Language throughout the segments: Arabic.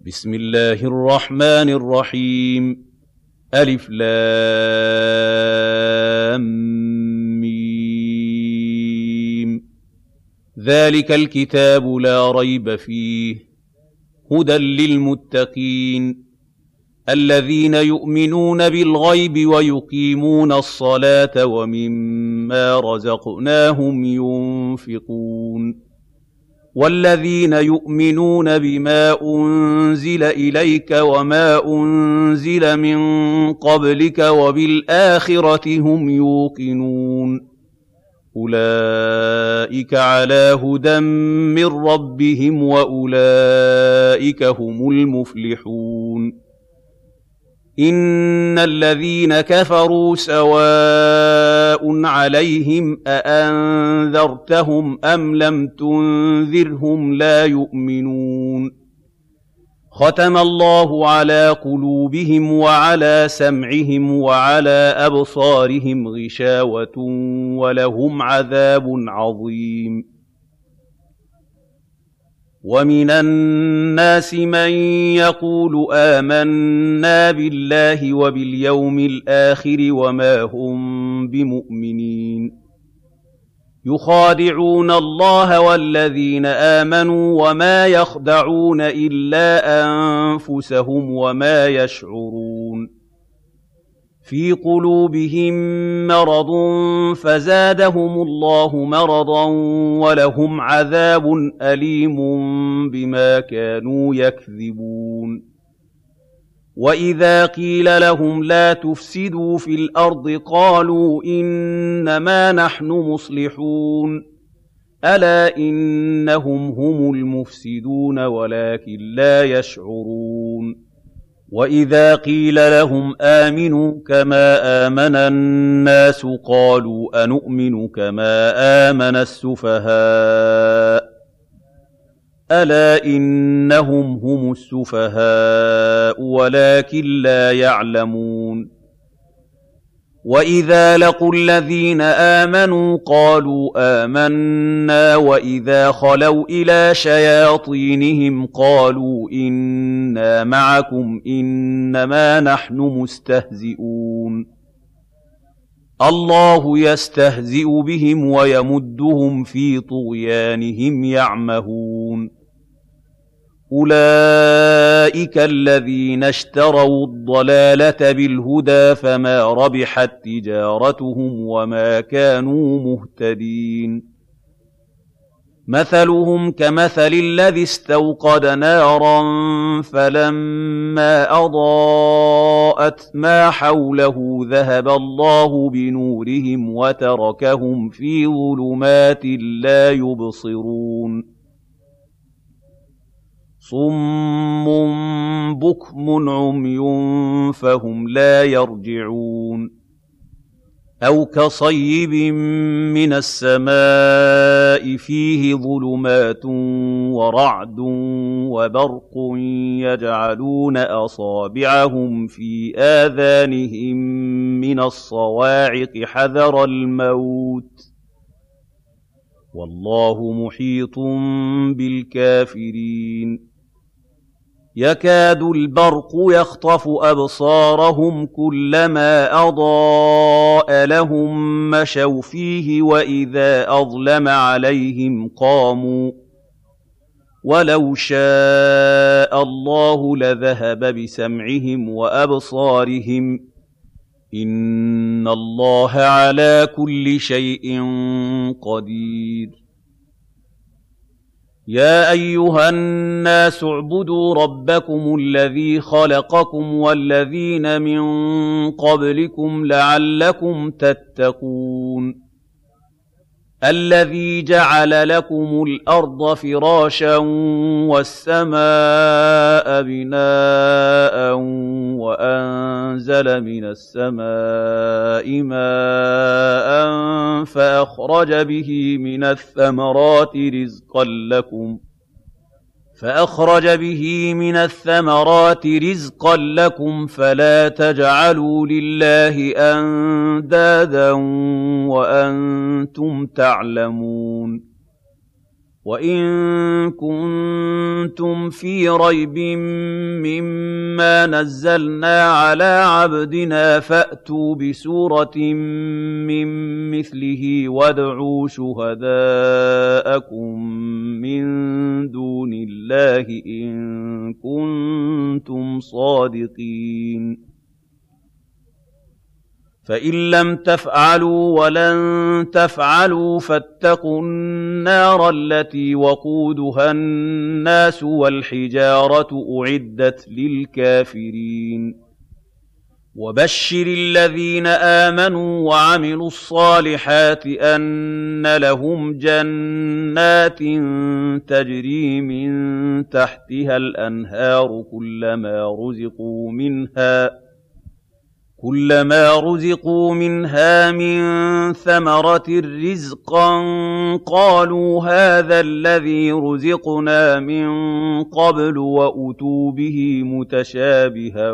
بسم الله الرحمن الرحيم ألف لام ميم ذلك الكتاب لا ريب فيه هدى للمتقين الذين يؤمنون بالغيب ويقيمون الصلاة ومما رزقناهم ينفقون والذين يؤمنون بما أنزل إليك وما أنزل من قبلك وبالآخرة هم يوقنون أولئك على هدى من ربهم وأولئك هم المفلحون إن الذين كفروا سواء عليهم أأنذرتهم أم لم تنذرهم لا يؤمنون ختم الله على قلوبهم وعلى سمعهم وعلى أبصارهم غشاوة ولهم عذاب عظيم ومن الناس من يقول آمنا بالله وباليوم الآخر وما هم بمؤمنين يخادعون الله والذين آمنوا وما يخدعون إلا أنفسهم وما يشعرون في قلوبهم مرض فزادهم الله مرضا ولهم عذاب أليم بما كانوا يكذبون وإذا قيل لهم لا تفسدوا في الأرض قالوا إنما نحن مصلحون ألا إنهم هم المفسدون ولكن لا يشعرون وإذا قيل لهم آمنوا كما آمن الناس قالوا أنؤمن كما آمن السفهاء ألا إنهم هم السفهاء ولكن لا يعلمون وإذا لقوا الذين آمنوا قالوا آمنا وإذا خلوا إلى شياطينهم قالوا إنا معكم إنما نحن مستهزئون الله يستهزئ بهم ويمدهم في طغيانهم يعمهون أولئك الذين اشتروا الضلالة بالهدى فما ربحت تجارتهم وما كانوا مهتدين مثلهم كمثل الذي استوقد نارا فلما أضاءت ما حوله ذهب الله بنورهم وتركهم في ظلمات لا يبصرون صم بكم عمي فهم لا يرجعون أو كصيب من السماء فيه ظلمات ورعد وبرق يجعلون أصابعهم في آذانهم من الصواعق حذر الموت والله محيط بالكافرين يكاد البرق يخطف أبصارهم كلما أضاء لهم مشوا فيه وإذا أظلم عليهم قاموا ولو شاء الله لذهب بسمعهم وأبصارهم إن الله على كل شيء قدير يا أيها الناس اعبدوا ربكم الذي خلقكم والذين من قبلكم لعلكم تتقون الذي جعل لكم الأرض فراشا والسماء بناء وأنزل من السماء ماء فأخرج به من الثمرات رزقا لكم فلا تجعلوا لله أندادا وأنتم تعلمون وَإِن كُنتُمْ فِي رَيْبٍ مِّمَّا نَزَّلْنَا عَلَىٰ عَبْدِنَا فَأْتُوا بِسُورَةٍ مِّن مِّثْلِهِ وَادْعُوا شُهَدَاءَكُم مِّن دُونِ اللَّهِ إِن كُنتُمْ صَادِقِينَ فَإِن لَّمْ تَفْعَلُوا وَلَن تَفْعَلُوا فَاتَّقُوا النَّارَ الَّتِي وَقُودُهَا النَّاسُ وَالْحِجَارَةُ أُعِدَّتْ لِلْكَافِرِينَ وَبَشِّرِ الَّذِينَ آمَنُوا وَعَمِلُوا الصَّالِحَاتِ أَنَّ لَهُمْ جَنَّاتٍ تَجْرِي مِن تَحْتِهَا الْأَنْهَارُ كُلَّمَا رُزِقُوا مِنْهَا مِن ثَمَرَةٍ رِّزْقًا قَالُوا هَٰذَا الَّذِي رُزِقْنَا مِن قَبْلُ وَأُتُوا بِهِ مُتَشَابِهًا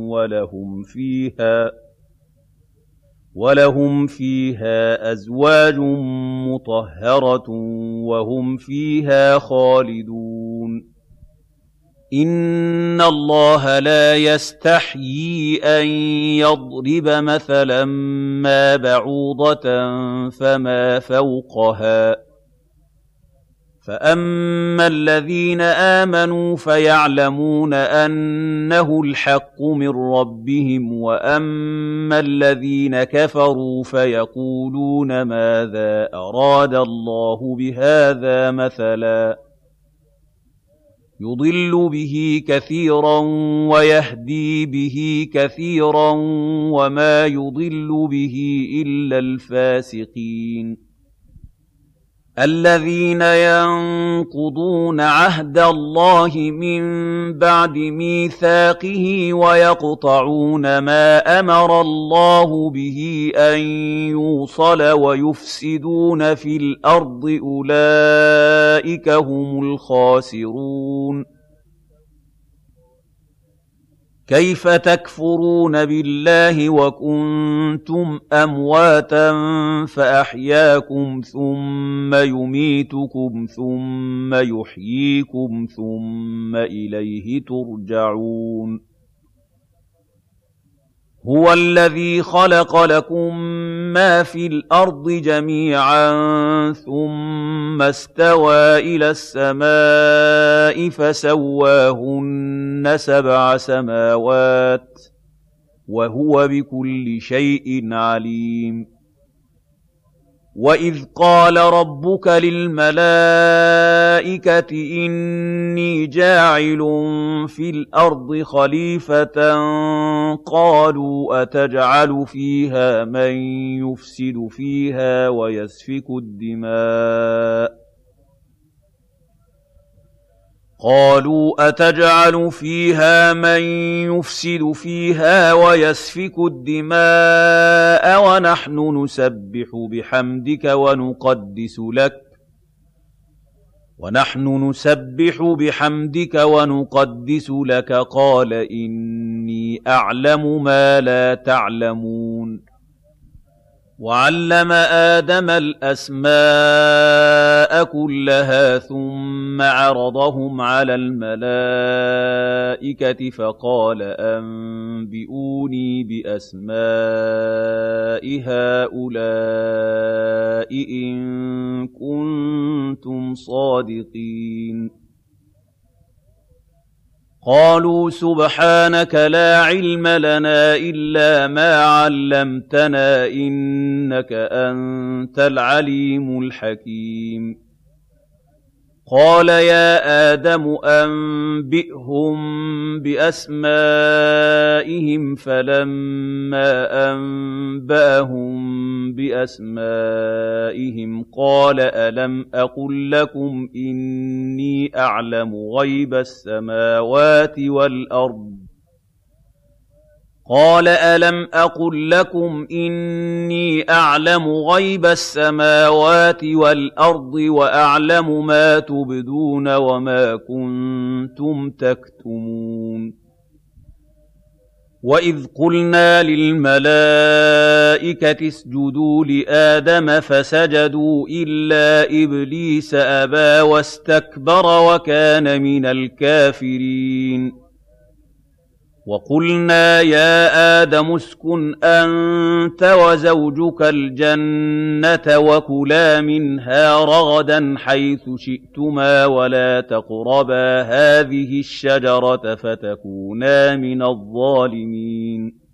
وَلَهُمْ فِيهَا أَزْوَاجٌ مُّطَهَّرَةٌ وَهُمْ فِيهَا خَالِدُونَ إِنَّ اللَّهَ لَا يَسْتَحْيِي أَن يَضْرِبَ مَثَلًا مَّا بَعُوضَةً فَمَا فَوْقَهَا ۚ فَأَمَّا الَّذِينَ آمَنُوا فَيَعْلَمُونَ أَنَّهُ الْحَقُّ مِن رَّبِّهِمْ ۖ وَأَمَّا الَّذِينَ كَفَرُوا فَيَقُولُونَ مَاذَا أَرَادَ اللَّهُ بِهَٰذَا مَثَلًا يُضِلُّ بِهِ كَثِيرًا وَيَهْدِي بِهِ كَثِيرًا وَمَا يُضِلُّ بِهِ إِلَّا الْفَاسِقِينَ الَّذِينَ يَنقُضُونَ عَهْدَ اللَّهِ مِن بَعْدِ مِيثَاقِهِ وَيَقْطَعُونَ مَا أَمَرَ اللَّهُ بِهِ أَن يُوصَلَ وَيُفْسِدُونَ فِي الْأَرْضِ أُولَٰئِكَ هُمُ الْخَاسِرُونَ كَيْفَ تَكْفُرُونَ بِاللَّهِ وَكُنتُمْ أَمْوَاتًا فَأَحْيَاكُمْ ثُمَّ يُمِيتُكُمْ ثُمَّ يُحْيِيكُمْ ثُمَّ إِلَيْهِ تُرْجَعُونَ هُوَ الَّذِي خَلَقَ لَكُم مَّا فِي الْأَرْضِ جَمِيعًا ثُمَّ اسْتَوَىٰ إِلَى السَّمَاءِ فَسَوَّاهُنَّ سَبْعَ سَمَاوَاتٍ ۚ وَهُوَ بِكُلِّ شَيْءٍ عَلِيمٌ وَإِذْ قَالَ رَبُّكَ لِلْمَلَائِكَةِ إِنِّي جَاعِلٌ فِي الْأَرْضِ خَلِيفَةً قَالُوا أَتَجْعَلُ فِيهَا مَن يُفْسِدُ فِيهَا وَيَسْفِكُ الدِّمَاءَ وَنَحْنُ نُسَبِّحُ بِحَمْدِكَ وَنُقَدِّسُ لَكَ قَالَ إِنِّي أَعْلَمُ مَا لَا تَعْلَمُونَ وَعَلَّمَ آدَمَ الْأَسْمَاءَ كُلَّهَا ثُمَّ عَرَضَهُمْ عَلَى الْمَلَائِكَةِ فَقَالَ أَنبِئُونِي بِأَسْمَاءِ هَٰؤُلَاءِ إِن كُنتُمْ صَادِقِينَ قَالُوا سُبْحَانَكَ لَا عِلْمَ لَنَا إِلَّا مَا عَلَّمْتَنَا ۖ إِنَّكَ أَنتَ الْعَلِيمُ الْحَكِيمُ قَالَ يَا آدَمُ أَنبِئْهُم بِأَسْمَائِهِمْ فَلَمَّا أَنبَأَهُم بِأَسْمَائِهِمْ قَالَ أَلَمْ أَقُل لَّكُمْ إِنِّي أَعْلَمُ غَيْبَ السَّمَاوَاتِ وَالْأَرْضِ وَأَعْلَمُ مَا تُبْدُونَ وَمَا كُنتُمْ تَكْتُمُونَ وَإِذْ قُلْنَا لِلْمَلَائِكَةِ اسْجُدُوا لِآدَمَ فَسَجَدُوا إِلَّا إِبْلِيسَ أَبَىٰ وَاسْتَكْبَرَ وَكَانَ مِنَ الْكَافِرِينَ وَقُلْنَا يَا آدَمُ اسْكُنْ أَنتَ وَزَوْجُكَ الْجَنَّةَ وَكُلَا مِنْهَا رَغَدًا حَيْثُ شِئْتُمَا وَلَا تَقْرَبَا هَٰذِهِ الشَّجَرَةَ فَتَكُونَا مِنَ الظَّالِمِينَ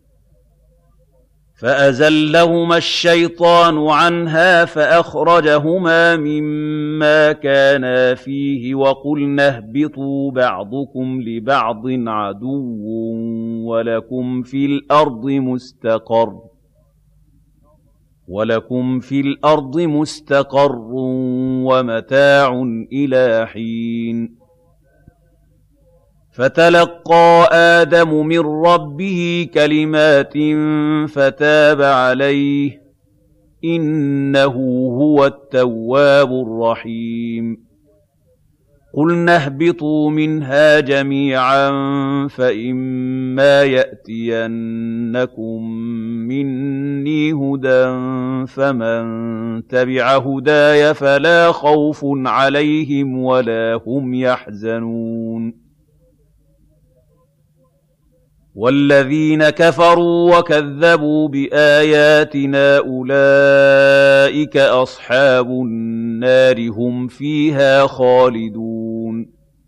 فَأَزَلَّهُمَا الشَّيْطَانُ عَنْهَا فَأَخْرَجَهُمَا مِمَّا كَانَا فِيهِ وَقُلْنَا اهْبِطُوا بَعْضُكُمْ لِبَعْضٍ عَدُوٌّ وَلَكُمْ فِي الْأَرْضِ مُسْتَقَرٌّ وَمَتَاعٌ إِلَىٰ حِينٍ فَتَلَقَّىٰ آدَمُ مِن رَّبِّهِ كَلِمَاتٍ فَتَابَ عَلَيْهِ ۚ إِنَّهُ هُوَ التَّوَّابُ الرَّحِيمُ قُلْنَا اهْبِطُوا مِنْهَا جَمِيعًا فَإِمَّا يَأْتِيَنَّكُم مِّنِّي هُدًى فَمَن تَبِعَ هُدَايَ فَلَا خَوْفٌ عَلَيْهِمْ وَلَا هُمْ يَحْزَنُونَ وَالَّذِينَ كَفَرُوا وَكَذَّبُوا بِآيَاتِنَا أُولَٰئِكَ أَصْحَابُ النَّارِ هُمْ فِيهَا خَالِدُونَ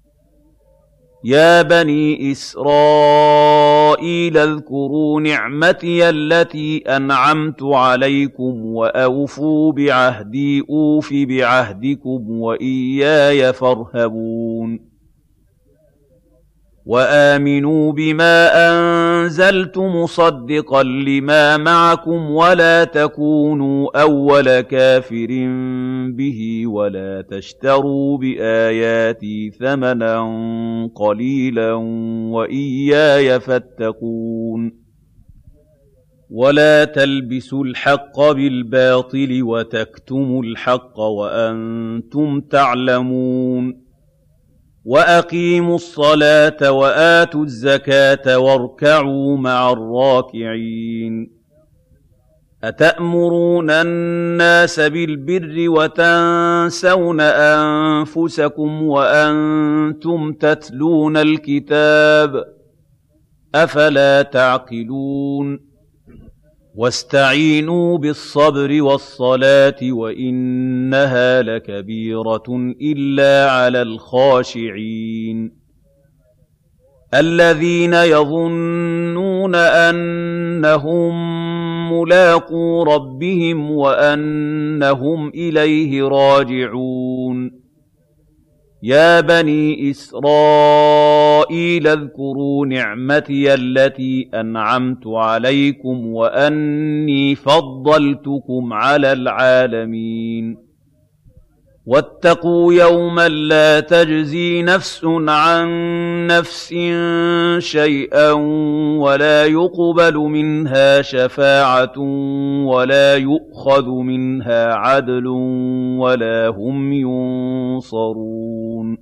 يَا بَنِي إِسْرَائِيلَ اذْكُرُوا نِعْمَتِيَ الَّتِي أَنْعَمْتُ عَلَيْكُمْ وَأَوْفُوا بِعَهْدِي أُوفِ بِعَهْدِكُمْ وَإِيَّايَ فَارْهَبُونِ وَآمِنُوا بِمَا أَنزَلْتُ مُصَدِّقًا لِّمَا مَعَكُمْ وَلَا تَكُونُوا أَوَّلَ كَافِرٍ بِهِ وَلَا تَشْتَرُوا بِآيَاتِي ثَمَنًا قَلِيلًا وَإِيَّايَ فَاتَّقُونِ وَلَا تَلْبِسُوا الْحَقَّ بِالْبَاطِلِ وَتَكْتُمُوا الْحَقَّ وَأَنتُمْ تَعْلَمُونَ وَأَقِيمُوا الصَّلَاةَ وَآتُوا الزَّكَاةَ وَارْكَعُوا مَعَ الرَّاكِعِينَ أَتَأْمُرُونَ النَّاسَ بِالْبِرِّ وَتَنسَوْنَ أَنفُسَكُمْ وَأَنتُمْ تَتْلُونَ الْكِتَابَ أَفَلَا تَعْقِلُونَ وَاسْتَعِينُوا بِالصَّبْرِ وَالصَّلَاةِ وَإِنَّهَا لَكَبِيرَةٌ إِلَّا عَلَى الْخَاشِعِينَ الَّذِينَ يَظُنُّونَ أَنَّهُم مُّلَاقُو رَبِّهِمْ وَأَنَّهُمْ إِلَيْهِ راجعون يَا بَنِي إِسْرَائِيلَ اذْكُرُوا نِعْمَتِيَ الَّتِي أَنْعَمْتُ عَلَيْكُمْ وَأَنِّي فَضَّلْتُكُمْ عَلَى الْعَالَمِينَ وَاتَّقُوا يَوْمًا لَّا تَجْزِي نَفْسٌ عَن نَّفْسٍ شَيْئًا وَلَا يُقْبَلُ مِنْهَا شَفَاعَةٌ وَلَا يُؤْخَذُ مِنْهَا عَدْلٌ وَلَا هُمْ يُنصَرُونَ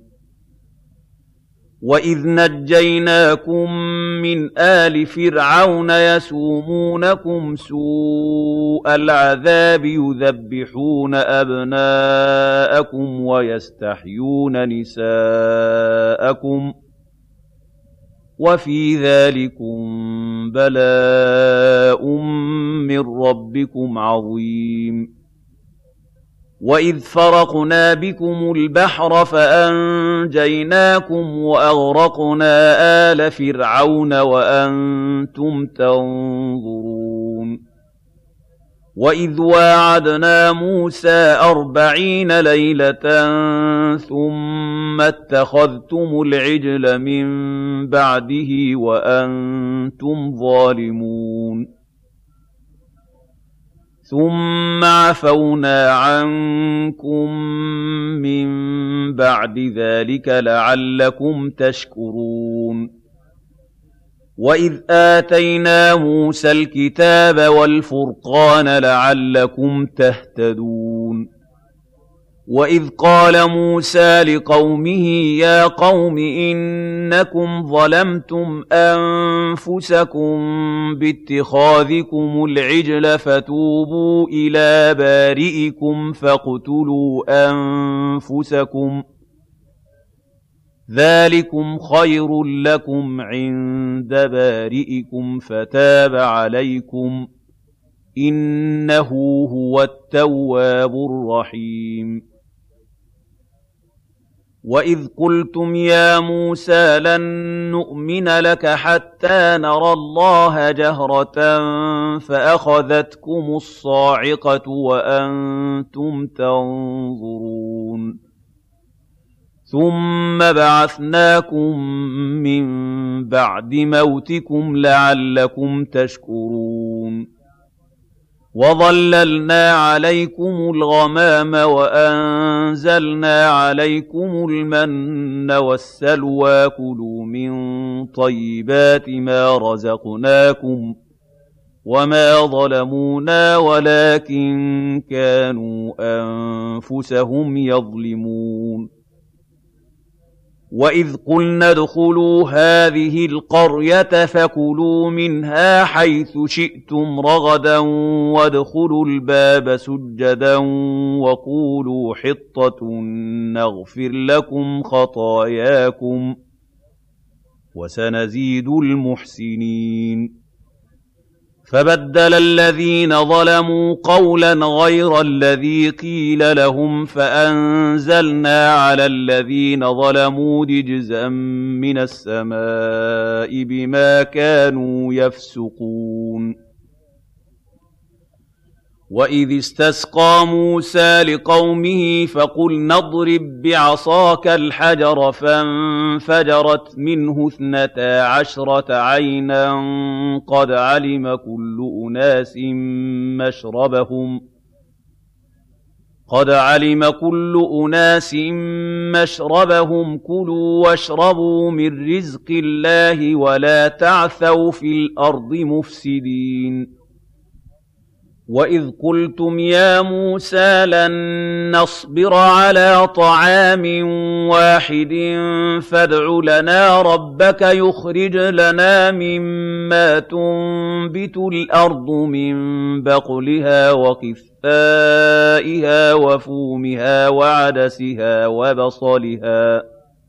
وَإِذْ نَجَّيْنَاكُم مِّنْ آلِ فِرْعَوْنَ يَسُومُونَكُمْ سُوءَ الْعَذَابِ يُذَبِّحُونَ أَبْنَاءَكُمْ وَيَسْتَحْيُونَ نِسَاءَكُمْ وَفِي ذَٰلِكُم بَلَاءٌ مِّن رَّبِّكُمْ عَظِيمٌ وَإِذْ فَرَقْنَا بِكُمُ الْبَحْرَ فَأَنجَيْنَاكُمْ وَأَغْرَقْنَا آلَ فِرْعَوْنَ وَأَنتُمْ تَنظُرُونَ وَإِذْ وَاعَدْنَا مُوسَىٰ 40 لَيْلَةً ثُمَّ اتَّخَذْتُمُ الْعِجْلَ مِن بَعْدِهِ وَأَنتُمْ ظَالِمُونَ ثُمَّ عَفَوْنَا عَنكُم مِّن بَعْدِ ذَٰلِكَ لَعَلَّكُمْ تَشْكُرُونَ وَإِذْ آتَيْنَا مُوسَى الْكِتَابَ وَالْفُرْقَانَ لَعَلَّكُمْ تَهْتَدُونَ وَإِذْ قَالَ مُوسَىٰ لِقَوْمِهِ يَا قَوْمِ إِنَّكُمْ ظَلَمْتُمْ أَنفُسَكُم بِاتِّخَاذِكُمُ الْعِجْلَ فَتُوبُوا إِلَىٰ بَارِئِكُمْ فَاقْتُلُوا أَنفُسَكُمْ ذَٰلِكُمْ خَيْرٌ لَّكُمْ عِندَ بَارِئِكُمْ فَتَابَ عَلَيْكُمْ ۚ إِنَّهُ هُوَ التَّوَّابُ الرَّحِيمُ وَإِذْ قُلْتُمْ يَا مُوسَىٰ لَن نُّؤْمِنَ لَكَ حَتَّىٰ نَرَى اللَّهَ جَهْرَةً فَأَخَذَتْكُمُ الصَّاعِقَةُ وَأَنتُمْ تَنظُرُونَ ثُمَّ بَعَثْنَاكُم مِّن بَعْدِ مَوْتِكُمْ لَعَلَّكُمْ تَشْكُرُونَ وَظَلَّلْنَا عَلَيْكُمُ الْغَمَامَ وَأَنزَلْنَا عَلَيْكُمُ الْمَنَّ وَالسَّلْوَىٰ ۖ كُلُوا مِن طَيِّبَاتِ مَا رَزَقْنَاكُمْ ۚ وَمَا ظَلَمُونَا وَلَٰكِن كَانُوا أَنفُسَهُمْ يَظْلِمُونَ وَإِذْ قُلْنَا ادْخُلُوا هَٰذِهِ الْقَرْيَةَ فَكُلُوا مِنْهَا حَيْثُ شِئْتُمْ رَغَدًا وَادْخُلُوا الْبَابَ سُجَّدًا وَقُولُوا حِطَّةٌ نَّغْفِرْ لَكُمْ خَطَايَاكُمْ ۚ وَسَنَزِيدُ الْمُحْسِنِينَ فَبَدَّلَ الَّذِينَ ظَلَمُوا قَوْلًا غَيْرَ الَّذِي قِيلَ لَهُمْ فَأَنزَلْنَا عَلَى الَّذِينَ ظَلَمُوا رِجْزًا مِّنَ السَّمَاءِ بِمَا كَانُوا يَفْسُقُونَ وَإِذِ اسْتَسْقَىٰ مُوسَىٰ لِقَوْمِهِ فَقُلْنَا اضْرِب بِّعَصَاكَ الْحَجَرَ فَانفَجَرَتْ مِنْهُ 12 عَيْنًا قَدْ عَلِمَ كُلُّ أُنَاسٍ مَّشْرَبَهُمْ ۖ كُلُوا وَاشْرَبُوا مِن رِّزْقِ اللَّهِ وَلَا تَعْثَوْا فِي الْأَرْضِ مُفْسِدِينَ وَإِذْ قُلْتُمْ يَا مُوسَىٰ لَن نَّصْبِرَ عَلَىٰ طَعَامٍ وَاحِدٍ فَادْعُ لَنَا رَبَّكَ يُخْرِجْ لَنَا مِمَّا تُنبِتُ الْأَرْضُ مِن بَقْلِهَا وَقِثَّائِهَا وَفُومِهَا وَعَدَسِهَا وَبَصَلِهَا ۖ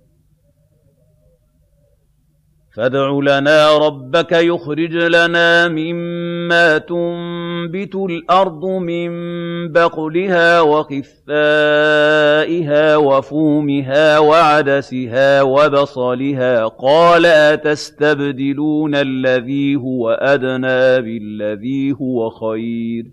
فَادْعُ لَنَا رَبَّكَ يُخْرِجْ لَنَا مِمَّا تُنبِتُ الْأَرْضُ مِن بَقْلِهَا وَقِثَّائِهَا وَفُومِهَا وَعَدَسِهَا وَبَصَلِهَا ۖ قَالَ أَتَسْتَبْدِلُونَ الَّذِي هُوَ أَدْنَىٰ بِالَّذِي هُوَ خَيْرٌ ۚ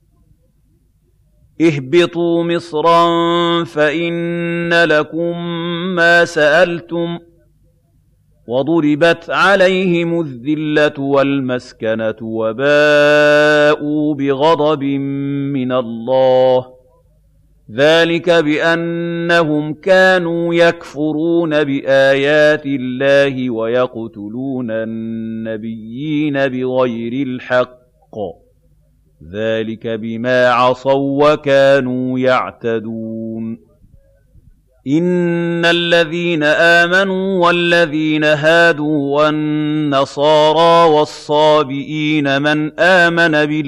اهْبِطُوا مِصْرًا فَإِنَّ لَكُم مَّا سَأَلْتُمْ ۗ وَضُرِبَتْ عَلَيْهِمُ الذِّلَّةُ وَالْمَسْكَنَةُ وَبَاءُوا بِغَضَبٍ مِّنَ اللَّهِ ۗ ذَٰلِكَ بِأَنَّهُمْ كَانُوا يَكْفُرُونَ بِآيَاتِ اللَّهِ وَيَقْتُلُونَ النَّبِيِّينَ بِغَيْرِ الْحَقِّ ۗ ذَٰلِكَ بِمَا عَصَوا وَّكَانُوا يَعْتَدُونَ إِنَّ الَّذِينَ آمَنُوا وَالَّذِينَ هَادُوا وَالنَّصَارَىٰ وَالصَّابِئِينَ مَنْ آمَنَ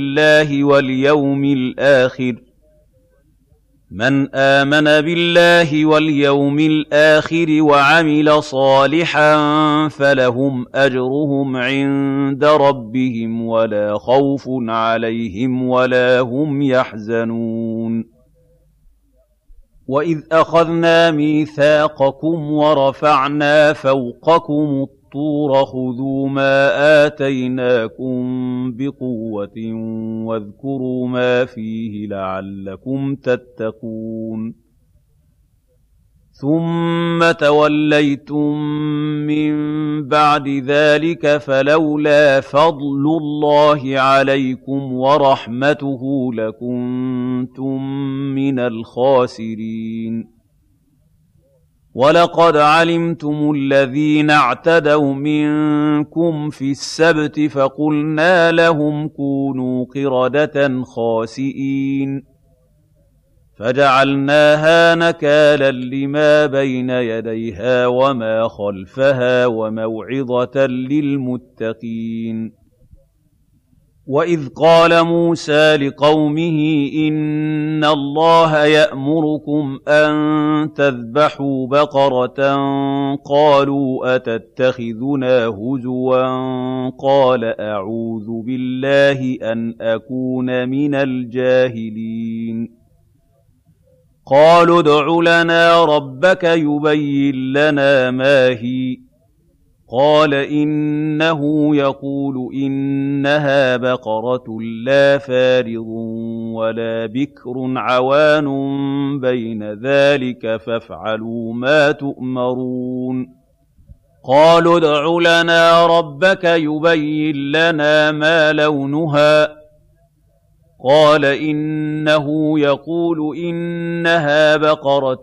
بِاللَّهِ وَالْيَوْمِ الْآخِرِ وَعَمِلَ صَالِحًا فَلَهُمْ أَجْرُهُمْ عِندَ رَبِّهِمْ وَلَا خَوْفٌ عَلَيْهِمْ وَلَا هُمْ يَحْزَنُونَ وَإِذْ أَخَذْنَا مِيثَاقَكُمْ وَرَفَعْنَا فَوْقَكُمُ الطُّورَ خُذُوا مَا آتَيْنَاكُم بِقُوَّةٍ وَاذْكُرُوا مَا فِيهِ لَعَلَّكُمْ تَتَّقُونَ ثُمَّ تَوَلَّيْتُم مِّن بَعْدِ ذَٰلِكَ فَلَوْلَا فَضْلُ اللَّهِ عَلَيْكُمْ وَرَحْمَتُهُ لَكُنتُم مِّنَ الْخَاسِرِينَ وَلَقَدْ عَلِمْتُمُ الَّذِينَ اعْتَدَوْا مِنكُمْ فِي السَّبْتِ فَقُلْنَا لَهُمْ كُونُوا قِرَدَةً خَاسِئِينَ فجعلناها نكالا لما بين يديها وما خلفها وموعظة للمتقين. وإذ قال موسى لقومه إن الله يأمركم أن تذبحوا بقرة قالوا أتتخذنا هزوا قال أعوذ بالله أن أكون من الجاهلين. قالوا ادع لنا ربك يبين لنا ما هي قال إنه يقول إنها بقرة لا فارض ولا بكر عوان بين ذلك فافعلوا ما تؤمرون. قالوا ادع لنا ربك يبين لنا ما لونها قال إنه يقول إنها بقرة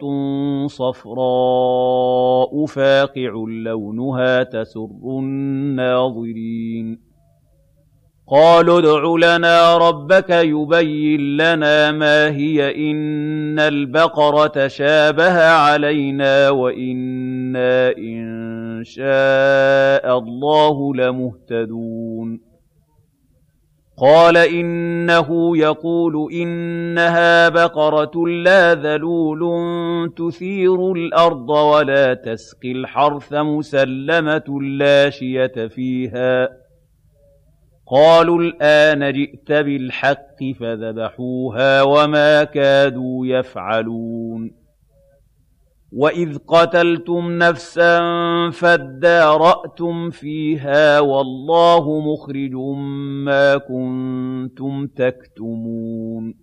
صفراء فاقع لونها تسر الناظرين. قالوا ادع لنا ربك يبين لنا ما هي إن البقرة شابه علينا وإنا إن شاء الله لمهتدون. قال إنه يقول إنها بقرة لا ذلول تثير الأرض ولا تسقي الحرث مسلمة لا شية فيها. قالوا الآن جئت بالحق فذبحوها وما كادوا يفعلون. وإذ قتلتم نفسا فادارأتم فيها والله مخرج ما كنتم تكتمون.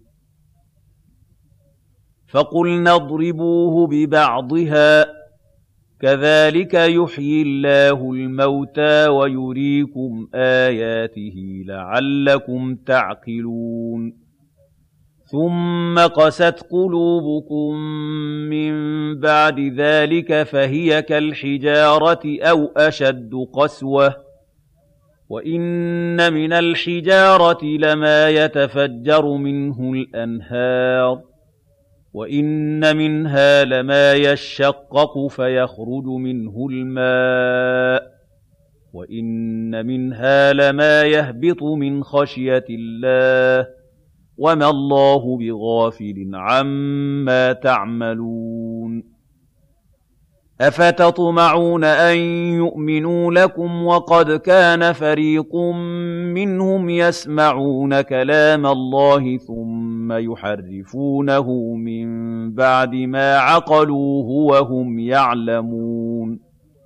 فقلنا اضربوه ببعضها كذلك يحيي الله الموتى ويريكم آياته لعلكم تعقلون. ثم قست قلوبكم من بعد ذلك فهي كالحجارة أو أشد قسوة وإن من الحجارة لما يتفجر منه الأنهار وإن منها لما يشقق فيخرج منه الماء وإن منها لما يهبط من خشية الله وما الله بغافل عما تعملون. أفتطمعون أن يؤمنوا لكم وقد كان فريق منهم يسمعون كلام الله ثم يحرفونه من بعد ما عقلوه وهم يعلمون.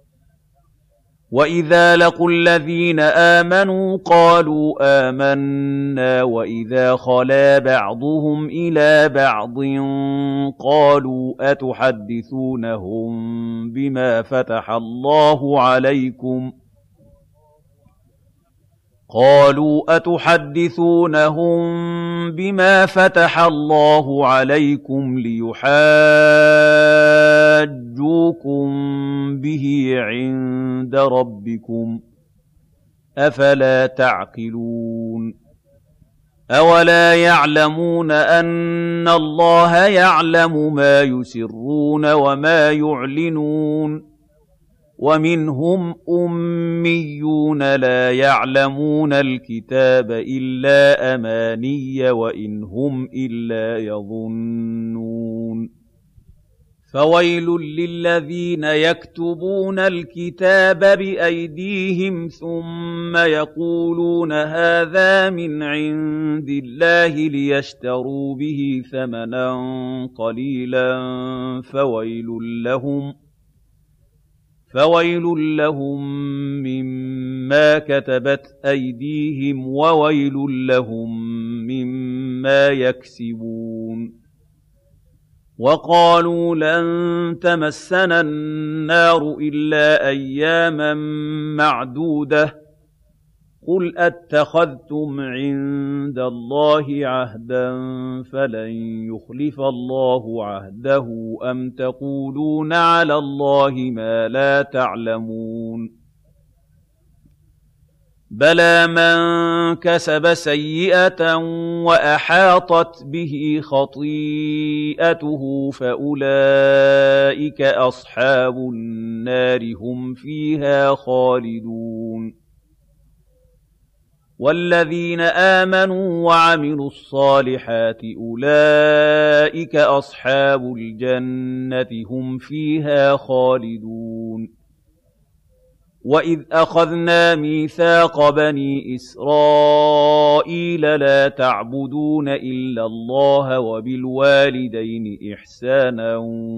وإذا لقوا الذين آمنوا قالوا آمنا وإذا خلا بعضهم إلى بعض قالوا أتحدثونهم بما فتح الله عليكم ليحاجوكم به عند ربكم أفلا تعقلون. أولا يعلمون أن الله يعلم ما يسرون وما يعلنون ومنهم أميون لا يعلمون الكتاب إلا أماني وإن هم إلا يظنون. فويل للذين يكتبون الكتاب بأيديهم ثم يقولون هذا من عند الله ليشتروا به ثمنا قليلا فويل لهم مما كتبت أيديهم وويل لهم مما يكسبون. وقالوا لن تمسنا النار إلا أياما معدودة قل أتخذتم عند الله عهدا فلن يخلف الله عهده أم تقولون على الله ما لا تعلمون. بَلَىٰ مَن كَسَبَ سَيِّئَةً وَأَحَاطَتْ بِهِ خَطِيئَتُهُ فَأُولَٰئِكَ أَصْحَابُ النَّارِ ۖ هُمْ فِيهَا خَالِدُونَ وَالَّذِينَ آمَنُوا وَعَمِلُوا الصَّالِحَاتِ أُولَٰئِكَ أَصْحَابُ الْجَنَّةِ ۖ هُمْ فِيهَا خَالِدُونَ وَإِذْ أَخَذْنَا مِيثَاقَ بَنِي إِسْرَائِيلَ لَا تَعْبُدُونَ إِلَّا اللَّهَ وَبِالْوَالِدَيْنِ إِحْسَانًا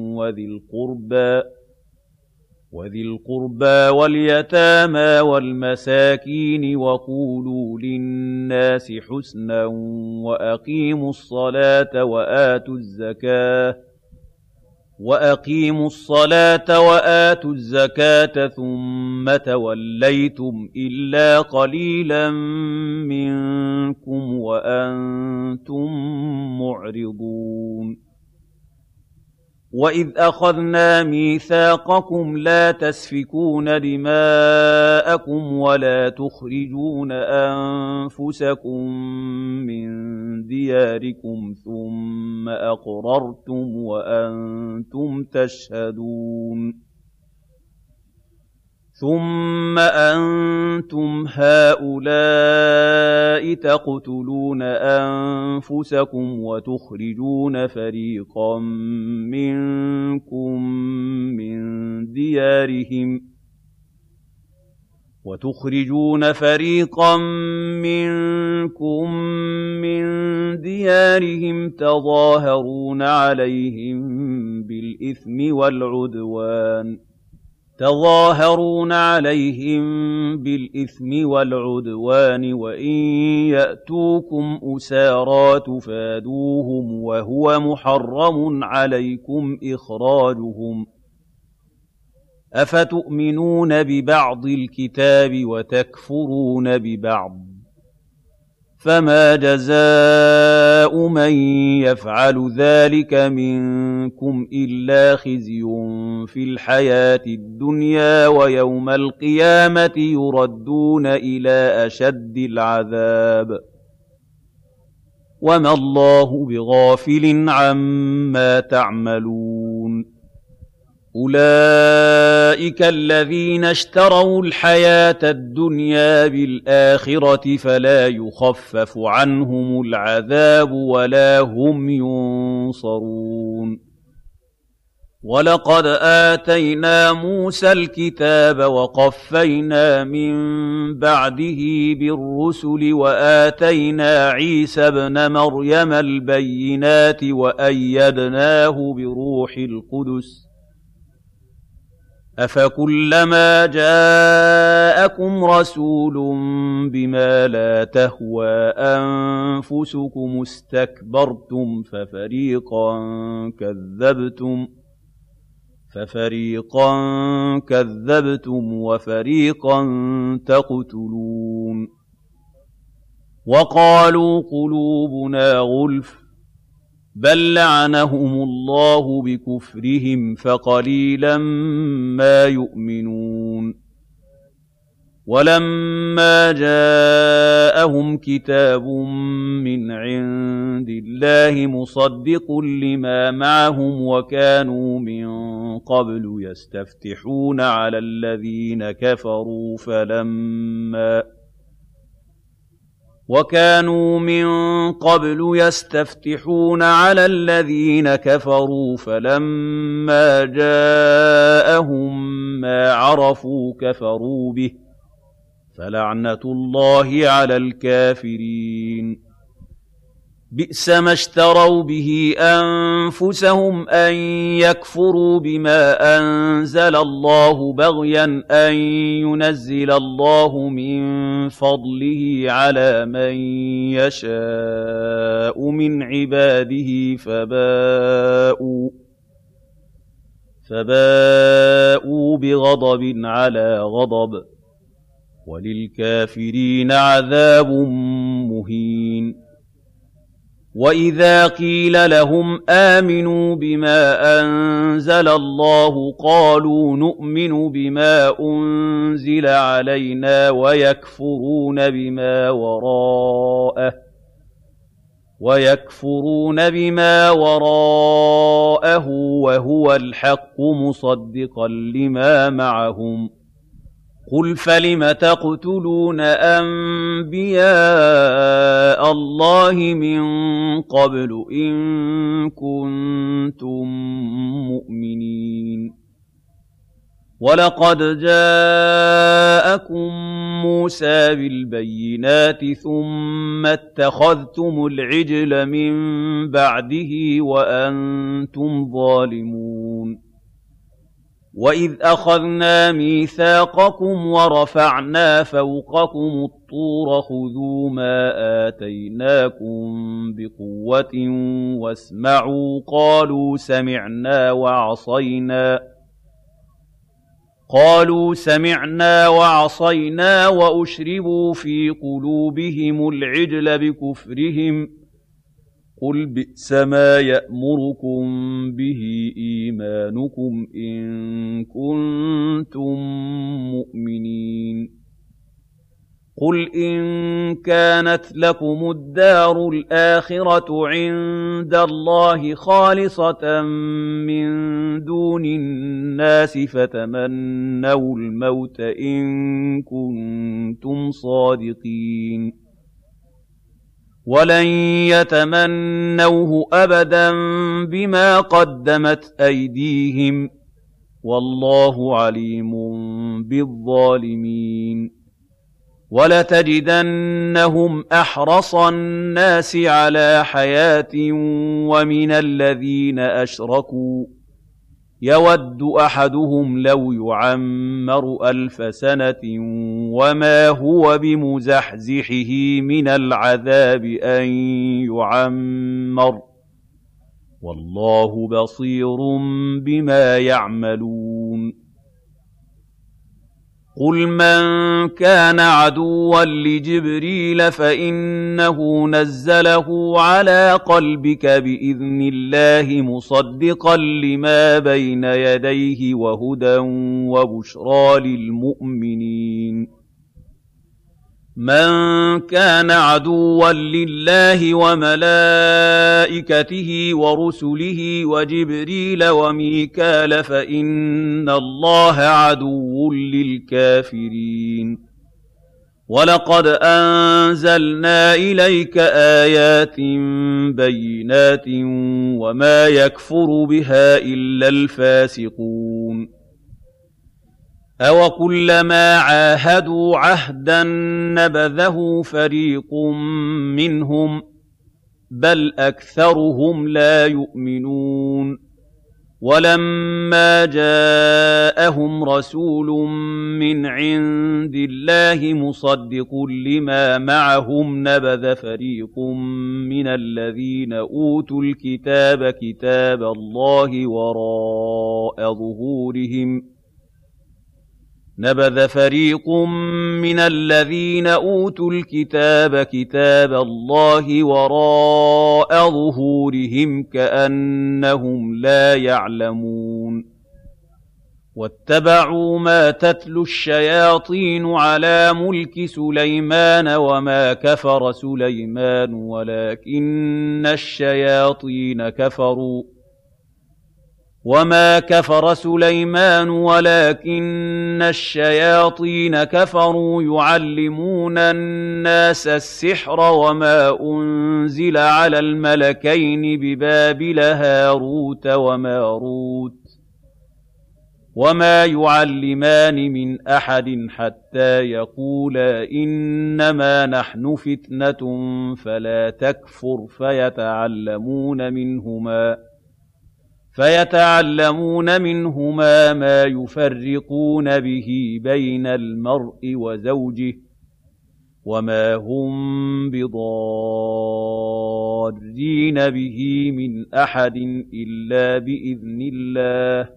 وَذِي الْقُرْبَىٰ وَالْيَتَامَىٰ وَالْمَسَاكِينِ وَقُولُوا لِلنَّاسِ حُسْنًا وَأَقِيمُوا الصَّلَاةَ وَآتُوا الزَّكَاةَ ثُمَّ تَوَلَّيْتُمْ إِلَّا قَلِيلًا مِّنكُمْ وَأَنتُم مُّعْرِضُونَ وَإِذْ أَخَذْنَا مِيثَاقَكُمْ لَا تَسْفِكُونَ دِمَاءَكُمْ وَلَا تُخْرِجُونَ أَنفُسَكُم مِّن دِيَارِكُمْ ثُمَّ أَقْرَرْتُمْ وَأَنتُمْ تَشْهَدُونَ ثُمَّ أَنتُمْ هَٰؤُلَاءِ تَقْتُلُونَ أَنفُسَكُمْ وَتُخْرِجُونَ فَرِيقًا مِّنكُم مِّن دِيَارِهِمْ تَظَاهَرُونَ عليهم بالإثم والعدوان وإن يأتوكم أسارى تفادوهم وهو محرم عليكم إخراجهم أفتؤمنون ببعض الكتاب وتكفرون ببعض فما جزاء من يفعل ذلك منكم إلا خزي في الحياة الدنيا ويوم القيامة يردون إلى أشد العذاب وما الله بغافل عما تعملون أولئك الذين اشتروا الحياة الدنيا بالآخرة فلا يخفف عنهم العذاب ولا هم ينصرون ولقد آتينا موسى الكتاب وقفينا من بعده بالرسل وآتينا عيسى ابن مريم البينات وأيدناه بروح القدس أفكلما جاءكم رسول بما لا تهوى أنفسكم استكبرتم ففريقا كذبتم وفريقا تقتلون وقالوا قلوبنا غلف بل لعنهم الله بكفرهم فقليلا ما يؤمنون ولما جاءهم كتاب من عند الله مصدق لما معهم وكانوا من قبل يستفتحون على الذين كفروا فلما جاءهم ما عرفوا كفروا به فلعنة الله على الكافرين بئس ما اشتروا به أنفسهم أن يكفروا بما أنزل الله بغيا أن ينزل الله من فضله على من يشاء من عباده فباءوا بغضب على غضب وللكافرين عذاب مهين وَإِذَا قِيلَ لَهُمْ آمِنُوا بِمَا أَنزَلَ اللَّهُ قَالُوا نُؤْمِنُ بِمَا أُنزِلَ عَلَيْنَا وَيَكْفُرُونَ بِمَا وَرَاءَهُ وَهُوَ الْحَقُّ مُصَدِّقًا لِّمَا مَعَهُمْ ۗ قُلْ فَلِمَ تَقْتُلُونَ أَنبِيَاءَ اللَّهِ مِن قَبْلُ إِن كُنتُم مُّؤْمِنِينَ وَلَقَدْ جَاءَكُم مُّوسَىٰ بِالْبَيِّنَاتِ ثُمَّ اتَّخَذْتُمُ الْعِجْلَ مِن بَعْدِهِ وَأَنتُمْ ظَالِمُونَ وَإِذْ أَخَذْنَا مِيثَاقَكُمْ وَرَفَعْنَا فَوْقَكُمُ الطُّورَ خُذُوا مَا آتَيْنَاكُم بِقُوَّةٍ وَاسْمَعُوا قَالُوا سَمِعْنَا وَعَصَيْنَا وَأُشْرِبُوا فِي قُلُوبِهِمُ الْعِجْلَ بِكُفْرِهِمْ ۚ قُلْ بِئْسَمَا يَأْمُرُكُم بِهِ إِيمَانُكُمْ إِن كُنتُم مُّؤْمِنِينَ قُلْ إِن كَانَتْ لَكُمُ الدَّارُ الْآخِرَةُ عِندَ اللَّهِ خَالِصَةً مِّن دُونِ النَّاسِ فَتَمَنَّوُا الْمَوْتَ إِن كُنتُمْ صَادِقِينَ وَلَن يَتَمَنَّوْهُ أَبَدًا بِمَا قَدَّمَتْ أَيْدِيهِمْ ۗ وَاللَّهُ عَلِيمٌ بِالظَّالِمِينَ وَلَتَجِدَنَّهُمْ أَحْرَصَ النَّاسِ عَلَىٰ حَيَاةٍ وَمِنَ الَّذِينَ أَشْرَكُوا يَوَدُّ أَحَدُهُمْ لَوْ يُعَمَّرُ أَلْفَ سَنَةٍ وَمَا هُوَ بِمُزَحْزِحِهِ مِنَ الْعَذَابِ أَن يُعَمَّرَ ۗ وَاللَّهُ بَصِيرٌ بِمَا يَعْمَلُونَ قُلْ مَن كَانَ عَدُوًّا لِّجِبْرِيلَ فَإِنَّهُ نَزَّلَهُ عَلَىٰ قَلْبِكَ بِإِذْنِ اللَّهِ مُصَدِّقًا لِّمَا بَيْنَ يَدَيْهِ وَهُدًى وَبُشْرَىٰ لِلْمُؤْمِنِينَ مَن كَانَ عَدُوًّا لِّلَّهِ وَمَلَائِكَتِهِ وَرُسُلِهِ وَجِبْرِيلَ وَمِيكَالَ فَإِنَّ اللَّهَ عَدُوٌّ لِّلْكَافِرِينَ وَلَقَدْ أَنزَلْنَا إِلَيْكَ آيَاتٍ بَيِّنَاتٍ وَمَا يَكْفُرُ بِهَا إِلَّا الْفَاسِقُونَ أَوَكُلَّمَا عَاهَدُوا عَهْدًا نَّبَذَهُ فَرِيقٌ مِّنْهُم ۚ بَلْ أَكْثَرُهُمْ لَا يُؤْمِنُونَ وَلَمَّا جَاءَهُمْ رَسُولٌ مِّنْ عِندِ اللَّهِ مُصَدِّقٌ لِّمَا مَعَهُمْ نَبَذَ فَرِيقٌ مِّنَ الَّذِينَ أُوتُوا الْكِتَابَ كِتَابَ اللَّهِ وَرَاءَ ظُهُورِهِمْ كَأَنَّهُمْ لَا يَعْلَمُونَ وَاتَّبَعُوا مَا تَتْلُو الشَّيَاطِينُ عَلَىٰ مُلْكِ سُلَيْمَانَ وَمَا كَفَرَ سُلَيْمَانُ وَلَٰكِنَّ الشَّيَاطِينَ كَفَرُوا يُعَلِّمُونَ النَّاسَ السِّحْرَ وَمَا أُنزِلَ عَلَى الْمَلَكَيْنِ بِبَابِلَ هَارُوتَ وَمَارُوتَ وَمَا يُعَلِّمَانِ مِنْ أَحَدٍ حَتَّىٰ يَقُولَا إِنَّمَا نَحْنُ فِتْنَةٌ فَلَا تَكْفُرْ فَيَتَعَلَّمُونَ مِنْهُمَا مَا يُفَرِّقُونَ بِهِ بَيْنَ الْمَرْءِ وَزَوْجِهِ ۚ وَمَا هُم بِضَارِّينَ بِهِ مِنْ أَحَدٍ إِلَّا بِإِذْنِ اللَّهِ ۚ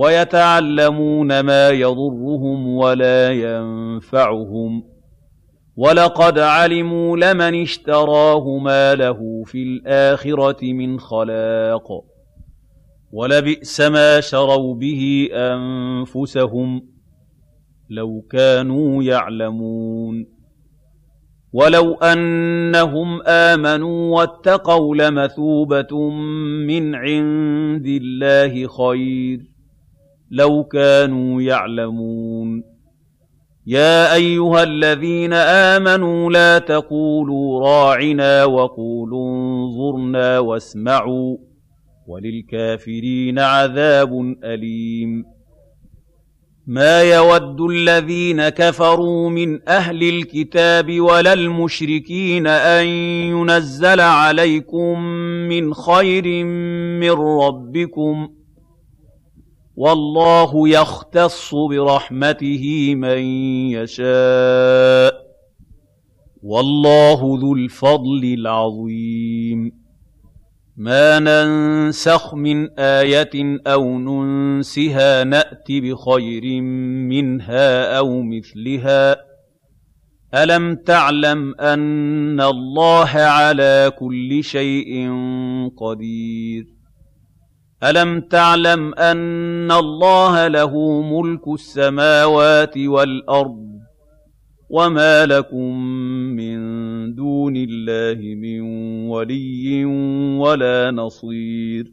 وَيَتَعَلَّمُونَ مَا يَضُرُّهُمْ وَلَا يَنفَعُهُمْ ۚ وَلَقَدْ عَلِمُوا لَمَنِ اشْتَرَاهُ مَا لَهُ فِي الْآخِرَةِ مِنْ خَلَاقٍ وَلَبِئْسَ مَا شَرَوْا بِهِ أَنفُسَهُمْ لَوْ كَانُوا يَعْلَمُونَ وَلَوْ أَنَّهُمْ آمَنُوا وَاتَّقَوْا لَمَثُوبَةٌ مِّنْ عِندِ اللَّهِ خَيْرٌ لَوْ كَانُوا يَعْلَمُونَ يَا أَيُّهَا الَّذِينَ آمَنُوا لَا تَقُولُوا رَاعِنَا وَقُولُوا انظُرْنَا وَاسْمَعُوا وَلِلْكَافِرِينَ عَذَابٌ أَلِيمٌ مَا يَوَدُّ الَّذِينَ كَفَرُوا مِنْ أَهْلِ الْكِتَابِ وَلَا الْمُشْرِكِينَ أَن يُنَزَّلَ عَلَيْكُم مِّنْ خَيْرٍ مِّن رَّبِّكُمْ ۗ وَاللَّهُ يَخْتَصُّ بِرَحْمَتِهِ مَن يَشَاءُ ۗ وَاللَّهُ ذُو الْفَضْلِ الْعَظِيمِ مَا نَنسَخْ مِنْ آيَةٍ أَوْ نُنسِهَا نَأْتِ بِخَيْرٍ مِّنْهَا أَوْ مِثْلِهَا ۗ أَلَمْ تَعْلَمْ أَنَّ اللَّهَ عَلَىٰ كُلِّ شَيْءٍ قَدِيرٌ أَلَمْ تَعْلَمْ أَنَّ اللَّهَ لَهُ مُلْكُ السَّمَاوَاتِ وَالْأَرْضِ وَمَا لَكُم مِّن دُونِ اللَّهِ مِن وَلِيٍّ وَلَا نَصِيرٍ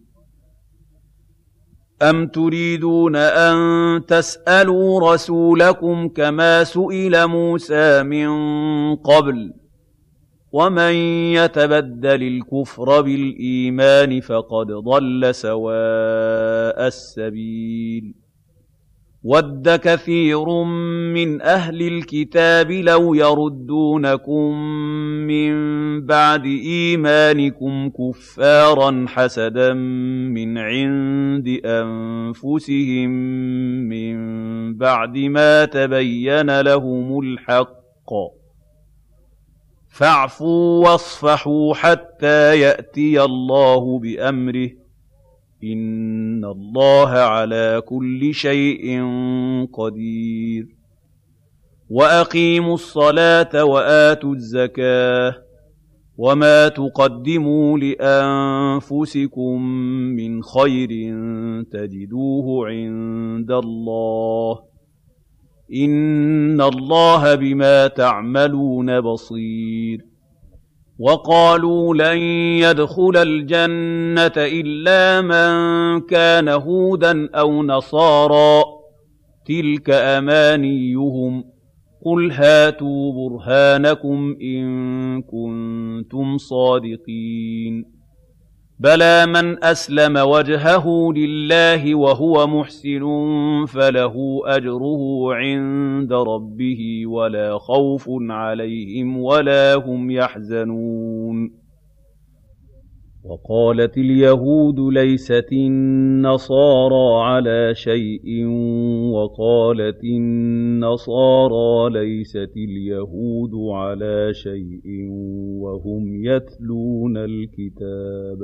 أَمْ تُرِيدُونَ أَن تَسْأَلُوا رَسُولَكُمْ كَمَا سُئِلَ مُوسَىٰ مِن قَبْلُ ۗ وَمَن يَتَبَدَّلِ الْكُفْرَ بِالْإِيمَانِ فَقَدْ ضَلَّ سَوَاءَ السَّبِيلِ وَدَّ كَثِيرٌ مِّنْ أَهْلِ الْكِتَابِ لَوْ يَرُدُّونَكُم مِّن بَعْدِ إِيمَانِكُمْ كُفَّارًا حَسَدًا مِّنْ عِندِ أَنفُسِهِم مِّن بَعْدِ مَا تَبَيَّنَ لَهُمُ الْحَقُّ ۖ فَاعْفُوا وَاصْفَحُوا حَتَّىٰ يَأْتِيَ اللَّهُ بِأَمْرِهِ ۗ إِنَّ اللَّهَ عَلَىٰ كُلِّ شَيْءٍ قَدِيرٌ وَأَقِيمُوا الصَّلَاةَ وَآتُوا الزَّكَاةَ وَمَا تُقَدِّمُوا لِأَنفُسِكُم مِّنْ خَيْرٍ تَجِدُوهُ عِندَ اللَّهِ ۗ إِنَّ اللَّهَ بِمَا تَعْمَلُونَ بَصِيرٌ وَقَالُوا لَن يَدْخُلَ الْجَنَّةَ إِلَّا مَن كَانَ هُودًا أَوْ نَصَارَىٰ ۗ تِلْكَ أَمَانِيُّهُمْ ۗ قُلْ هَاتُوا بُرْهَانَكُمْ إِن كُنتُمْ صَادِقِينَ بَلَىٰ مَنْ أَسْلَمَ وَجْهَهُ لِلَّهِ وَهُوَ مُحْسِنٌ فَلَهُ أَجْرُهُ عِندَ رَبِّهِ وَلَا خَوْفٌ عَلَيْهِمْ وَلَا هُمْ يَحْزَنُونَ وَقَالَتِ الْيَهُودُ لَيْسَتِ النَّصَارَىٰ عَلَىٰ شَيْءٍ وَقَالَتِ النَّصَارَىٰ لَيْسَتِ الْيَهُودُ عَلَىٰ شَيْءٍ وَهُمْ يَتْلُونَ الْكِتَابَ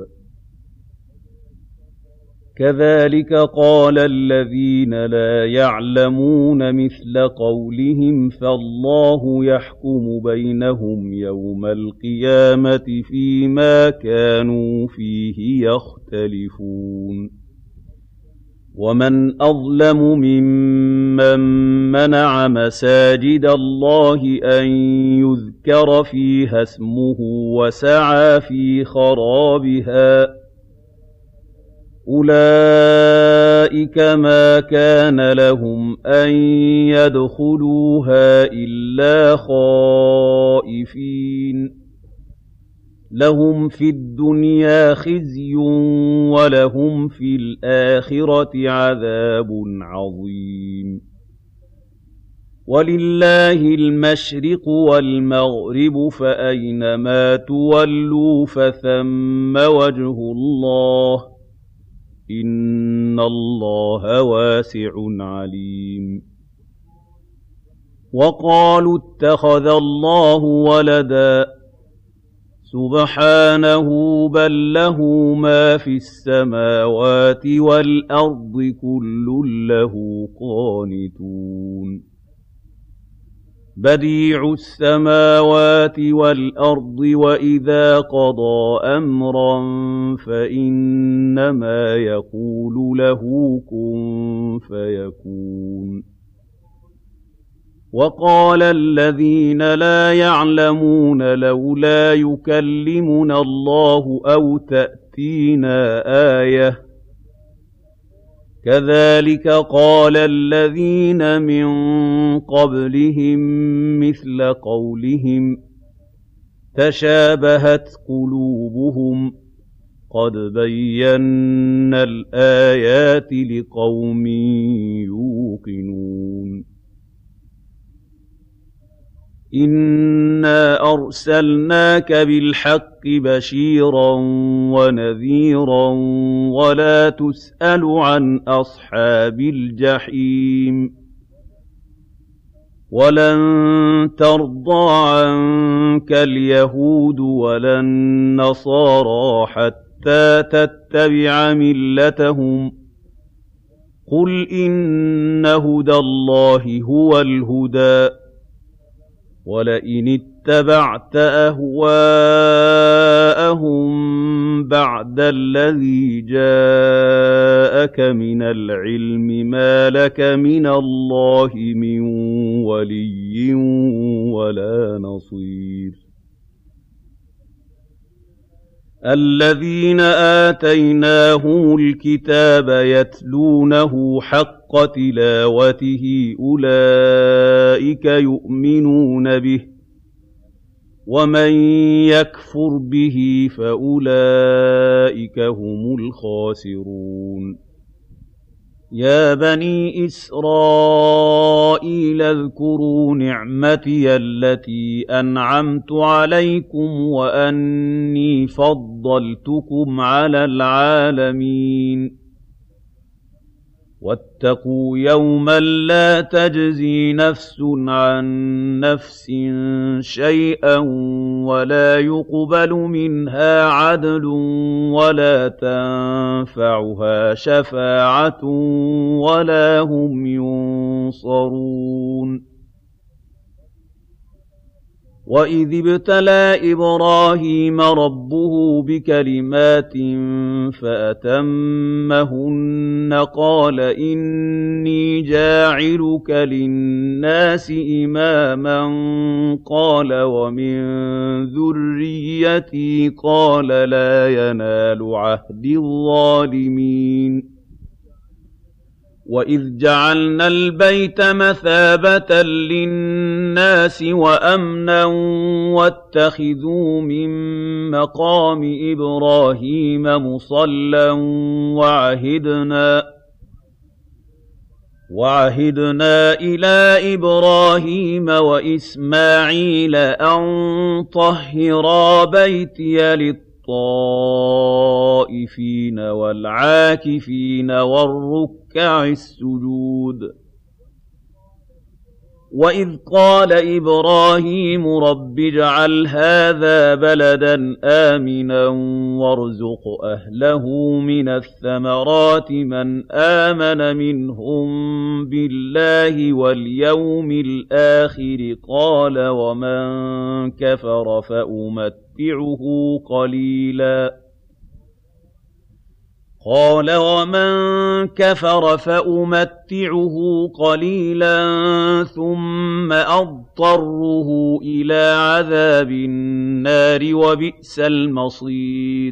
كَذَٰلِكَ قَالَ الَّذِينَ لَا يَعْلَمُونَ مِثْلَ قَوْلِهِمْ فَاللَّهُ يَحْكُمُ بَيْنَهُمْ يَوْمَ الْقِيَامَةِ فِيمَا كَانُوا فِيهِ يَخْتَلِفُونَ وَمَنْ أَظْلَمُ مِمَّن مَّنَعَ مَسَاجِدَ اللَّهِ أَن يُذْكَرَ فِيهَا اسْمُهُ وَسَعَىٰ فِي خَرَابِهَا ۚ أُولَٰئِكَ مَا كَانَ لَهُمْ أَن يَدْخُلُوهَا إِلَّا خَائِفِينَ ۚ لَهُمْ فِي الدُّنْيَا خِزْيٌ وَلَهُمْ فِي الْآخِرَةِ عَذَابٌ عَظِيمٌ وَلِلَّهِ الْمَشْرِقُ وَالْمَغْرِبُ فَأَيْنَمَا تُوَلُّوا فَثَمَّ وَجْهُ اللَّهِ ۚ إِنَّ اللَّهَ وَاسِعٌ عَلِيمٌ وَقَالُوا اتَّخَذَ اللَّهُ وَلَدًا ۗ سُبْحَانَهُ ۖ بَل لَّهُ مَا فِي السَّمَاوَاتِ وَالْأَرْضِ كُلٌّ لَّهُ قَانِتُونَ بديع السماوات والأرض وإذا قضى أمرا فإنما يقول له كن فيكون وقال الذين لا يعلمون لولا يكلمنا الله أو تأتينا آية كذلك قال الذين من قبلهم مثل قولهم تشابهت قلوبهم قد بينا الآيات لقوم يوقنون إنا أرسلناك بالحق بشيرا ونذيرا ولا تسأل عن أصحاب الجحيم ولن ترضى عنك اليهود ولا النصارى حتى تتبع ملتهم قل إن هدى الله هو الهدى ولئن اتبعت أهواءهم بعد الذي جاءك من العلم ما لك من الله من ولي ولا نصير الذين آتيناهم الكتاب يتلونه حق تلاوته أولئك يؤمنون به ومن يكفر به فأولئك هم الخاسرون يا بني إسرائيل اذكروا نعمتي التي أنعمت عليكم وأني فضلتكم على العالمين واتقوا يوما لا تجزي نفس عن نفس شيئا ولا يقبل منها عدل ولا تنفعها شفاعة ولا هم ينصرون وإذ ابتلى إبراهيم ربه بكلمات فأتمهن قال إني جاعلك للناس إماما قال ومن ذريتي قال لا ينال عهد الظالمين وإذ جعلنا البيت مثابة للناس وأمنا واتخذوا من مقام إبراهيم مصلى وعهدنا إلى إبراهيم وإسماعيل أن طهرا بيتي للطائفين والعاكفين والركع السجود وإذ قال إبراهيم رب اجعل هذا بلدا آمنا وارزق أهله من الثمرات من آمن منهم بالله واليوم الآخر قال ومن كفر فأمتعه قليلا ثم أضطره إلى عذاب النار وبئس المصير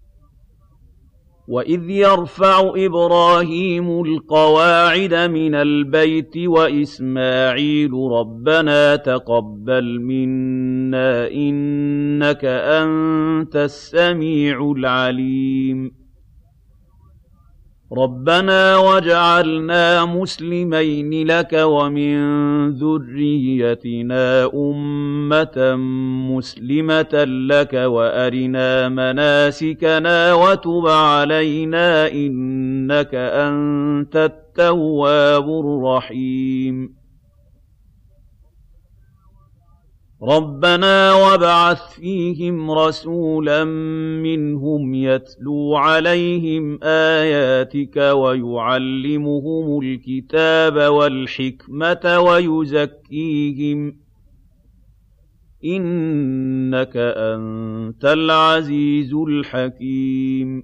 وإذ يرفع إبراهيم القواعد من البيت وإسماعيل ربنا تقبل منا إنك أنت السميع العليم ربنا واجعلنا مسلمين لك ومن ذريتنا أمة مسلمة لك وأرنا مناسكنا وتب علينا إنك أنت التواب الرحيم ربنا وابعث فيهم رسولا منهم يتلو عليهم آياتك ويعلمهم الكتاب والحكمة إِنَّكَ أَنتَ الْعَزِيزُ الْحَكِيمُ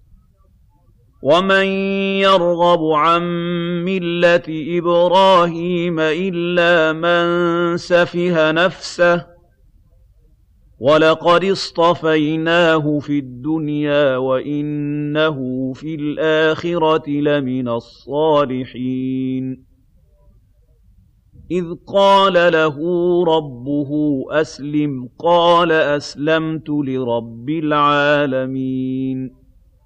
وَمَن يَرْغَبُ عَن مِّلَّةِ إِبْرَاهِيمَ إِلَّا مَن سَفِهَ نَفْسَهُ وَلَقَدِ اصْطَفَيْنَاهُ فِي الدُّنْيَا وَإِنَّهُ فِي الْآخِرَةِ لَمِنَ الصَّالِحِينَ إِذْ قَالَ لَهُ رَبُّهُ أَسْلِمْ قَالَ أَسْلَمْتُ لِرَبِّ الْعَالَمِينَ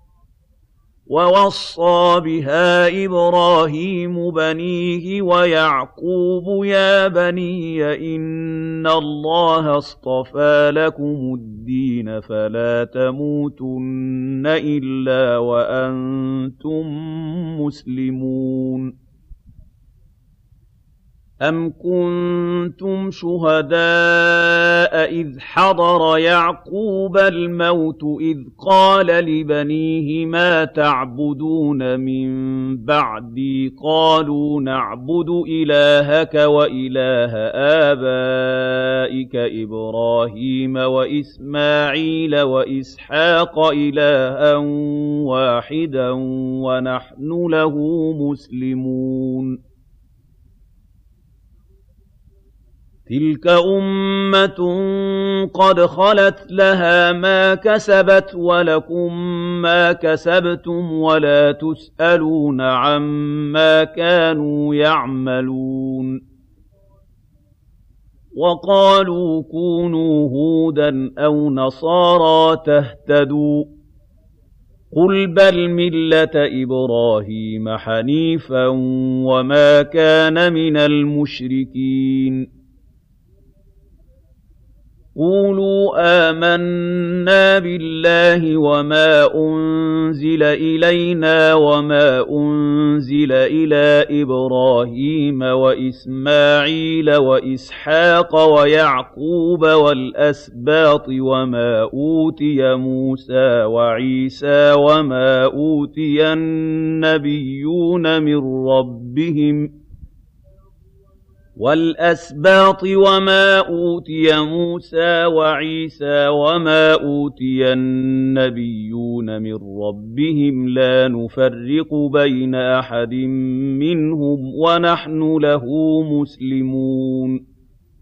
وَوَصَّىٰ بِهَا إِبْرَاهِيمُ بَنِيهِ وَيَعْقُوبُ يَا بَنِيَّ إِنَّ اللَّهَ اصْطَفَىٰ لَكُمُ الدِّينَ فَلَا تَمُوتُنَّ إِلَّا وَأَنتُم مسلمون أَمْ كُنتُمْ شُهَدَاءَ إِذْ حَضَرَ يَعْقُوبَ الْمَوْتُ إِذْ قَالَ لِبَنِيهِ مَا تَعْبُدُونَ مِن بَعْدِي قَالُوا نَعْبُدُ إِلَٰهَكَ وَإِلَٰهَ آبَائِكَ إِبْرَاهِيمَ وَإِسْمَاعِيلَ وَإِسْحَاقَ إِلَٰهًا وَاحِدًا وَنَحْنُ لَهُ مُسْلِمُونَ تِلْكَ أُمَّةٌ قَدْ خَلَتْ لَهَا مَا كَسَبَتْ وَلَكُم مَّا كَسَبْتُمْ وَلَا تُسْأَلُونَ عَمَّا كَانُوا يَعْمَلُونَ وَقَالُوا كُونُوا هُودًا أَوْ نَصَارَىٰ تَهْتَدُوا قُلْ بَلْ مِلَّةَ إِبْرَاهِيمَ حَنِيفًا وَمَا كَانَ مِنَ الْمُشْرِكِينَ قُولُوا آمَنَّا بِاللَّهِ وَمَا أُنزِلَ إِلَيْنَا وَمَا أُنزِلَ إِلَىٰ إِبْرَاهِيمَ وَإِسْمَاعِيلَ وَإِسْحَاقَ وَيَعْقُوبَ وَالْأَسْبَاطِ وَمَا أُوتِيَ مُوسَىٰ وَعِيسَىٰ وَمَا أُوتِيَ النَّبِيُّونَ من رَّبِّهِمْ وَالْأَسْبَاطِ وَمَا أُوتِيَ مُوسَىٰ وَعِيسَىٰ وَمَا أُوتِيَ النَّبِيُّونَ مِن رَّبِّهِمْ لَا نُفَرِّقُ بَيْنَ أَحَدٍ مِّنْهُمْ وَنَحْنُ لَهُ مُسْلِمُونَ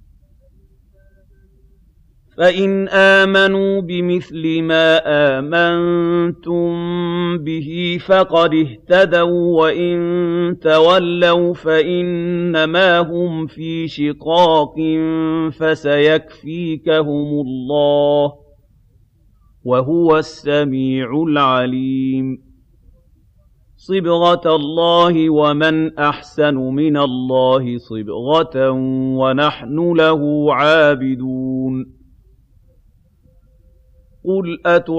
فَإِنْ آمَنُوا بِمِثْلِ مَا آمَنتُم بِهِ فَقَدِ اهْتَدَوا وَّإِن تَوَلَّوْا فَإِنَّمَا هُمْ فِي شِقَاقٍ فَسَيَكْفِيكَهُمُ اللَّهُ وَهُوَ السَّمِيعُ الْعَلِيمُ صِبْغَةَ اللَّهِ وَمَنْ أَحْسَنُ مِنَ اللَّهِ صِبْغَةً وَنَحْنُ لَهُ عَابِدُونَ قُلْ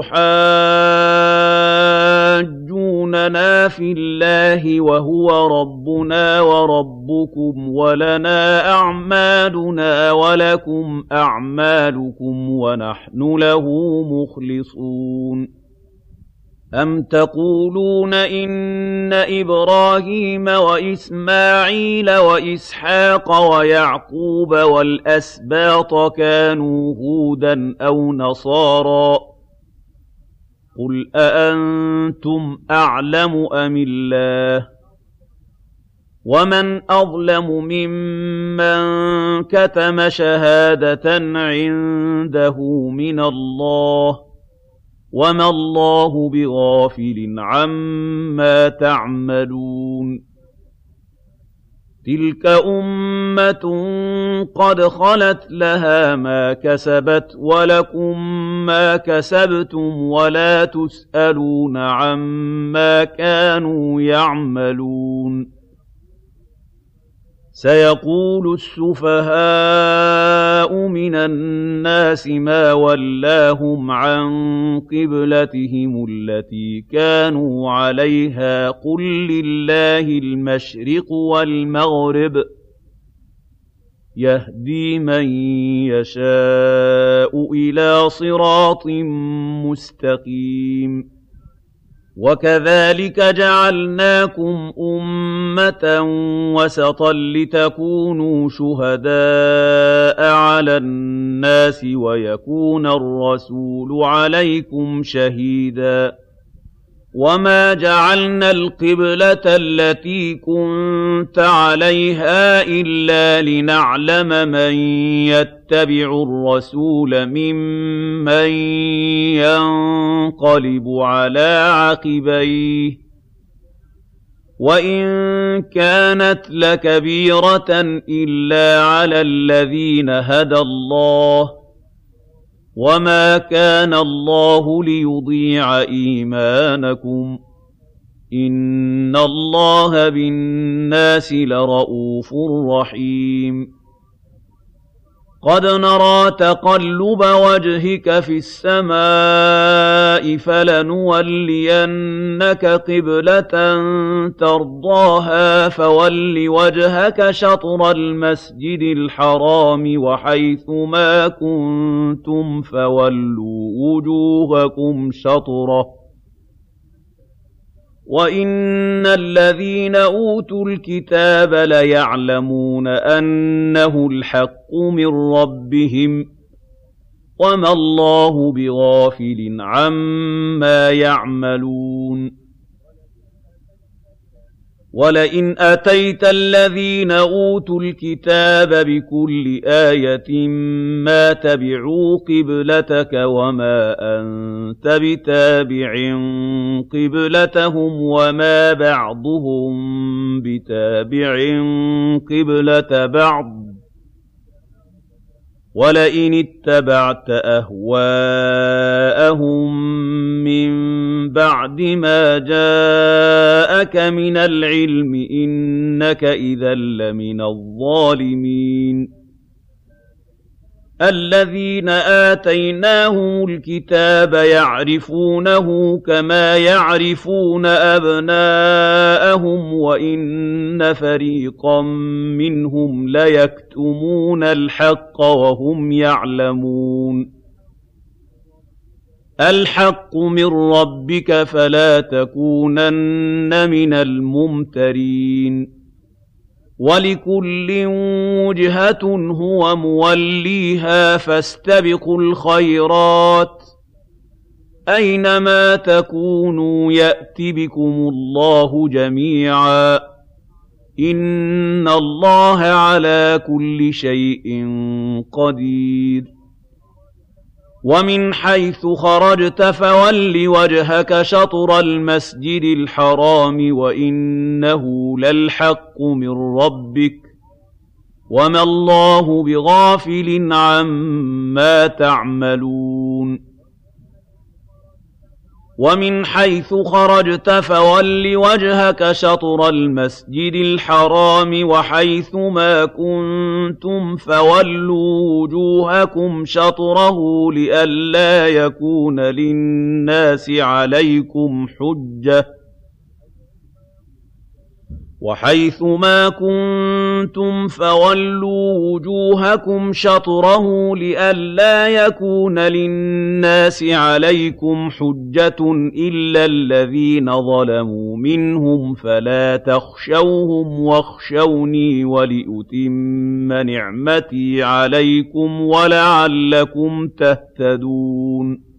أَتُحَاجُّونَنَا فِي اللَّهِ وَهُوَ رَبُّنَا وَرَبُّكُمْ وَلَنَا أَعْمَالُنَا وَلَكُمْ أَعْمَالُكُمْ وَنَحْنُ لَهُ مُخْلِصُونَ أَمْ تَقُولُونَ إِنَّ إِبْرَاهِيمَ وَإِسْمَاعِيلَ وَإِسْحَاقَ وَيَعْقُوبَ وَالْأَسْبَاطَ كَانُوا هُودًا أَوْ نَصَارَىٰ ۗ قُلْ أَأَنتُمْ أَعْلَمُ أَمِ اللَّهُ ۗ وَمَنْ أَظْلَمُ مِمَّن كَتَمَ شَهَادَةً عِندَهُ مِنَ اللَّهِ ۗ وَمَا اللَّهُ بِغَافِلٍ عَمَّا تَعْمَلُونَ تِلْكَ أُمَّةٌ قَدْ خَلَتْ لَهَا مَا كَسَبَتْ وَلَكُم مَّا كَسَبْتُمْ وَلَا تُسْأَلُونَ عَمَّا كَانُوا يَعْمَلُونَ سَيَقُولُ السُّفَهَاءُ مِنَ النَّاسِ مَا وَلَّاهُمْ عَن قِبْلَتِهِمُ الَّتِي كَانُوا عَلَيْهَا ۚ قُل لِّلَّهِ الْمَشْرِقُ وَالْمَغْرِبُ ۚ يَهْدِي مَن يَشَاءُ إِلَىٰ صِرَاطٍ مُّسْتَقِيمٍ وَكَذَٰلِكَ جَعَلْنَاكُمْ أُمَّةً وَسَطًا لِّتَكُونُوا شُهَدَاءَ عَلَى النَّاسِ وَيَكُونَ الرَّسُولُ عَلَيْكُمْ شَهِيدًا ۗ وَمَا جَعَلْنَا الْقِبْلَةَ الَّتِي كُنتَ عَلَيْهَا إِلَّا لِنَعْلَمَ مَن يَتَّبِعُ الرَّسُولَ مِمَّن يَنقَلِبُ عَلَىٰ عَقِبَيْهِ ۚ وَإِن كَانَتْ لَكَبِيرَةً إِلَّا عَلَى الَّذِينَ هَدَى اللَّهُ ۗ وَمَا كَانَ اللَّهُ لِيُضِيعَ إِيمَانَكُمْ ۚ إِنَّ اللَّهَ بِالنَّاسِ لَرَءُوفٌ رَّحِيمٌ قَدْ نَرَىٰ تَقَلُّبَ وَجْهِكَ فِي السَّمَاءِ فَلَنُوَلِّيَنَّكَ قِبْلَةً تَرْضَاهَا فَوَلِّ وَجْهَكَ شَطْرَ الْمَسْجِدِ الْحَرَامِ ۚ وَحَيْثُ مَا كُنتُمْ فَوَلُّوا وُجُوهَكُمْ شَطْرَهُ ۗ وَإِنَّ الَّذِينَ أُوتُوا الْكِتَابَ لَيَعْلَمُونَ أَنَّهُ الْحَقُّ مِن رَّبِّهِمْ ۗ وَمَا اللَّهُ بِغَافِلٍ عَمَّا يَعْمَلُونَ وَلَئِنْ أَتَيْتَ الَّذِينَ أُوتُوا الْكِتَابَ بِكُلِّ آيَةٍ مَّا تَبِعُوا قِبْلَتَكَ وَمَا أَنتَ بِتَابِعٍ قِبْلَتَهُمْ وَمَا بَعْضُهُم بِتَابِعٍ قِبْلَةَ بَعْضٍ ۚ وَلَئِنِ اتَّبَعْتَ أَهْوَاءَهُم مِّن بَعْدِ مَا جَاءَكَ مِنَ الْعِلْمِ إِنَّكَ إِذًا لَّمِنَ الظَّالِمِينَ الَّذِينَ آتَيْنَاهُمُ الْكِتَابَ يَعْرِفُونَهُ كَمَا يَعْرِفُونَ أَبْنَاءَهُمْ وَإِنَّ فَرِيقًا مِّنْهُمْ لَيَكْتُمُونَ الْحَقَّ وَهُمْ يَعْلَمُونَ الْحَقُّ مِن رَّبِّكَ فَلَا تَكُونَنَّ مِنَ الْمُمْتَرِينَ وَلِكُلٍّ وُجْهَةٌ هُوَ مُوَلِّيهَا فَاسْتَبِقُوا الْخَيْرَاتِ ۚ أَيْنَمَا تَكُونُوا يَأْتِ بِكُمُ اللَّهُ جَمِيعًا ۚ إِنَّ اللَّهَ عَلَىٰ كُلِّ شَيْءٍ قَدِيرٌ وَمِنْ حَيْثُ خَرَجْتَ فَوَلِّ وَجْهَكَ شَطْرَ الْمَسْجِدِ الْحَرَامِ ۖ وَإِنَّهُ لَلْحَقُّ مِن رَّبِّكَ ۗ وَمَا اللَّهُ بِغَافِلٍ عَمَّا تَعْمَلُونَ وَمِنْ حَيْثُ خَرَجْتَ فَوَلِّ وَجْهَكَ شَطْرَ الْمَسْجِدِ الْحَرَامِ ۖ وَحَيْثُ مَا كُنتُمْ فَوَلُّوا وُجُوهَكُمْ شَطْرَهُ لِئَلَّا يَكُونَ لِلنَّاسِ عَلَيْكُمْ حُجَّةٌ وَحَيْثُ مَا كُنتُمْ فَوَلُّوا وُجُوهَكُمْ شَطْرَهُ لِئَلَّا يَكُونَ لِلنَّاسِ عَلَيْكُمْ حُجَّةٌ إِلَّا الَّذِينَ ظَلَمُوا مِنْهُمْ فَلَا تَخْشَوْهُمْ وَاخْشَوْنِي وَلِأُتِمَّ نِعْمَتِي عَلَيْكُمْ وَلَعَلَّكُمْ تَهْتَدُونَ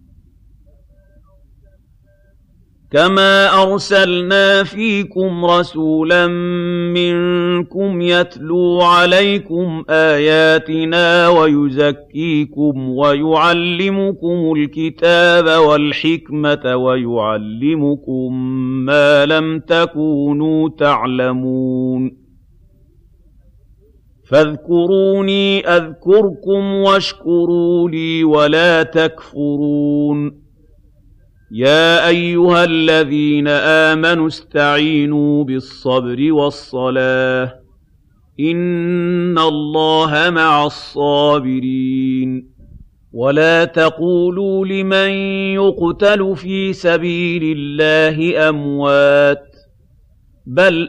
كَمَا أَرْسَلْنَا فِيكُمْ رَسُولًا مِّنكُمْ يَتْلُو عَلَيْكُمْ آيَاتِنَا وَيُزَكِّيكُمْ وَيُعَلِّمُكُمُ الْكِتَابَ وَالْحِكْمَةَ وَيُعَلِّمُكُم مَّا لَمْ تَكُونُوا تَعْلَمُونَ فاذكروني أذكركم واشكروا لي ولا تكفرون يا أيها الذين آمنوا استعينوا بالصبر والصلاة إن الله مع الصابرين ولا تقولوا لمن يقتل في سبيل الله أموات بل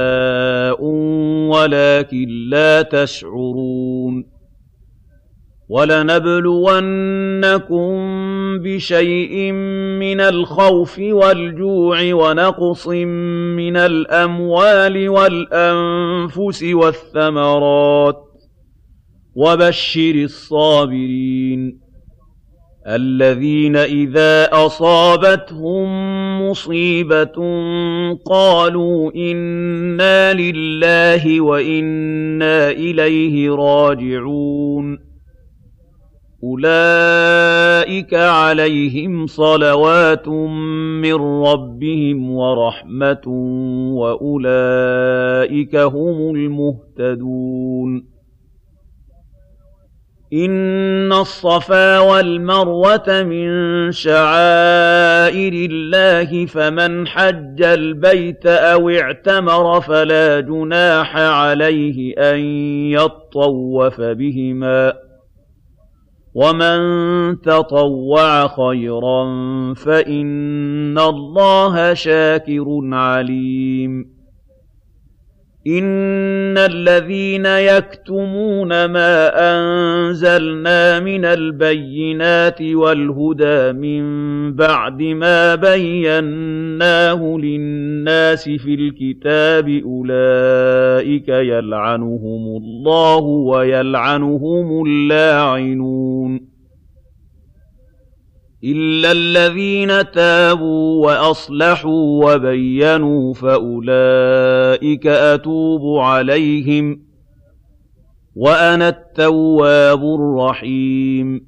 أحياء ولكن لا تشعرون وَلَنَبْلُوَنَّكُم بِشَيْءٍ مِّنَ الْخَوْفِ وَالْجُوعِ وَنَقْصٍ مِّنَ الْأَمْوَالِ وَالْأَنفُسِ وَالثَّمَرَاتِ ۗ وَبَشِّرِ الصَّابِرِينَ الَّذِينَ إِذَا أَصَابَتْهُم مُّصِيبَةٌ قَالُوا إِنَّا لِلَّهِ وَإِنَّا إِلَيْهِ رَاجِعُونَ أُولَٰئِكَ عَلَيْهِمْ صَلَوَاتٌ مِّن رَّبِّهِمْ وَرَحْمَةٌ وَأُولَٰئِكَ هُمُ الْمُهْتَدُونَ إِنَّ الصَّفَا وَالْمَرْوَةَ مِن شَعَائِرِ اللَّهِ فَمَنْ حَجَّ الْبَيْتَ أَوِ اعْتَمَرَ فَلَا جُنَاحَ عَلَيْهِ أَن يَطَّوَّفَ بِهِمَا ۚ وَمَن تَطَوَّعَ خَيْرًا فَإِنَّ اللَّهَ شَاكِرٌ عَلِيمٌ إِنَّ الَّذِينَ يَكْتُمُونَ مَا أَنزَلْنَا مِنَ الْبَيِّنَاتِ وَالْهُدَىٰ مِن بَعْدِ مَا بَيَّنَّاهُ لِلنَّاسِ فِي الْكِتَابِ أُولَٰئِكَ يَلْعَنُهُمُ اللَّهُ وَيَلْعَنُهُمُ اللاعنون إِلَّا الَّذِينَ تَابُوا وَأَصْلَحُوا وَبَيَّنُوا فَأُولَٰئِكَ أَتُوبُ عَلَيْهِمْ ۚ وَأَنَا التَّوَّابُ الرَّحِيمُ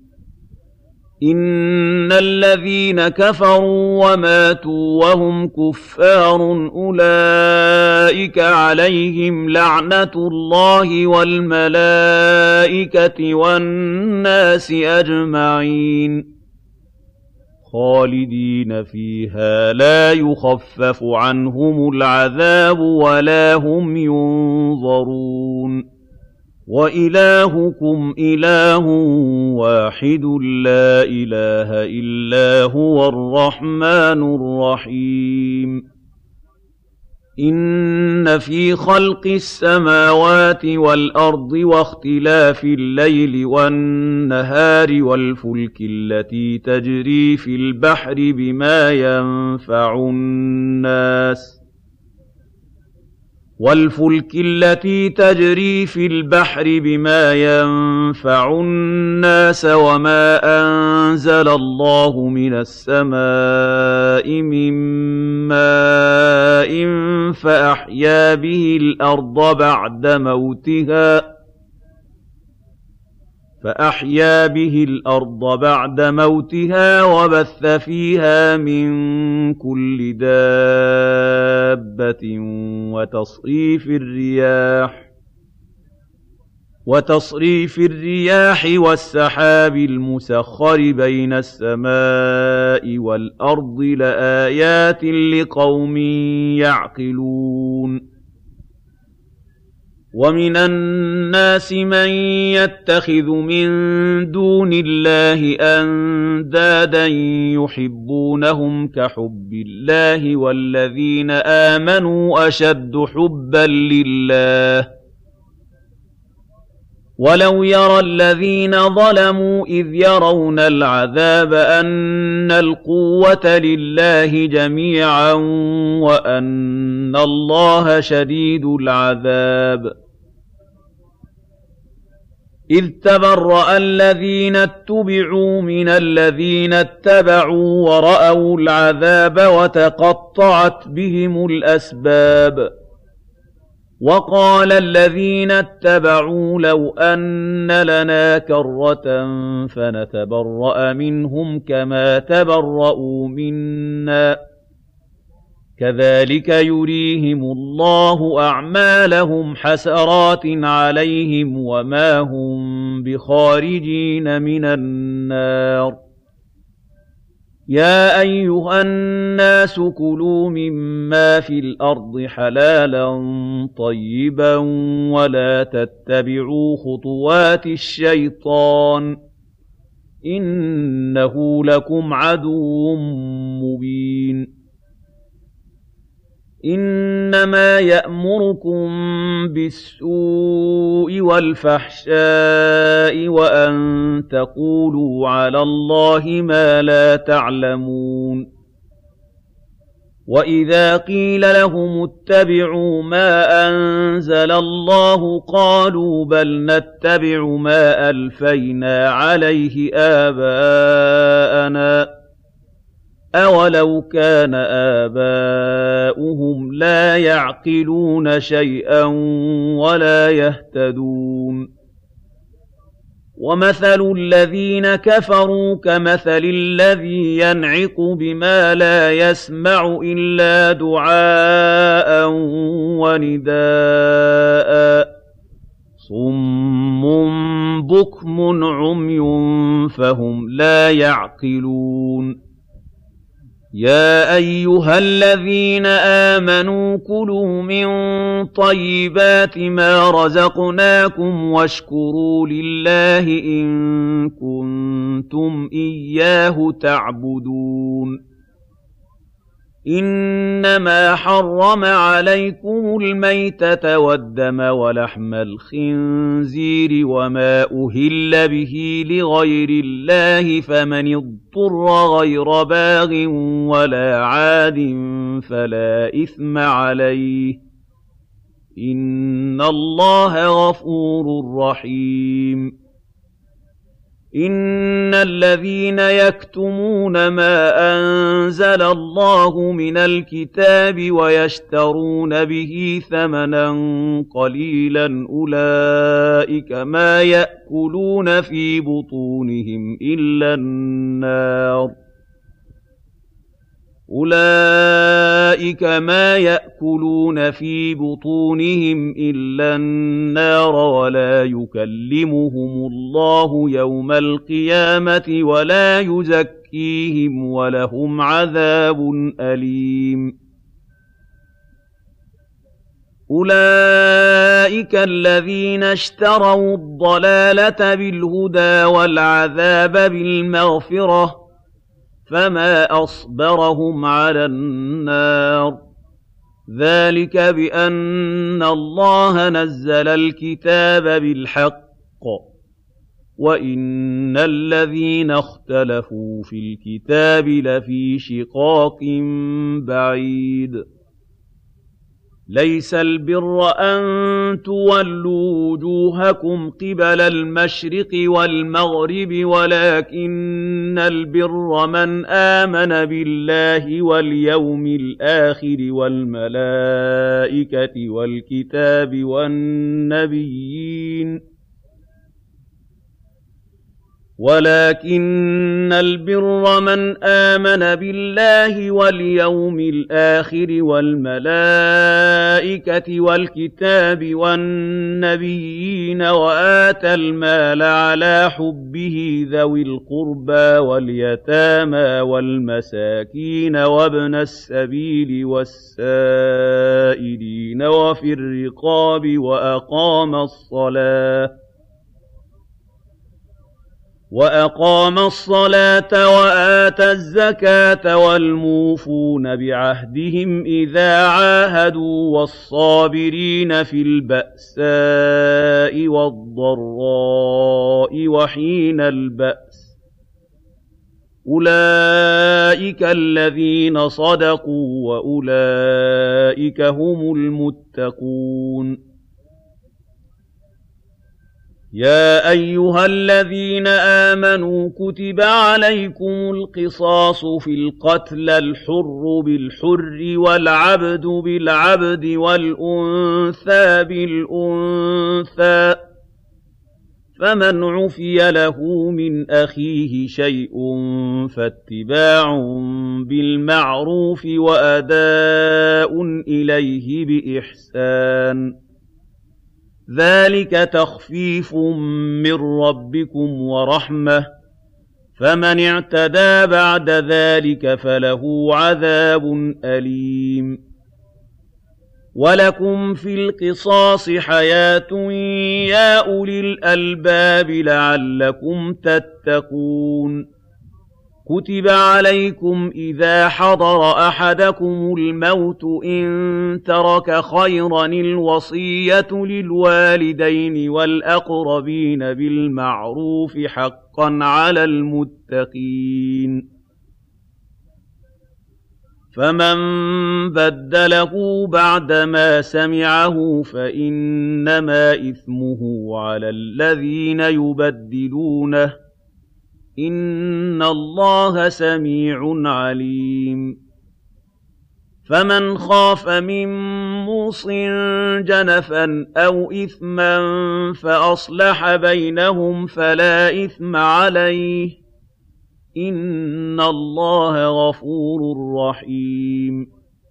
إِنَّ الَّذِينَ كَفَرُوا وَمَاتُوا وَهُمْ كُفَّارٌ أُولَٰئِكَ عَلَيْهِمْ لَعْنَةُ اللَّهِ وَالْمَلَائِكَةِ وَالنَّاسِ أَجْمَعِينَ خَالِدِينَ فِيهَا لَا يُخَفَّفُ عَنْهُمُ الْعَذَابُ وَلَا هُمْ يُنظَرُونَ وَإِلَٰهُكُمْ إِلَٰهٌ وَاحِدٌ لَّا إِلَٰهَ إِلَّا هُوَ الرَّحْمَٰنُ الرَّحِيمُ إِنَّ فِي خَلْقِ السَّمَاوَاتِ وَالْأَرْضِ وَاخْتِلَافِ اللَّيْلِ وَالنَّهَارِ وَالْفُلْكِ الَّتِي تَجْرِي فِي الْبَحْرِ بِمَا يَنفَعُ النَّاسَ وَمَا أَنزَلَ اللَّهُ مِنَ السَّمَاءِ مِن مَّاءٍ فَأَحْيَا بِهِ الْأَرْضَ بَعْدَ مَوْتِهَا وَبَثَّ فِيهَا مِن كُلِّ دَابَّةٍ وَتَصْرِيفِ الرِّيَاحِ وَالسَّحَابِ الْمُسَخَّرِ بَيْنَ السَّمَاءِ وَالْأَرْضِ لَآيَاتٍ لِّقَوْمٍ يَعْقِلُونَ وَمِنَ النَّاسِ مَن يَتَّخِذُ مِن دُونِ اللَّهِ أَندَادًا يُحِبُّونَهُمْ كَحُبِّ اللَّهِ وَالَّذِينَ آمَنُوا أَشَدُّ حُبًّا لِّلَّهِ ۗ وَلَوْ يَرَى الَّذِينَ ظَلَمُوا إِذْ يَرَوْنَ الْعَذَابَ أَنَّ الْقُوَّةَ لِلَّهِ جَمِيعًا وَأَنَّ اللَّهَ شَدِيدُ الْعَذَابِ إِذْ تَبَرَّأَ الَّذِينَ اتُّبِعُوا مِنَ الَّذِينَ اتَّبَعُوا وَرَأَوُا الْعَذَابَ وَتَقَطَّعَتْ بِهِمُ الْأَسْبَابُ وَقَالَ الَّذِينَ اتَّبَعُوا لَوْ أَنَّ لَنَا كَرَّةً فَنَتَبَرَّأَ مِنْهُمْ كَمَا تَبَرَّءُوا مِنَّا ۗ كَذَٰلِكَ يُرِيهِمُ اللَّهُ أَعْمَالَهُمْ حَسَرَاتٍ عَلَيْهِمْ وَمَا هُم بِخَارِجِينَ مِنَ النَّارِ يَا أَيُّهَا النَّاسُ كُلُوا مِمَّا فِي الْأَرْضِ حَلَالًا طَيِّبًا وَلَا تَتَّبِعُوا خُطُوَاتِ الشَّيْطَانِ ۚ إِنَّهُ لَكُمْ عَدُوٌّ مُّبِينٌ إِنَّمَا يَأْمُرُكُم بِالسُّوءِ وَالْفَحْشَاءِ وَأَن تَقُولُوا عَلَى اللَّهِ مَا لَا تَعْلَمُونَ وَإِذَا قِيلَ لَهُمُ اتَّبِعُوا مَا أَنزَلَ اللَّهُ قَالُوا بَلْ نَتَّبِعُ مَا أَلْفَيْنَا عَلَيْهِ آبَاءَنَا ۚ أَوَلَوْ كَانَ آبَاؤُهُمْ لَا يَعْقِلُونَ شَيْئًا وَلَا يَهْتَدُونَ وَمَثَلُ الَّذِينَ كَفَرُوا كَمَثَلِ الَّذِي يَنْعِقُ بِمَا لَا يَسْمَعُ إِلَّا دُعَاءً وَنِدَاءً ۚ صُمٌّ بُكْمٌ عُمْيٌ فَهُمْ لَا يَعْقِلُونَ يَا أَيُّهَا الَّذِينَ آمَنُوا كُلُوا مِن طَيِّبَاتِ مَا رَزَقْنَاكُمْ وَاشْكُرُوا لِلَّهِ إِن كُنتُمْ إِيَّاهُ تَعْبُدُونَ إِنَّمَا حَرَّمَ عَلَيْكُمُ الْمَيْتَةَ وَالدَّمَ وَلَحْمَ الْخِنزِيرِ وَمَا أُهِلَّ بِهِ لِغَيْرِ اللَّهِ فَمَنِ اضْطُرَّ غَيْرَ بَاغٍ وَلَا عَادٍ فَلَا إِثْمَ عَلَيْهِ ۚ إِنَّ اللَّهَ غَفُورٌ رَّحِيمٌ إِنَّ الَّذِينَ يَكْتُمُونَ مَا أَنزَلَ اللَّهُ مِنَ الْكِتَابِ وَيَشْتَرُونَ بِهِ ثَمَنًا قَلِيلًا أُولَٰئِكَ مَا يَأْكُلُونَ فِي بُطُونِهِمْ إِلَّا النَّارَ وَلَا يُكَلِّمُهُمُ اللَّهُ يَوْمَ الْقِيَامَةِ وَلَا يُزَكِّيهِمْ وَلَهُمْ عَذَابٌ أَلِيمٌ أُولَٰئِكَ الَّذِينَ اشْتَرَوُا الضَّلَالَةَ بِالْهُدَىٰ وَالْعَذَابَ بِالْمَغْفِرَةِ ۚ فَمَا أَصْبَرَهُمْ عَلَى النَّارِ ذَٰلِكَ بِأَنَّ اللَّهَ نَزَّلَ الْكِتَابَ بِالْحَقِّ وَإِنَّ الَّذِينَ اخْتَلَفُوا فِي الْكِتَابِ لَفِي شِقَاقٍ بَعِيدٍ لَيْسَ الْبِرَّ أَن تُوَلُّوا وُجُوهَكُمْ قِبَلَ الْمَشْرِقِ وَالْمَغْرِبِ وَلَٰكِنَّ الْبِرَّ مَنْ آمَنَ بِاللَّهِ وَالْيَوْمِ الْآخِرِ وَالْمَلَائِكَةِ وَالْكِتَابِ وَالنَّبِيِّينَ وَلَٰكِنَّ الْبِرَّ مَنْ آمَنَ بِاللَّهِ وَالْيَوْمِ الْآخِرِ وَالْمَلَائِكَةِ وَالْكِتَابِ وَالنَّبِيِّينَ وَآتَى الْمَالَ عَلَىٰ حُبِّهِ ذَوِي الْقُرْبَىٰ وَالْيَتَامَىٰ وَالْمَسَاكِينَ وَابْنَ السَّبِيلِ وَالسَّائِلِينَ وَفِي الرِّقَابِ وَأَقَامَ الصَّلَاةَ وَآتَى الزَّكَاةَ وَالْمُوفُونَ بِعَهْدِهِمْ إِذَا عَاهَدُوا وَالصَّابِرِينَ فِي الْبَأْسَاءِ وَالضَّرَّاءِ وَحِينَ الْبَأْسِ ۗ أُولَٰئِكَ الَّذِينَ صَدَقُوا وَأُولَٰئِكَ هُمُ الْمُتَّقُونَ يَا أَيُّهَا الَّذِينَ آمَنُوا كُتِبَ عَلَيْكُمُ الْقِصَاصُ فِي الْقَتْلَى الْحُرُّ بِالْحُرِّ وَالْعَبْدُ بِالْعَبْدِ وَالْأُنثَىٰ بِالْأُنثَىٰ ۚ فَمَنْ عُفِيَ لَهُ مِنْ أَخِيهِ شَيْءٌ فَاتِّبَاعٌ بِالْمَعْرُوفِ وَأَدَاءٌ إِلَيْهِ بِإِحْسَانٍ ۗ ذَٰلِكَ تَخْفِيفٌ مِّن رَّبِّكُمْ وَرَحْمَةٌ ۚ فَمَنِ اعْتَدَىٰ بَعْدَ ذَٰلِكَ فَلَهُ عَذَابٌ أَلِيمٌ وَلَكُمْ فِي الْقِصَاصِ حَيَاةٌ يَا أُولِي الْأَلْبَابِ لَعَلَّكُمْ تَتَّقُونَ كُتِبَ عَلَيْكُمْ إِذَا حَضَرَ أَحَدَكُمُ الْمَوْتُ إِن تَرَكَ خَيْرًا الْوَصِيَّةُ لِلْوَالِدَيْنِ وَالْأَقْرَبِينَ بِالْمَعْرُوفِ حَقًّا عَلَى الْمُتَّقِينَ فَمَن بَدَّلَهُ بَعْدَمَا سَمِعَهُ فَإِنَّمَا إِثْمُهُ عَلَى الَّذِينَ يُبَدِّلُونَهُ ۚ إِنَّ اللَّهَ سَمِيعٌ عَلِيمٌ فَمَنْ خَافَ مِن مُّوصٍ جَنَفًا أَوْ إِثْمًا فَأَصْلَحَ بَيْنَهُمْ فَلَا إِثْمَ عَلَيْهِ ۚ إِنَّ اللَّهَ غَفُورٌ رَّحِيمٌ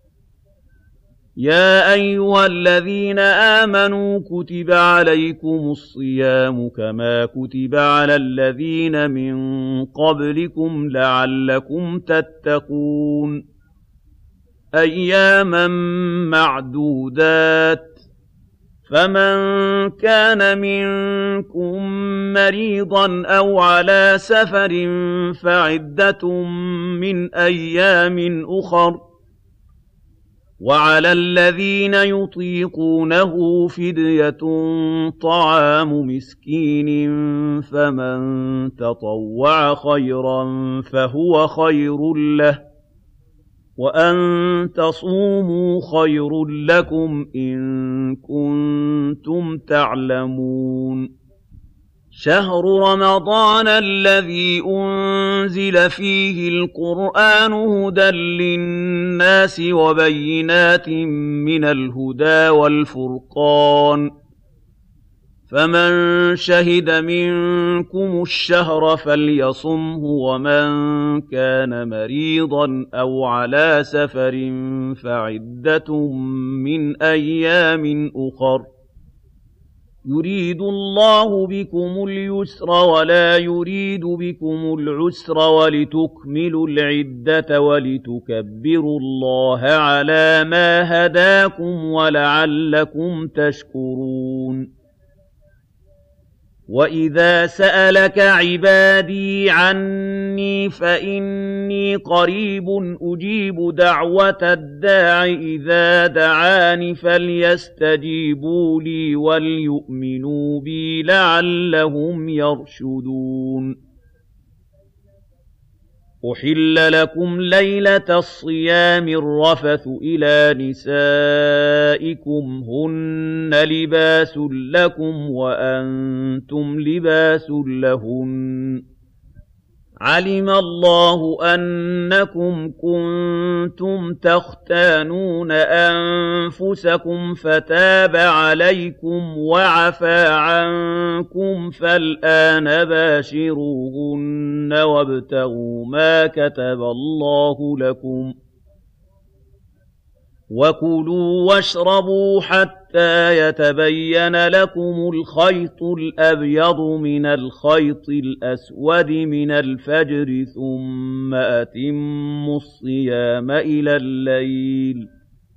يَا أَيُّهَا الَّذِينَ آمَنُوا كُتِبَ عَلَيْكُمُ الصِّيَامُ كَمَا كُتِبَ عَلَى الَّذِينَ مِن قَبْلِكُمْ لَعَلَّكُمْ تَتَّقُونَ أَيَّامًا مَّعْدُودَاتٍ ۚ فَمَن كَانَ مِنكُم مَّرِيضًا أَوْ عَلَىٰ سَفَرٍ فَعِدَّةٌ مِّنْ أَيَّامٍ أُخَرَ ۚ وَعَلَى الَّذِينَ يُطِيقُونَهُ فِدْيَةٌ طَعَامُ مِسْكِينٍ ۖ فَمَن تَطَوَّعَ خَيْرًا فَهُوَ خَيْرٌ لَّهُ ۚ وَأَن تَصُومُوا خَيْرٌ لَّكُمْ إِن كُنتُمْ تَعْلَمُونَ شَهْرُ رَمَضَانَ الَّذِي أُنزِلَ فِيهِ الْقُرْآنُ هُدًى لِّلنَّاسِ وَبَيِّنَاتٍ مِّنَ الْهُدَىٰ وَالْفُرْقَانِ ۚ فَمَن شَهِدَ مِنكُمُ الشَّهْرَ فَلْيَصُمْهُ ۖ وَمَن كَانَ مَرِيضًا أَوْ عَلَىٰ سَفَرٍ فَعِدَّةٌ مِّنْ أَيَّامٍ أُخَرَ ۚ يُرِيدُ اللَّهُ بِكُمُ الْيُسْرَ وَلَا يُرِيدُ بِكُمُ الْعُسْرَ وَلِتُكْمِلُوا الْعِدَّةَ وَلِتُكَبِّرُوا اللَّهَ عَلَىٰ مَا هَدَاكُمْ وَلَعَلَّكُمْ تَشْكُرُونَ وَإِذَا سَأَلَكَ عِبَادِي عَنِّي فَإِنِّي قَرِيبٌ أُجِيبُ دَعْوَةَ الدَّاعِ إِذَا دَعَانِ فَلْيَسْتَجِيبُوا لِي وَلْيُؤْمِنُوا بِي لَعَلَّهُمْ يَرْشُدُونَ أُحِلَّ لَكُمْ لَيْلَةَ الصِّيَامِ الرَّفَثُ إِلَىٰ نِسَائِكُمْ هُنَّ لِبَاسٌ لَّكُمْ وَأَنتُمْ لِبَاسٌ لَّهُنَّ ۗ عَلِمَ اللَّهُ أَنَّكُمْ كُنتُمْ تَخْتَانُونَ أَنفُسَكُمْ فَتَابَ عَلَيْكُمْ وَعَفَا عَنكُمْ ۖ فَالْآنَ بَاشِرُوهُنَّ وَابْتَغُوا مَا كَتَبَ اللَّهُ لَكُمْ ۚ وَكُلُوا وَاشْرَبُوا حَتَّىٰ يَتَبَيَّنَ لَكُمُ الْخَيْطُ الْأَبْيَضُ مِنَ الْخَيْطِ الْأَسْوَدِ مِنَ الْفَجْرِ ۖ ثُمَّ أَتِمُّوا الصِّيَامَ إِلَى اللَّيْلِ ۚ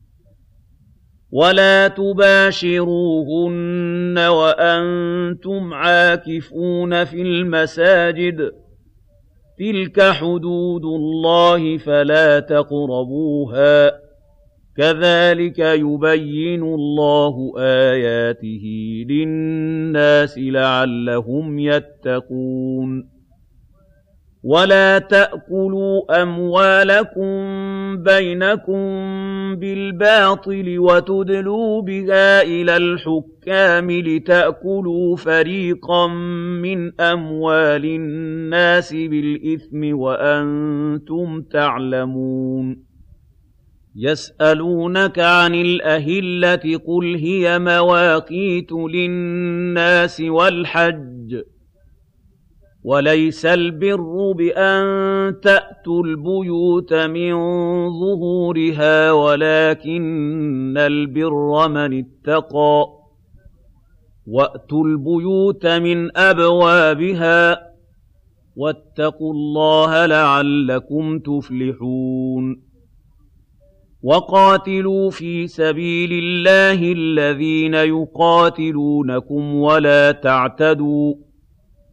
وَلَا تُبَاشِرُوهُنَّ وَأَنتُمْ عَاكِفُونَ في الْمَسَاجِدِ ۗ تِلْكَ حُدُودُ اللَّهِ فَلَا تَقْرَبُوهَا ۗ كَذَٰلِكَ يُبَيِّنُ اللَّهُ آيَاتِهِ لِلنَّاسِ لَعَلَّهُمْ يَتَّقُونَ وَلَا تَأْكُلُوا أَمْوَالَكُم بَيْنَكُم بِالْبَاطِلِ وَتُدْلُوا بِهَا إِلَى الْحُكَّامِ لِتَأْكُلُوا فَرِيقًا مِّنْ أَمْوَالِ النَّاسِ بِالْإِثْمِ وَأَنتُمْ تَعْلَمُونَ يَسْأَلُونَكَ عَنِ الْأَهِلَّةِ ۖ قُلْ هِيَ مَوَاقِيتُ لِلنَّاسِ وَالْحَجِّ ۗ وَلَيْسَ الْبِرُّ بِأَن تَأْتُوا الْبُيُوتَ مِن ظُهُورِهَا وَلَٰكِنَّ الْبِرَّ مَنِ اتَّقَىٰ ۗ وَأْتُوا الْبُيُوتَ مِنْ أَبْوَابِهَا ۚ وَاتَّقُوا اللَّهَ لَعَلَّكُمْ تُفْلِحُونَ وَقَاتِلُوا فِي سَبِيلِ اللَّهِ الَّذِينَ يُقَاتِلُونَكُمْ وَلَا تَعْتَدُوا ۚ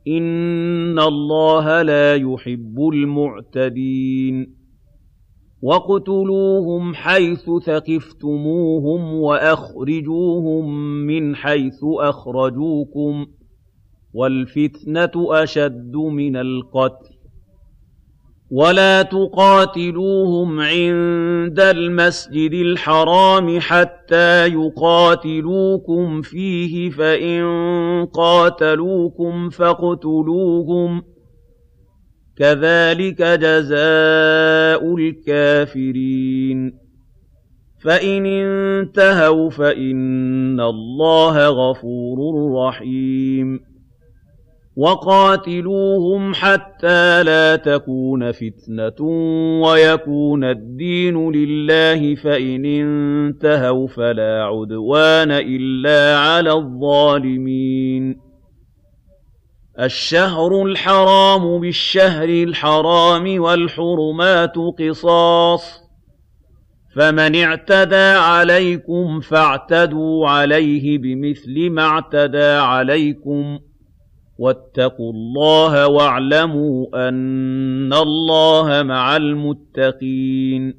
إِنَّ اللَّهَ لَا يُحِبُّ الْمُعْتَدِينَ وَاقْتُلُوهُمْ حَيْثُ ثَقِفْتُمُوهُمْ وَأَخْرِجُوهُم مِّنْ حَيْثُ أَخْرَجُوكُمْ ۚ وَالْفِتْنَةُ أَشَدُّ مِنَ الْقَتْلِ ۚ وَلَا تُقَاتِلُوهُمْ عِندَ الْمَسْجِدِ الْحَرَامِ حَتَّىٰ يُقَاتِلُوكُمْ فِيهِ ۖ فَإِن قَاتَلُوكُمْ فَاقْتُلُوهُمْ ۗ كَذَٰلِكَ جَزَاءُ الْكَافِرِينَ فَإِنِ انتَهَوْا فَإِنَّ اللَّهَ غَفُورٌ رَّحِيمٌ وَقَاتِلُوهُمْ حَتَّىٰ لَا تَكُونَ فِتْنَةٌ وَيَكُونَ الدِّينُ لِلَّهِ فَإِنِ انتَهَوْا فَلَا عُدْوَانَ إِلَّا عَلَى الظَّالِمِينَ الشَّهْرُ الْحَرَامُ بِالشَّهْرِ الْحَرَامِ وَالْحُرُمَاتُ قِصَاصٌ ۚ فَمَنِ اعْتَدَىٰ عَلَيْكُمْ فَاعْتَدُوا عَلَيْهِ بِمِثْلِ مَا اعْتَدَىٰ عَلَيْكُمْ ۚ وَاتَّقُوا اللَّهَ وَاعْلَمُوا أَنَّ اللَّهَ مَعَ الْمُتَّقِينَ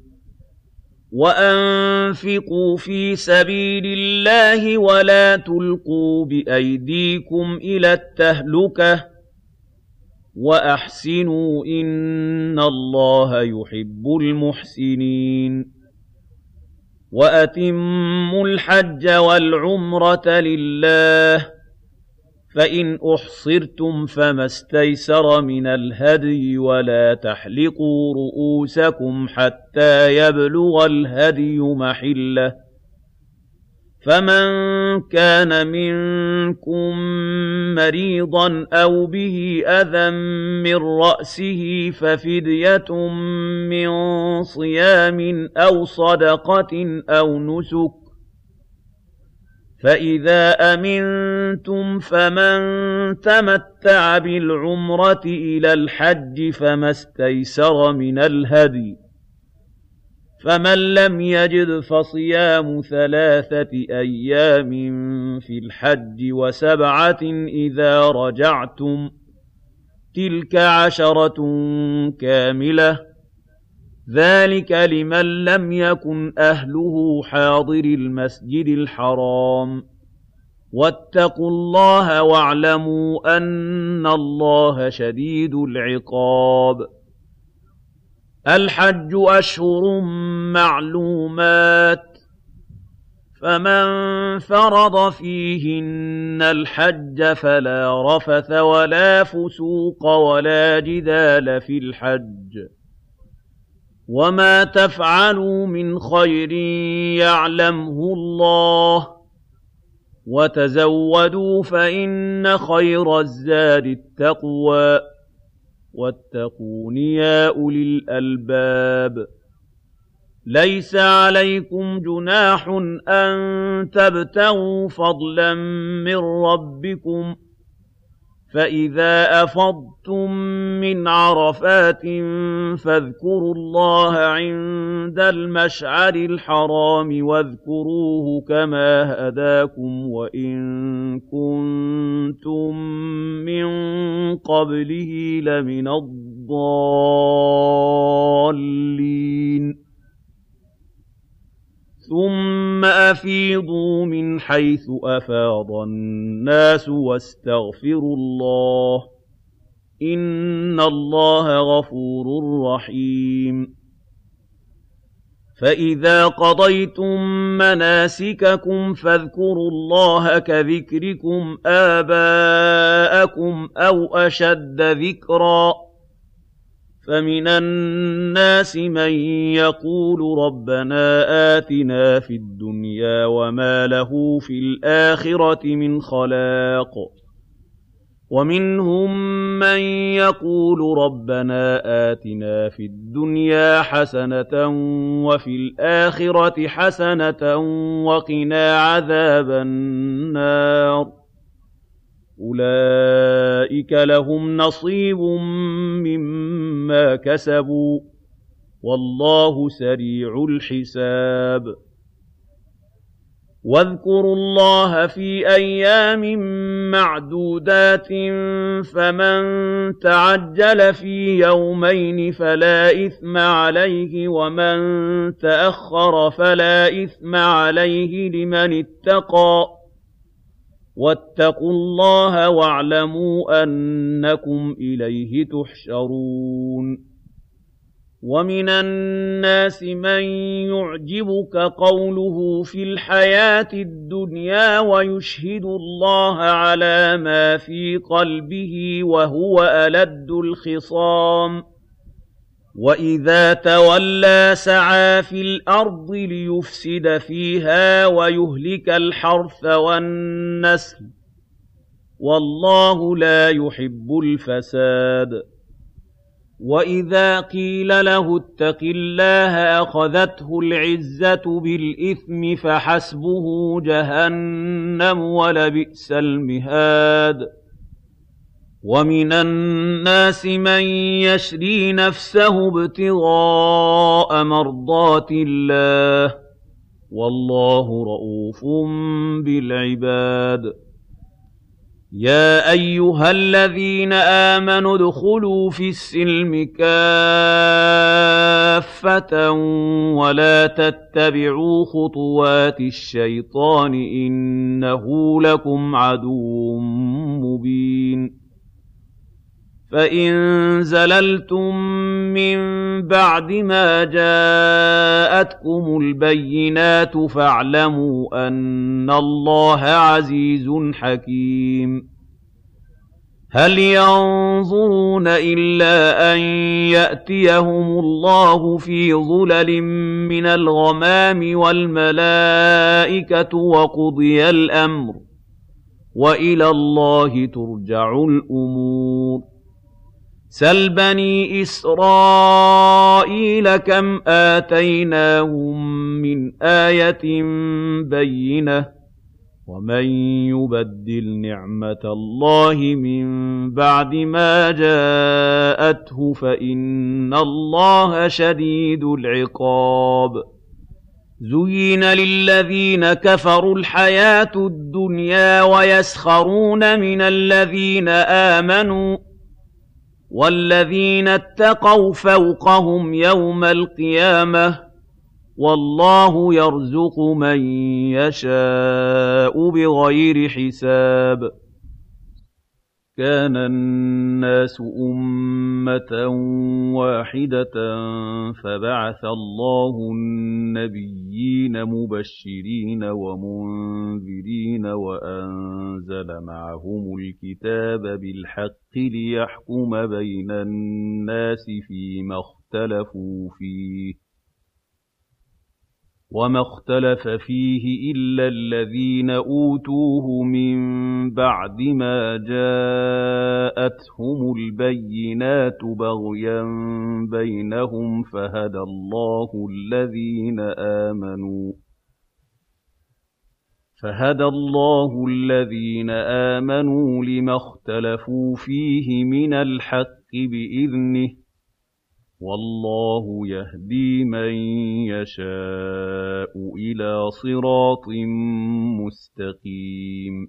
وَأَنفِقُوا فِي سَبِيلِ اللَّهِ وَلَا تُلْقُوا بِأَيْدِيكُمْ إِلَى التَّهْلُكَةِ ۛ وَأَحْسِنُوا ۛ إِنَّ اللَّهَ يُحِبُّ الْمُحْسِنِينَ وَأَتِمُّوا الْحَجَّ وَالْعُمْرَةَ لِلَّهِ ۚ فَإِنْ أُحْصِرْتُمْ فَمَا اسْتَيْسَرَ مِنَ الْهَدْيِ ۖ وَلَا تَحْلِقُوا رُءُوسَكُمْ حَتَّىٰ يَبْلُغَ الْهَدْيُ مَحِلَّهُ ۚ فَمَن كَانَ مِنكُم مَّرِيضًا أَوْ بِهِ أَذًى مِّن رَّأْسِهِ فَفِدْيَةٌ مِّن صِيَامٍ أَوْ صَدَقَةٍ أَوْ نُسُكٍ ۚ فَإِذَا أَمِنتُمْ فَمَن تَمَتَّعَ بِالْعُمْرَةِ إِلَى الْحَجِّ فَمَا اسْتَيْسَرَ مِنَ الْهَدْيِ ۚ فَمَن لَّمْ يَجِدْ فَصِيَامُ 3 أيام في الحج و7 إذا رجعتم ۚ تِلْكَ 10 كَامِلَةٌ ۚ ذَٰلِكَ لِمَن لَّمْ يَكُنْ أَهْلُهُ حَاضِرِي الْمَسْجِدِ الْحَرَامِ ۚ وَاتَّقُوا اللَّهَ وَاعْلَمُوا أَنَّ اللَّهَ شَدِيدُ الْعِقَابِ الْحَجُّ أَشْهُرٌ مَّعْلُومَاتٌ ۚ فَمَن فَرَضَ فِيهِنَّ الْحَجَّ فَلَا رَفَثَ وَلَا فُسُوقَ وَلَا جِدَالَ فِي الْحَجِّ ۗ وَمَا تَفْعَلُوا مِنْ خَيْرٍ يَعْلَمْهُ اللَّهُ ۗ وَتَزَوَّدُوا فَإِنَّ خَيْرَ الزَّادِ التَّقْوَىٰ ۚ وَاتَّقُونِ يَا أُولِي الْأَلْبَابِ لَيْسَ عَلَيْكُمْ جُنَاحٌ أَن تَبْتَغُوا فَضْلًا مِّن رَّبِّكُمْ ۚ فَإِذَا أَفَضْتُم مِّنْ عَرَفَاتٍ فَاذْكُرُوا اللَّهَ عِندَ الْمَشْعَرِ الْحَرَامِ وَاذْكُرُوهُ كَمَا هَدَاكُمْ وَإِن كُنتُم مِّن قَبْلِهِ لَمِنَ الضَّالِّينَ ثُمَّ أَفِيضُوا مِنْ حَيْثُ أَفَاضَ النَّاسُ وَاسْتَغْفِرُوا اللَّهَ ۚ إِنَّ اللَّهَ غَفُورٌ رَّحِيمٌ فَإِذَا قَضَيْتُم مَّنَاسِكَكُمْ فَاذْكُرُوا اللَّهَ كَذِكْرِكُمْ آبَاءَكُمْ أَوْ أَشَدَّ ذِكْرًا ۗ فَمِنَ النَّاسِ مَن يَقُولُ رَبَّنَا آتِنَا فِي الدُّنْيَا وَمَا لَهُ فِي الْآخِرَةِ مِنْ خَلَاقٍ وَمِنْهُم مَّن يَقُولُ رَبَّنَا آتِنَا فِي الدُّنْيَا حَسَنَةً وَفِي الْآخِرَةِ حَسَنَةً وَقِنَا عَذَابَ النَّارِ أُولَٰئِكَ لَهُمْ نَصِيبٌ مِّمَّا كَسَبُوا ۚ وَاللَّهُ سَرِيعُ الْحِسَابِ وَاذْكُرُوا اللَّهَ فِي أَيَّامٍ مَّعْدُودَاتٍ فَمَن تَعَجَّلَ فِي يَوْمَيْنِ فَلَا إِثْمَ عَلَيْهِ وَمَن تَأَخَّرَ فَلَا إِثْمَ عَلَيْهِ لِمَنِ اتَّقَىٰ ۗ وَاتَّقُوا اللَّهَ وَاعْلَمُوا أَنَّكُمْ إِلَيْهِ تُحْشَرُونَ وَمِنَ النَّاسِ مَن يُعْجِبُكَ قَوْلُهُ فِي الْحَيَاةِ الدُّنْيَا وَيُشْهِدُ اللَّهَ عَلَىٰ مَا فِي قَلْبِهِ وَهُوَ أَلَدُّ الْخِصَامِ وَإِذَا تَوَلَّىٰ سَعَىٰ فِي الْأَرْضِ لِيُفْسِدَ فِيهَا وَيُهْلِكَ الْحَرْثَ وَالنَّسْلَ وَاللَّهُ لَا يُحِبُّ الْفَسَادَ وَإِذَا قِيلَ لَهُ اتَّقِ اللَّهَ أَخَذَتْهُ الْعِزَّةُ بِالْإِثْمِ فَحَسْبُهُ جَهَنَّمُ وَلَبِئْسَ الْمِهَادُ وَمِنَ النَّاسِ مَن يَشْرِي نَفْسَهُ ابْتِغَاءَ مَرْضَاتِ اللَّهِ وَاللَّهُ رَءُوفٌ بِالْعِبَادِ يَا أَيُّهَا الَّذِينَ آمَنُوا ادْخُلُوا فِي السِّلْمِ كَافَّةً وَلَا تَتَّبِعُوا خُطُوَاتِ الشَّيْطَانِ ۚ إِنَّهُ لَكُمْ عَدُوٌّ مُّبِينٌ فَإِن زَلَلْتُم مِّن بَعْدِ مَا جَاءَتْكُمُ الْبَيِّنَاتُ فَاعْلَمُوا أَنَّ اللَّهَ عَزِيزٌ حَكِيمٌ هَلْ يَنظُرُونَ إِلَّا أَن يَأْتِيَهُمُ اللَّهُ فِي ظُلَلٍ مِّنَ الْغَمَامِ وَالْمَلَائِكَةُ وَقُضِيَ الْأَمْرُ ۚ وَإِلَى اللَّهِ تُرْجَعُ الْأُمُورُ سَلْ بَنِي إِسْرَائِيلَ كَمْ آتَيْنَاهُم مِّنْ آيَةٍ بَيِّنَةٍ ۗ وَمَن يُبَدِّلْ نِعْمَةَ اللَّهِ مِن بَعْدِ مَا جَاءَتْهُ فَإِنَّ اللَّهَ شَدِيدُ الْعِقَابِ زُيِّنَ لِلَّذِينَ كَفَرُوا الْحَيَاةُ الدُّنْيَا وَيَسْخَرُونَ مِنَ الَّذِينَ آمَنُوا ۘ وَالَّذِينَ اتَّقَوْا فَوْقَهُمْ يَوْمَ الْقِيَامَةِ ۗ وَاللَّهُ يَرْزُقُ مَن يَشَاءُ بِغَيْرِ حِسَابٍ كَانَ النَّاسُ أُمَّةً وَاحِدَةً فَبَعَثَ اللَّهُ النَّبِيِّينَ مُبَشِّرِينَ وَمُنذِرِينَ وَأَنزَلَ مَعَهُمُ الْكِتَابَ بِالْحَقِّ لِيَحْكُمَ بَيْنَ النَّاسِ فِيمَا اخْتَلَفُوا فِيهِ ۚ وَمَا اخْتَلَفَ فِيهِ إِلَّا الَّذِينَ أُوتُوهُ مِن بَعْدِ مَا جَاءَتْهُمُ الْبَيِّنَاتُ بَغْيًا بَيْنَهُمْ فَهَدَى اللَّهُ الَّذِينَ آمَنُوا لِمَا اخْتَلَفُوا فِيهِ مِنَ الْحَقِّ بِإِذْنِهِ ۗ وَاللَّهُ يَهْدِي مَن يَشَاءُ إِلَىٰ صِرَاطٍ مُّسْتَقِيمٍ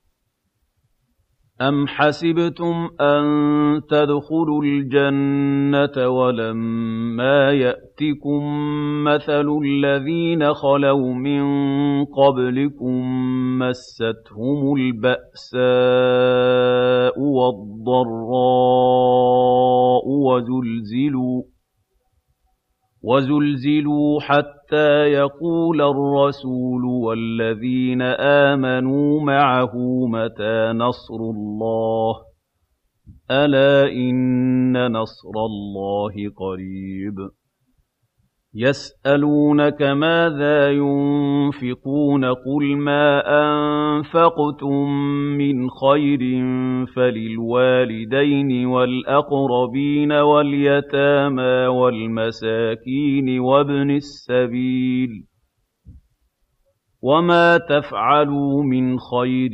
أَمْ حَسِبْتُمْ أَن تَدْخُلُوا الْجَنَّةَ وَلَمَّا يَأْتِكُم مَّثَلُ الَّذِينَ خَلَوْا مِن قَبْلِكُم مَّسَّتْهُمُ الْبَأْسَاءُ وَالضَّرَّاءُ وَزُلْزِلُوا حَتَّىٰ يَقُولَ الرَّسُولُ وَالَّذِينَ آمَنُوا مَعَهُ مَتَىٰ نَصْرُ اللَّهِ ۗ أَلَا إِنَّ نَصْرَ اللَّهِ قَرِيبٌ يَسْأَلُونَكَ مَاذَا يُنفِقُونَ ۖ قُلْ مَا أَنفَقْتُم مِّنْ خَيْرٍ فَلِلْوَالِدَيْنِ وَالْأَقْرَبِينَ وَالْيَتَامَىٰ وَالْمَسَاكِينِ وَابْنِ السَّبِيلِ ۗ وَمَا تَفْعَلُوا مِنْ خَيْرٍ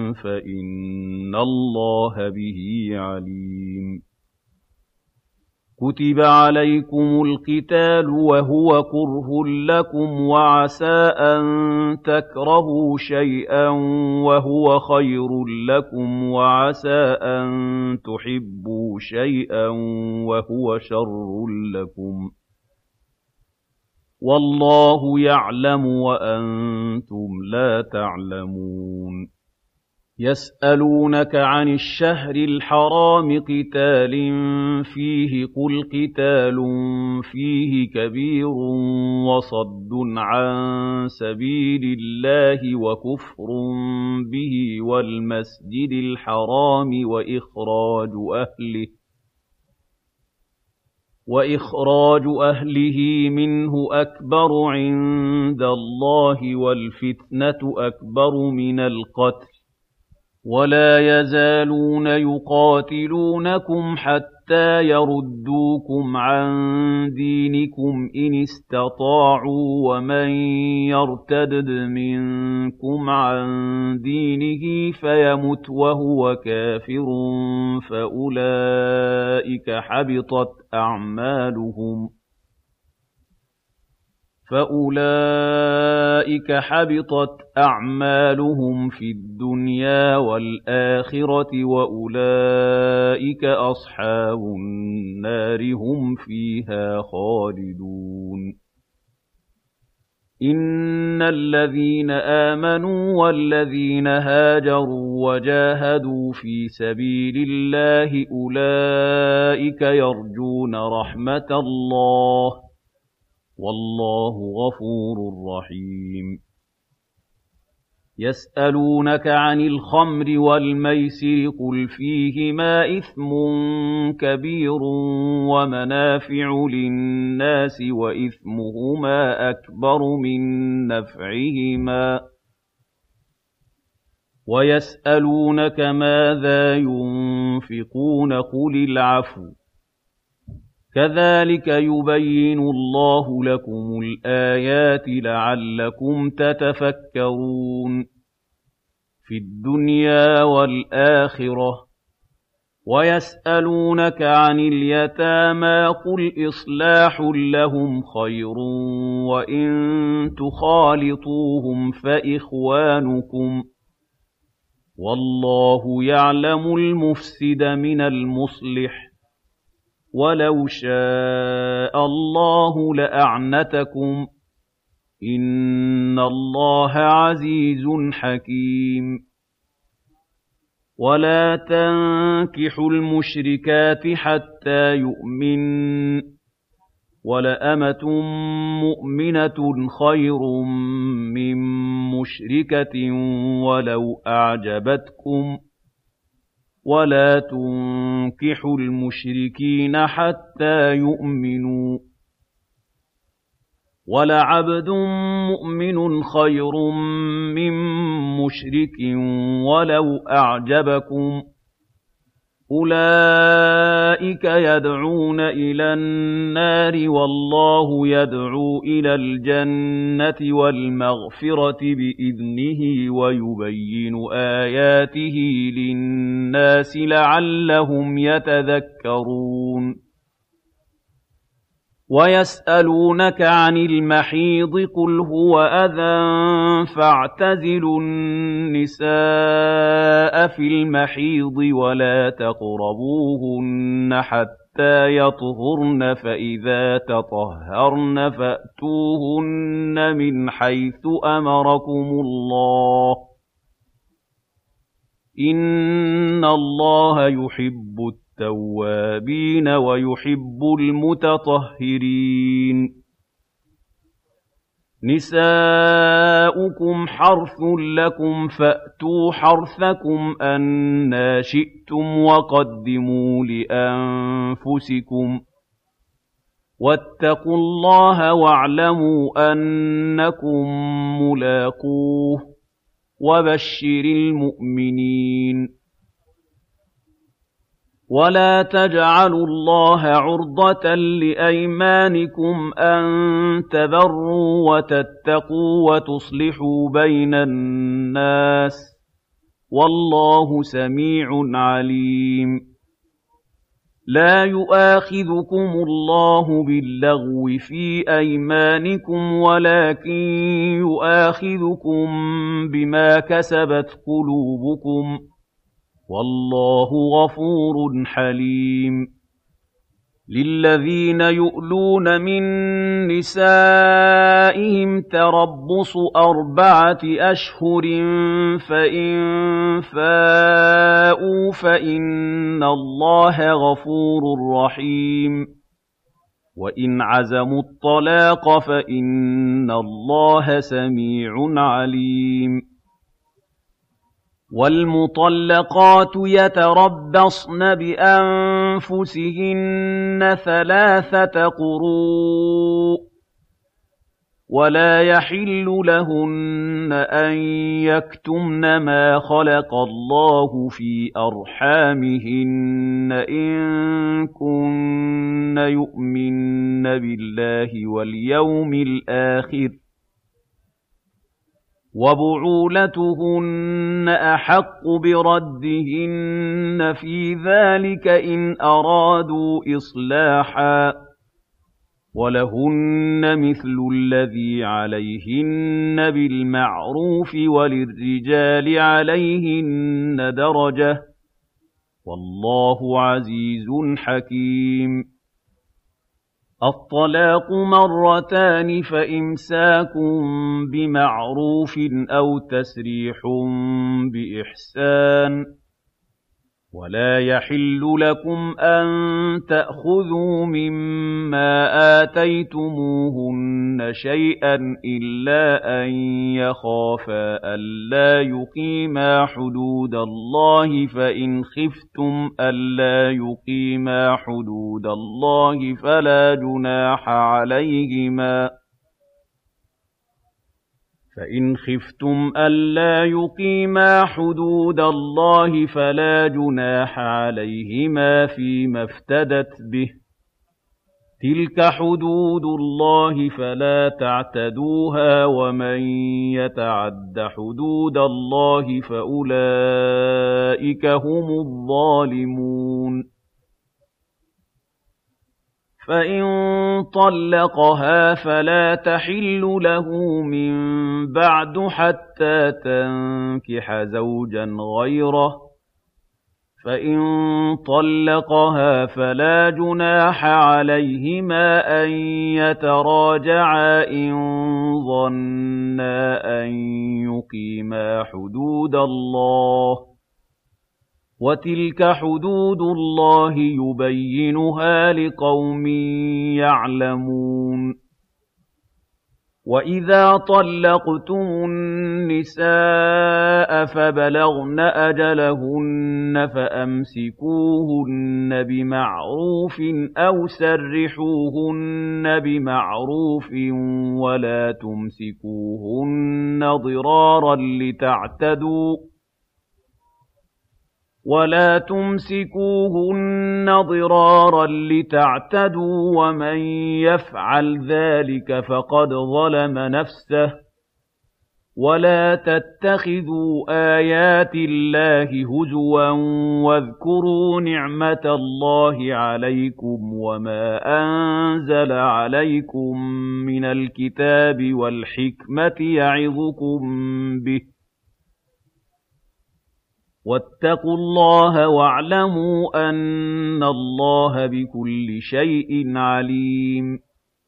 فَإِنَّ اللَّهَ بِهِ عَلِيمٌ كُتِبَ عَلَيْكُمُ الْقِتَالُ وَهُوَ كُرْهٌ لَّكُمْ وَعَسَىٰ أَن تَكْرَهُوا شَيْئًا وَهُوَ خَيْرٌ لَّكُمْ وَعَسَىٰ أَن تُحِبُّوا شَيْئًا وَهُوَ شَرٌّ لَّكُمْ ۗ وَاللَّهُ يَعْلَمُ وَأَنتُمْ لَا تَعْلَمُونَ يَسْأَلُونَكَ عَنِ الشَّهْرِ الْحَرَامِ قِتَالٍ فِيهِ ۖ قُلْ قِتَالٌ فِيهِ كَبِيرٌ وَصَدٌّ عَن سَبِيلِ اللَّهِ وَكُفْرٌ بِهِ وَالْمَسْجِدِ الْحَرَامِ وَإِخْرَاجُ أَهْلِهِ مِنْهُ أَكْبَرُ عِندَ اللَّهِ وَالْفِتْنَةُ أَكْبَرُ مِنَ الْقَتْلِ ۗ وَلَا يَزَالُونَ يُقَاتِلُونَكُمْ حَتَّىٰ يَرُدُّوكُمْ عَن دِينِكُمْ إِنِ اسْتَطَاعُوا ۚ وَمَن يَرْتَدِدْ مِنكُمْ عَن دِينِهِ فَيَمُتْ وَهُوَ كَافِرٌ فَأُولَٰئِكَ حَبِطَتْ أَعْمَالُهُمْ فِي الدُّنْيَا وَالْآخِرَةِ ۖ وَأُولَٰئِكَ أَصْحَابُ النَّارِ ۖ هُمْ فِيهَا خَالِدُونَ إِنَّ الَّذِينَ آمَنُوا وَالَّذِينَ هَاجَرُوا وَجَاهَدُوا فِي سَبِيلِ اللَّهِ أُولَٰئِكَ يَرْجُونَ رَحْمَتَ اللَّهِ ۗ وَاللَّهُ غَفُورٌ رَّحِيمٌ يَسْأَلُونَكَ عَنِ الْخَمْرِ وَالْمَيْسِرِ ۖ قُلْ فِيهِمَا إِثْمٌ كَبِيرٌ وَمَنَافِعُ لِلنَّاسِ وَإِثْمُهُمَا أَكْبَرُ مِن نَّفْعِهِمَا ۗ وَيَسْأَلُونَكَ مَاذَا يُنفِقُونَ ۖ قُلِ الْعَفْوَ ۗ كَذَٰلِكَ يُبَيِّنُ اللَّهُ لَكُمُ الْآيَاتِ لَعَلَّكُمْ تَتَفَكَّرُونَ فِي الدُّنْيَا وَالْآخِرَةِ ۗ وَيَسْأَلُونَكَ عَنِ الْيَتَامَىٰ ۖ قُلْ إِصْلَاحٌ لَّهُمْ خَيْرٌ ۖ وَإِن تُخَالِطُوهُمْ فَإِخْوَانُكُمْ ۚ وَاللَّهُ يَعْلَمُ الْمُفْسِدَ مِنَ الْمُصْلِحِ ۚ وَلَوْ شَاءَ اللَّهُ لَأَعْنَتَكُمْ ۚ إِنَّ اللَّهَ عَزِيزٌ حَكِيمٌ وَلَا تَنكِحُوا الْمُشْرِكَاتِ حَتَّىٰ يُؤْمِنَّ ۚ وَلَأَمَةٌ مُّؤْمِنَةٌ خَيْرٌ مِّن مُّشْرِكَةٍ وَلَوْ أَعْجَبَتْكُمْ ۗ وَلَا تُنكِحُوا الْمُشْرِكِينَ حَتَّىٰ يُؤْمِنُوا ۚ وَلَعَبْدٌ مُّؤْمِنٌ خَيْرٌ مِّن مُّشْرِكٍ وَلَوْ أَعْجَبَكُمْ ۗ أُولَٰئِكَ يَدْعُونَ إِلَى النَّارِ وَاللَّهُ يَدْعُو إِلَى الْجَنَّةِ وَالْمَغْفِرَةِ بِإِذْنِهِ وَيُبَيِّنُ آيَاتِهِ لِلنَّاسِ لَعَلَّهُمْ يَتَذَكَّرُونَ وَيَسْأَلُونَكَ عَنِ الْمَحِيضِ ۖ قُلْ هُوَ أَذًى فَاعْتَزِلُوا النِّسَاءَ فِي الْمَحِيضِ وَلَا تَقْرَبُوهُنَّ حَتَّىٰ يَطْهُرْنَ ۖ فَإِذَا تَطَهَّرْنَ فَأْتُوهُنَّ مِنْ حَيْثُ أَمَرَكُمُ اللَّهُ ۚ إِنَّ اللَّهَ يُحِبُّ التَّوَّابِينَ وَيُحِبُّ الْمُتَطَهِّرِينَ نِسَاؤُكُمْ حَرْثٌ لَّكُمْ فَأْتُوا حَرْثَكُمْ أَنَّىٰ شِئْتُمْ وَقَدِّمُوا لِأَنفُسِكُمْ ۚ وَاتَّقُوا اللَّهَ وَاعْلَمُوا أَنَّكُم مُّلَاقُوهُ ۗ وَبَشِّرِ الْمُؤْمِنِينَ وَلَا تَجْعَلُوا اللَّهَ عُرْضَةً لِّأَيْمَانِكُمْ أَن تَبَرُّوا وَتَتَّقُوا وَتُصْلِحُوا بَيْنَ النَّاسِ ۗ وَاللَّهُ سَمِيعٌ عَلِيمٌ لا يؤاخذكم الله باللغو في أيمانكم ولكن يؤاخذكم بما كسبت قلوبكم والله غفور حليم للذين يؤلون من نسائهم تربص 4 أشهر فإن فاءوا فإن الله غفور رحيم وإن عزموا الطلاق فإن الله سميع عليم والمطلقات يتربصن بأنفسهن 3 قروء ولا يحل لهن أن يكتمن ما خلق الله في أرحامهن إن كن يؤمن بالله واليوم الآخر وبعولتهن أحق بردهن في ذلك إن أرادوا إصلاحا ولهن مثل الذي عليهن بالمعروف وللرجال عليهن درجة والله عزيز حكيم الطلاق 2 فإمساك بمعروف أو تسريح بإحسان ولا يحل لكم أن تأخذوا مما آتيتموهن شيئا إلا أن يخافا ألا يقيما حدود الله فإن خفتم ألا يقيما حدود الله فلا جناح عليهما فإن خفتم ألا يقيما حدود الله فلا جناح عليهما فيما افتدت به تلك حدود الله فلا تعتدوها ومن يتعد حدود الله فأولئك هم الظالمون فإن طلقها فلا تحل له من بعد حتى تنكح زوجا غيره فإن طلقها فلا جناح عليهما أن يتراجعا إن ظنا أن يقيما حدود الله وتلك حدود الله يبينها لقوم يعلمون وإذا طلقتم النساء فبلغن أجلهن فأمسكوهن بمعروف أو سرحوهن بمعروف ولا تمسكوهن ضرارا لتعتدوا ومن يفعل ذلك فقد ظلم نفسه ولا تتخذوا آيات الله هزوا واذكروا نعمة الله عليكم وما أنزل عليكم من الكتاب والحكمة يعظكم به واتقوا الله واعلموا أن الله بكل شيء عليم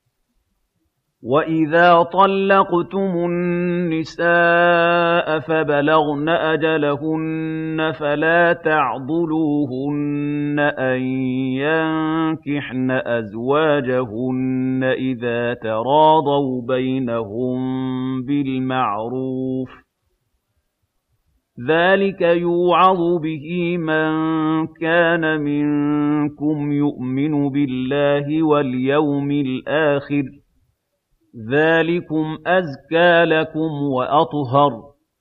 وإذا طلقتم النساء فبلغن أجلهن فلا تعضلوهن أن ينكحن أزواجهن إذا تراضوا بينهم بالمعروف ذلك يوعظ به من كان منكم يؤمن بالله واليوم الآخر ذلكم أزكى لكم وأطهر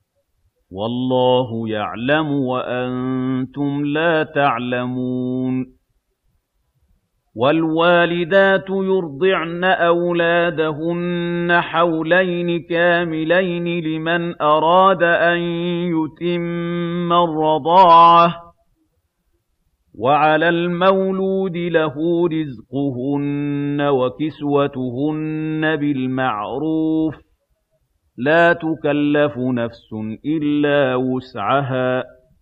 والله يعلم وأنتم لا تعلمون والوالدات يرضعن أولادهن حولين كاملين لمن أراد أن يتم الرضاعة وَعَلَى الْمَوْلُودِ لَهُ رِزْقُهُنَّ وَكِسْوَتُهُنَّ بِالْمَعْرُوفِ ۚ لَا تُكَلَّفُ نَفْسٌ إِلَّا وُسْعَهَا ۚ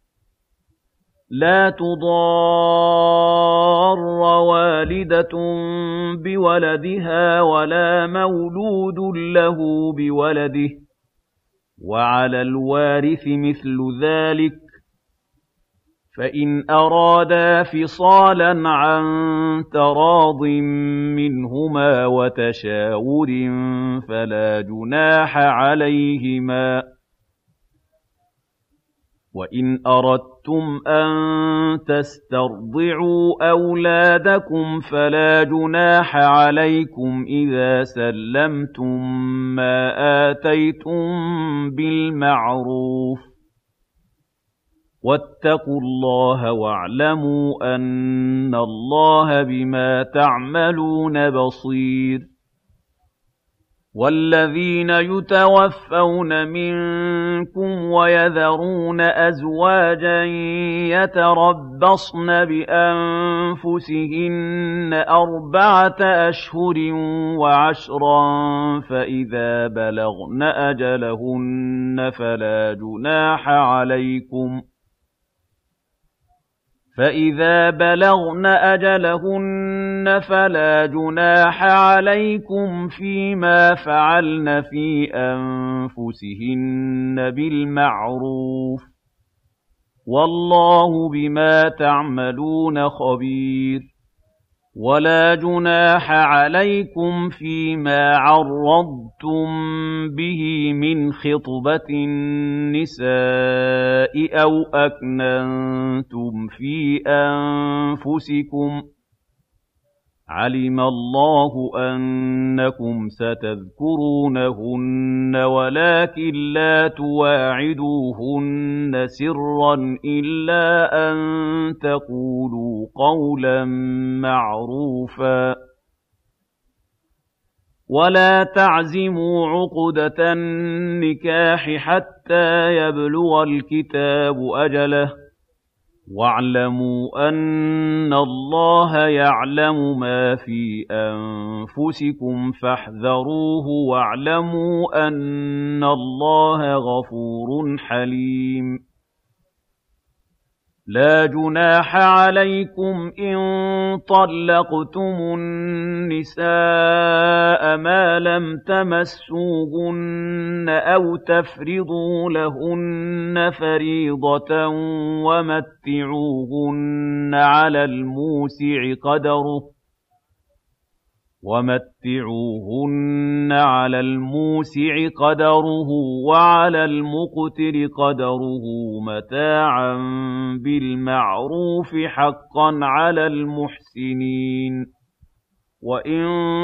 لَا تُضَارَّ وَالِدَةٌ بِوَلَدِهَا وَلَا مَوْلُودٌ لَّهُ بِوَلَدِهِ ۚ وَعَلَى الْوَارِثِ مِثْلُ ذَٰلِكَ ۗ فَإِنْ أَرَادَا فِصَالًا عَن تَرَاضٍ مِّنْهُمَا وَتَشَاوُرٍ فَلَا جُنَاحَ عَلَيْهِمَا ۗ وَإِنْ أَرَدتُّمْ أَن تَسْتَرْضِعُوا أَوْلَادَكُمْ فَلَا جُنَاحَ عَلَيْكُمْ إِذَا سَلَّمْتُم مَّا آتَيْتُم بِالْمَعْرُوفِ ۗ وَاتَّقُوا اللَّهَ وَاعْلَمُوا أَنَّ اللَّهَ بِمَا تَعْمَلُونَ بَصِيرٌ وَالَّذِينَ يُتَوَفَّوْنَ مِنكُمْ وَيَذَرُونَ أَزْوَاجًا يَتَرَبَّصْنَ بِأَنفُسِهِنَّ 4 أشهر و10 فَإِذَا بَلَغْنَ أَجَلَهُنَّ فَلَا جُنَاحَ عَلَيْكُمْ فِيمَا فَعَلْنَ فِي أَنفُسِهِنَّ بِالْمَعْرُوفِ ۗ وَاللَّهُ بِمَا تَعْمَلُونَ خَبِيرٌ وَلَا جُنَاحَ عَلَيْكُمْ فِيمَا عَرَّضْتُم بِهِ مِنْ خِطْبَةِ النِّسَاءِ أَوْ أَكْنَنتُمْ فِي أَنفُسِكُمْ ۚ عَلِمَ اللَّهُ أَنَّكُمْ سَتَذْكُرُونَهُنَّ وَلَٰكِن لَّا تُوَاعِدُوهُنَّ سِرًّا إِلَّا أَن تَقُولُوا قَوْلًا مَّعْرُوفًا ۚ وَلَا تَعْزِمُوا عُقْدَةَ النِّكَاحِ حَتَّىٰ يَبْلُغَ الْكِتَابُ أَجَلَهُ ۚ وَاعْلَمُوا أَنَّ اللَّهَ يَعْلَمُ مَا فِي أَنفُسِكُمْ فَاحْذَرُوهُ ۚ وَاعْلَمُوا أَنَّ اللَّهَ غَفُورٌ حَلِيمٌ لَا جُنَاحَ عَلَيْكُمْ إِن طَلَّقْتُمُ النِّسَاءَ مَا لَمْ تَمَسُّوهُنَّ أَوْ تَفْرِضُوا لَهُنَّ فَرِيضَةً ۚ وَمَتِّعُوهُنَّ عَلَى الْمُوسِعِ قَدَرُهُ وَعَلَى الْمُقْتِرِ قَدَرُهُ مَتَاعًا بِالْمَعْرُوفِ ۖ حَقًّا عَلَى الْمُحْسِنِينَ وَإِن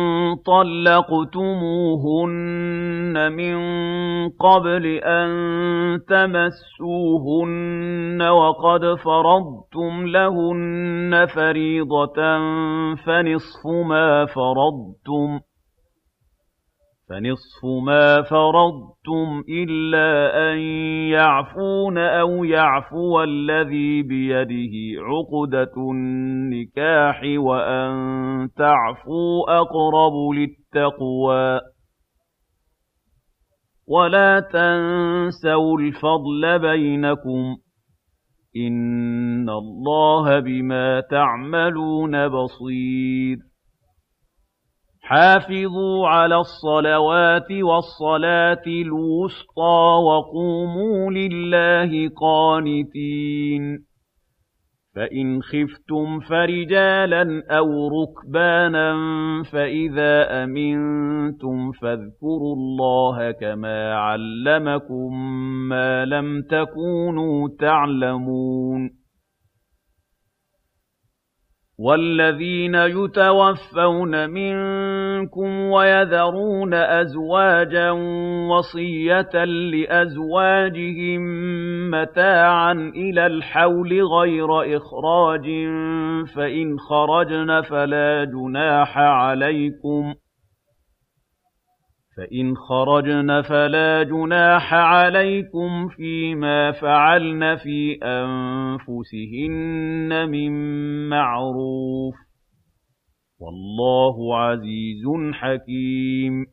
طَلَّقْتُمُوهُنَّ مِن قَبْلِ أَن تَمَسُّوهُنَّ وَقَدْ فَرَضْتُمْ لَهُنَّ فَرِيضَةً فَنِصْفُ مَا فَرَضْتُمْ إِلَّا أَن يَعْفُونَ أَوْ يَعْفُوَ الَّذِي بِيَدِهِ عُقْدَةُ النِّكَاحِ ۚ وَأَن تَعْفُوا أَقْرَبُ لِلتَّقْوَىٰ ۚ وَلَا تَنسَوُا الْفَضْلَ بَيْنَكُمْ ۚ إِنَّ اللَّهَ بِمَا تَعْمَلُونَ بَصِيرٌ حَافِظُوا عَلَى الصَّلَوَاتِ وَالصَّلَاةِ الْوُسْطَىٰ وَقُومُوا لِلَّهِ قَانِتِينَ فَإِنْ خِفْتُمْ فَرِجَالًا أَوْ رُكْبَانًا فَإِذَا أَمِنتُمْ فَاذْكُرُوا اللَّهَ كَمَا عَلَّمَكُم مَّا لَمْ تَكُونُوا تَعْلَمُونَ وَالَّذِينَ يُتَوَفَّوْنَ مِنكُمْ وَيَذَرُونَ أَزْوَاجًا وَصِيَّةً لِّأَزْوَاجِهِم مَّتَاعًا إِلَى الْحَوْلِ غَيْرَ إِخْرَاجٍ فَإِنْ خَرَجْنَ فَلَا جُنَاحَ عَلَيْكُمْ فإن خرجن فلا جناح عليكم فيما فعلن في أنفسهن من معروف والله عزيز حكيم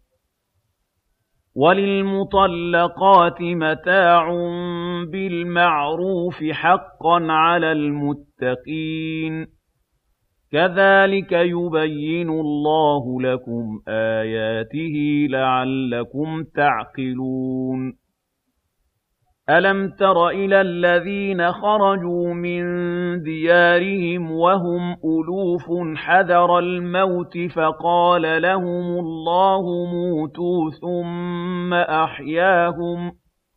وللمطلقات متاع بالمعروف حقا على المتقين كذلك يبين الله لكم آياته لعلكم تعقلون ألم تر إلى الذين خرجوا من ديارهم وهم ألوف حذر الموت فقال لهم الله موتوا ثم أحياهم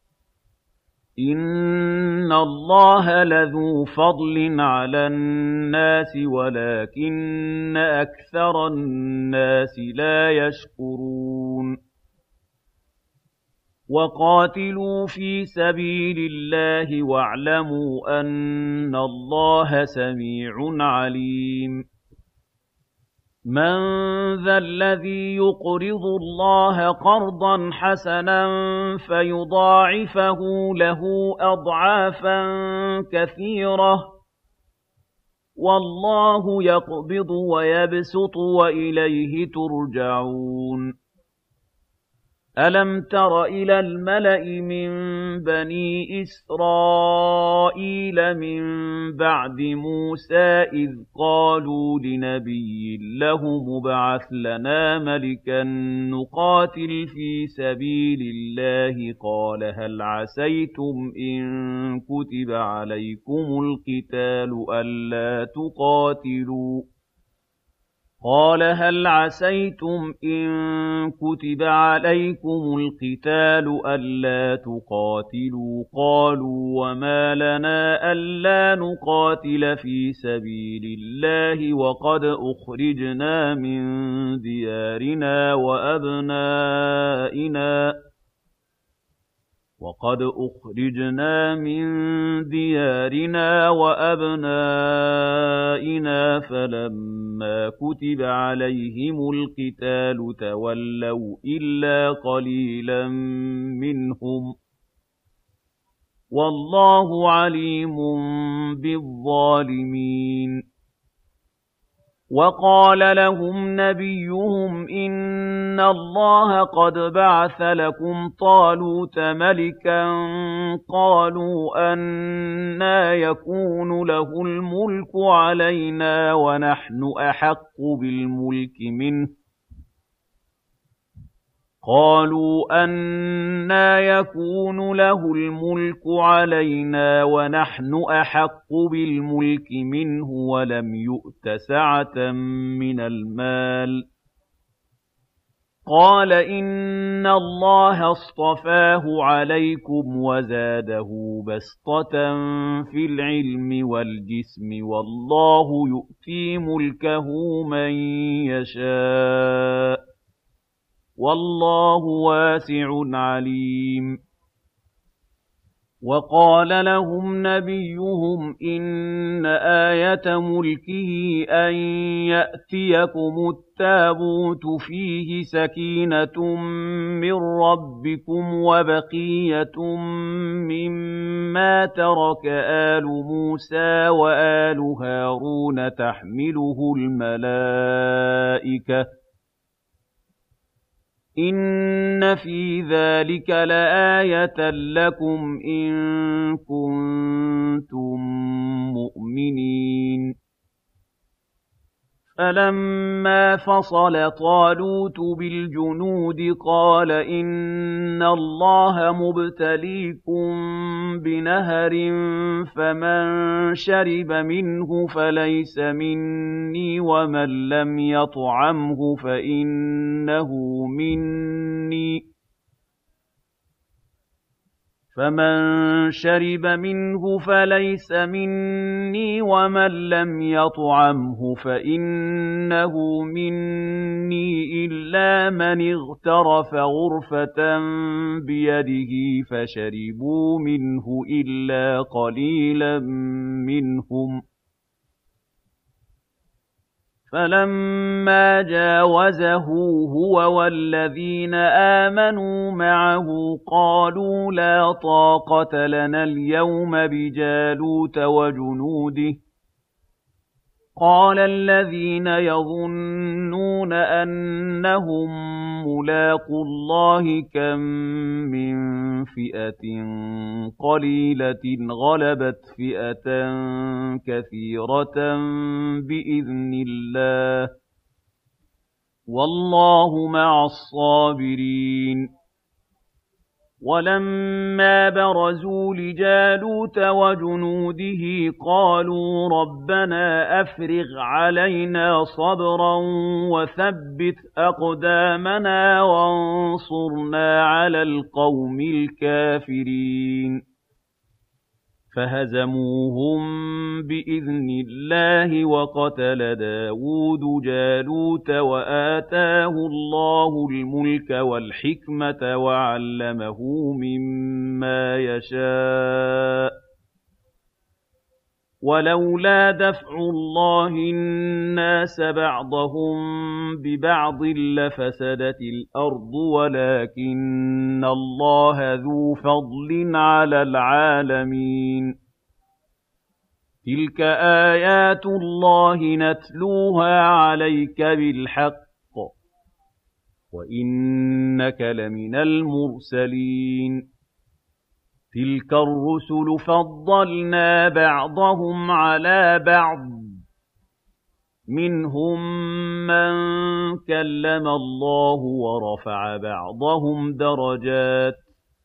إن الله لذو فضل على الناس ولكن أكثر الناس لا يشكرون وقاتلوا في سبيل الله واعلموا أن الله سميع عليم من ذا الذي يقرض الله قرضا حسنا فيضاعفه له أضعافا كثيرة والله يقبض ويبسط وإليه ترجعون ألم تر إلى الملأ من بني إسرائيل من بعد موسى إذ قالوا لنبي له مبعث لنا ملكا نقاتل في سبيل الله قال هل عسيتم إن كتب عليكم القتال ألا تقاتلوا قال هل عسيتم إن كتب عليكم القتال ألا تقاتلوا قالوا وما لنا ألا نقاتل في سبيل الله وقد أخرجنا من ديارنا وأبنائنا فلما كتب عليهم القتال تولوا إلا قليلا منهم والله عليم بالظالمين وقال لهم نبيهم إن الله قد بعث لكم طالوت ملكا قالوا أنى يكون له الملك علينا ونحن أحق بالملك منه ولم يؤت سعة من المال قال إن الله اصطفاه عليكم وزاده بسطة في العلم والجسم والله يؤتي ملكه من يشاء والله واسع عليم وقال لهم نبيهم إن آية ملكه أن يأتيكم التابوت فيه سكينة من ربكم وبقية مما ترك آل موسى وآل هارون تحمله الملائكة إن في ذلك لآية لكم إن كنتم مؤمنين فلما فصل طالوت بالجنود قال إن الله مبتليكم بنهر فمن شرب منه فليس مني ومن لم يطعمه فإنه مني إلا من اغترف غرفة بيده فشربوا منه إلا قليلا منهم فَلَمَّا جَاوَزَهُ هُوَ وَالَّذِينَ آمَنُوا مَعَهُ قَالُوا لَا طَاقَةَ لَنَا الْيَوْمَ بِجَالُوتَ وَجُنُودِهِ قَالَ الَّذِينَ يَظُنُّونَ أَنَّهُم مُّلَاقُو اللَّهِ كَم مِّن فِئَةٍ قَلِيلَةٍ غَلَبَتْ فِئَةً كَثِيرَةً بِإِذْنِ اللَّهِ ۗ وَاللَّهُ مَعَ الصَّابِرِينَ وَلَمَّا بَرَزُوا لِجَالُوتَ وَجُنُودِهِ قَالُوا رَبَّنَا أَفْرِغْ عَلَيْنَا صَبْرًا وَثَبِّتْ أَقْدَامَنَا وَانصُرْنَا عَلَى الْقَوْمِ الْكَافِرِينَ فَهَزَمُوهُم بِإِذْنِ اللَّهِ وَقَتَلَ دَاوُودُ جَالُوتَ وَآتَاهُ اللَّهُ الْمُلْكَ وَالْحِكْمَةَ وَعَلَّمَهُ مِمَّا يَشَاءُ ۗ وَلَوْلَا دَفْعُ اللَّهِ النَّاسَ بَعْضَهُم بِبَعْضٍ لَّفَسَدَتِ الْأَرْضُ وَلَٰكِنَّ اللَّهَ ذُو فَضْلٍ عَلَى الْعَالَمِينَ تِلْكَ آيَاتُ اللَّهِ نَتْلُوهَا عَلَيْكَ بِالْحَقِّ ۚ وَإِنَّكَ لَمِنَ الْمُرْسَلِينَ تِلْكَ الرُّسُلُ فَضَّلْنَا بَعْضَهُمْ عَلَىٰ بَعْضٍ ۖ مِّنْهُم مَّن كَلَّمَ اللَّهُ وَرَفَعَ بَعْضَهُمْ دَرَجَاتٍ ۚ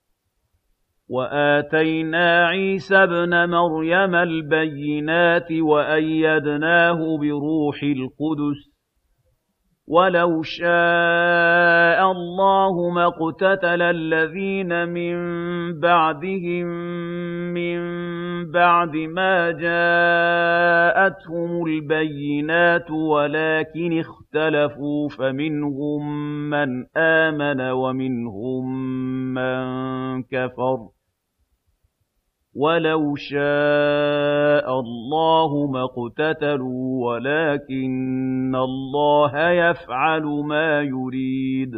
وَآتَيْنَا عِيسَى ابْنَ مَرْيَمَ الْبَيِّنَاتِ وَأَيَّدْنَاهُ بِرُوحِ الْقُدُسِ ۗ وَلَوْ شَاءَ اللَّهُ مَا اقْتَتَلَ الَّذِينَ مِن بَعْدِهِم مِّن بَعْدِ مَا جَاءَتْهُمُ الْبَيِّنَاتُ وَلَٰكِنِ اخْتَلَفُوا فَمِنْهُم مَّنْ آمَنَ وَمِنْهُم مَّن كَفَرَ ۚ وَلَوْ شَاءَ اللَّهُ مَا اقْتَتَلُوا وَلَٰكِنَّ اللَّهَ يَفْعَلُ مَا يُرِيدُ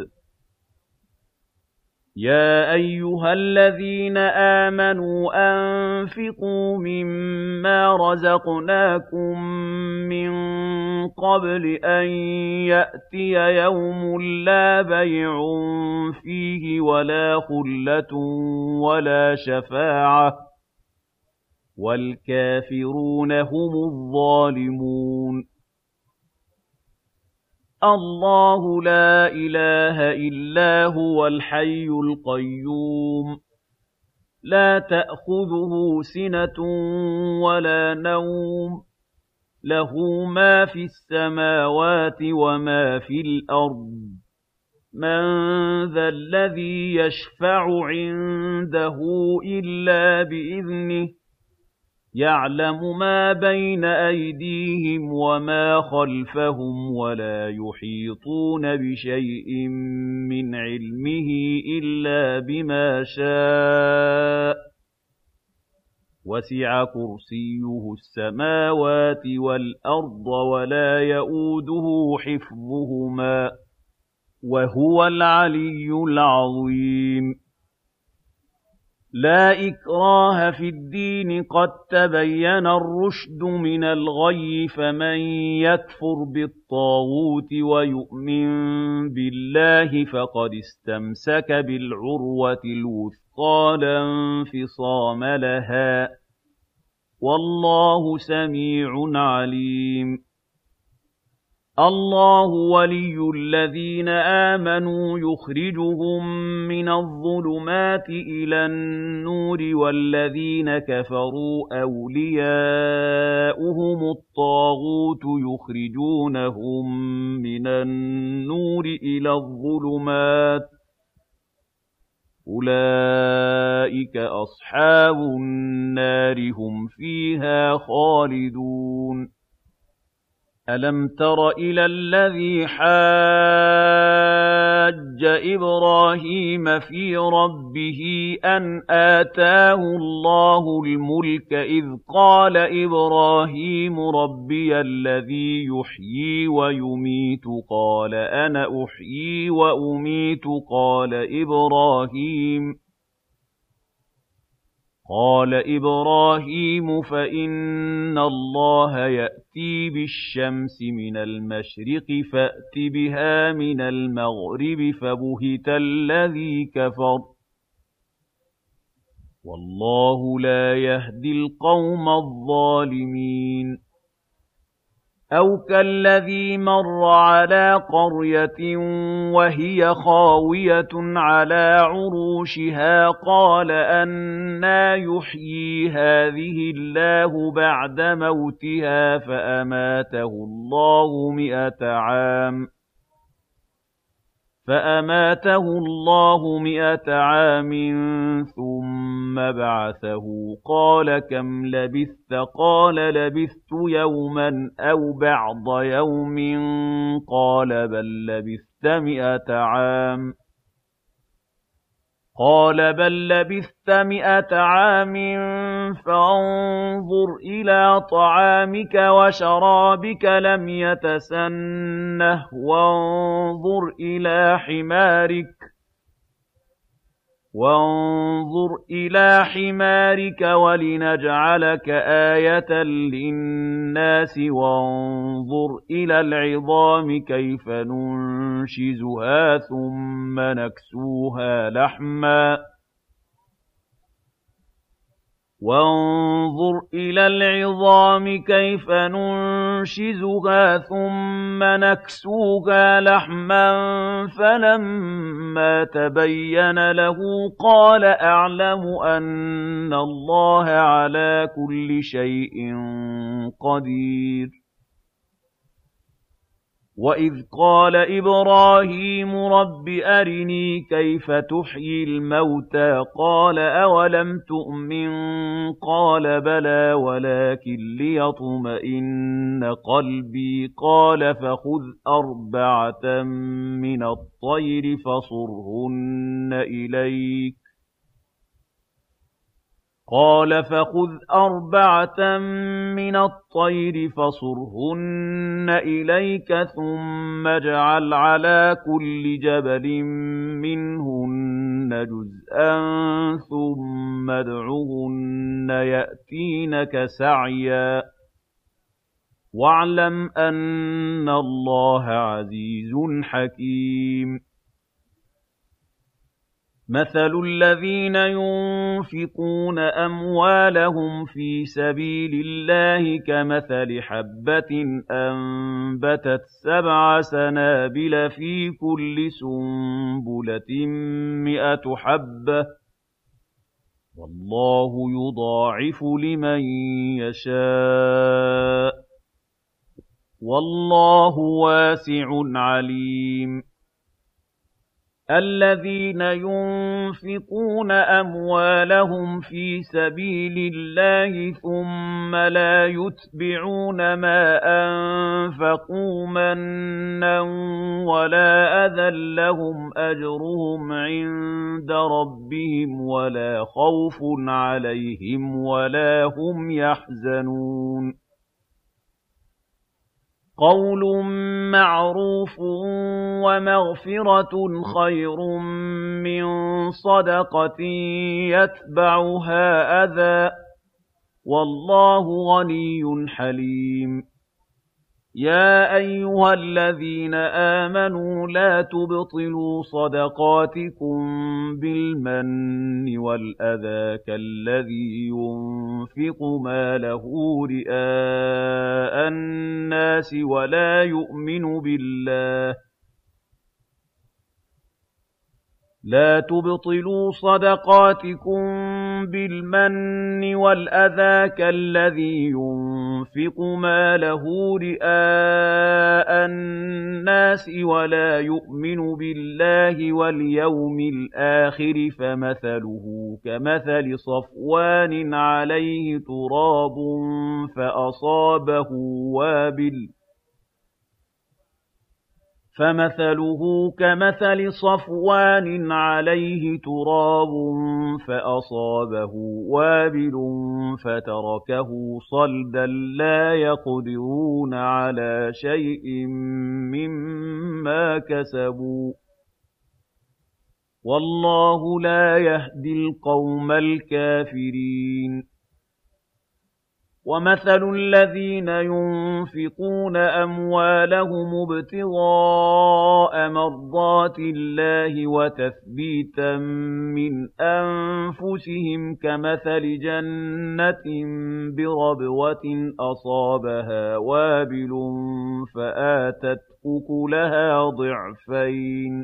يَا أَيُّهَا الَّذِينَ آمَنُوا أَنفِقُوا مِمَّا رَزَقْنَاكُم مِّن قَبْلِ أَن يَأْتِيَ يَوْمٌ لَّا بَيْعٌ فِيهِ وَلَا خُلَّةٌ وَلَا شَفَاعَةٌ ۗ وَالْكَافِرُونَ هُمُ الظَّالِمُونَ اللَّهُ لَا إِلَٰهَ إِلَّا هُوَ الْحَيُّ الْقَيُّومُ لَا تَأْخُذُهُ سِنَةٌ وَلَا نَوْمٌ لَّهُ مَا فِي السَّمَاوَاتِ وَمَا فِي الْأَرْضِ مَن ذَا الَّذِي يَشْفَعُ عِندَهُ إِلَّا بِإِذْنِهِ يَعْلَمُ مَا بَيْنَ أَيْدِيهِمْ وَمَا خَلْفَهُمْ وَلَا يُحِيطُونَ بِشَيْءٍ مِّنْ عِلْمِهِ إِلَّا بِمَا شَاءَ ۚ وَسِعَ كُرْسِيُّهُ السَّمَاوَاتِ وَالْأَرْضَ وَلَا يَئُودُهُ حِفْظُهُمَا ۚ وَهُوَ الْعَلِيُّ الْعَظِيمُ لَا إِكْرَاهَ فِي الدِّينِ ۖ قَد تَّبَيَّنَ الرُّشْدُ مِنَ الْغَيِّ ۚ فَمَن يَكْفُرْ بِالطَّاغُوتِ وَيُؤْمِن بِاللَّهِ فَقَدِ اسْتَمْسَكَ بِالْعُرْوَةِ الْوُثْقَىٰ لَا انفِصَامَ لَهَا ۗ وَاللَّهُ سَمِيعٌ عَلِيمٌ اللَّهُ وَلِيُّ الَّذِينَ آمَنُوا يُخْرِجُهُم مِّنَ الظُّلُمَاتِ إِلَى النُّورِ ۖ وَالَّذِينَ كَفَرُوا أَوْلِيَاؤُهُمُ الطَّاغُوتُ يُخْرِجُونَهُم مِّنَ النُّورِ إِلَى الظُّلُمَاتِ ۗ أُولَٰئِكَ أَصْحَابُ النَّارِ ۖ هُمْ فِيهَا خَالِدُونَ أَلَمْ تَرَ إِلَى الَّذِي حَاجَّ حَجَّ إِبْرَاهِيمَ فِي رَبِّهِ أَنْ آتَاهُ اللَّهُ الْمُلْكَ إِذْ قَالَ إِبْرَاهِيمُ رَبِّيَ الَّذِي يُحْيِي وَيُمِيتُ قَالَ أَنَا أُحْيِي وَأُمِيتُ قال إبراهيم فإن الله يأتي بالشمس من المشرق فأت بها من المغرب فبهت الذي كفر والله لا يهدي القوم الظالمين أو كالذي مر على قرية وهي خاوية على عروشها قال أنى يحيي هذه الله بعد موتها فأماته الله 100 عام ثم بعثه قال كم لبثت قال لبثت يوما أو بعض يوم قال بل لبثت 100 عام فانظر إلى طعامك وشرابك لم يتسنه وانظر إلى حمارك ولنجعلك آية للناس وانظر إلى العظام كيف ننشزها ثم نكسوها لحما فلما تبين له قال أعلم أن الله على كل شيء قدير وإذ قال إبراهيم رب أرني كيف تحيي الموتى قال أولم تؤمن قال بلى ولكن ليطمئن قلبي قال فخذ 4 من الطير فصرهن إليك ثم اجعل على كل جبل منهن جزءا ثم ادعهن يأتينك سعيا واعلم أن الله عزيز حكيم مثل الذين ينفقون أموالهم في سبيل الله كمثل حبة أنبتت 7 سنابل في كل سنبلة 100 حبة والله يضاعف لمن يشاء والله واسع عليم الذين ينفقون أموالهم في سبيل الله ثم لا يتبعون ما أنفقوا منا ولا أذى لهم أجرهم عند ربهم ولا خوف عليهم ولا هم يحزنون قول معروف ومغفرة خير من صدقة يتبعها أذى والله غني حليم يا أيها الذين آمنوا لا تبطلوا صدقاتكم بالمن والأذى كالذي ينفق ماله رئاء الناس ولا يؤمن بالله لا تبطلوا صدقاتكم بالمن والأذى كالذي ينفق ماله رئاء الناس ولا يؤمن بالله واليوم الآخر فمثله كمثل صفوان عليه تراب فَمَثَلُهُ كَمَثَلِ صَفْوَانٍ عَلَيْهِ تُرَابٌ فَأَصَابَهُ وَابِلٌ فَتَرَكَهُ صَلْدًا لَّا يَقْدِرُونَ عَلَىٰ شَيْءٍ مِّمَّا كَسَبُوا ۗ وَاللَّهُ لَا يَهْدِي الْقَوْمَ الْكَافِرِينَ وَمَثَلُ الَّذِينَ يُنفِقُونَ أَمْوَالَهُمُ ابْتِغَاءَ مَرْضَاتِ اللَّهِ وَتَثْبِيتًا مِّنْ أَنفُسِهِمْ كَمَثَلِ جَنَّةٍ بِرَبْوَةٍ أَصَابَهَا وَابِلٌ فَآتَتْ أُكُلَهَا ضِعْفَيْنِ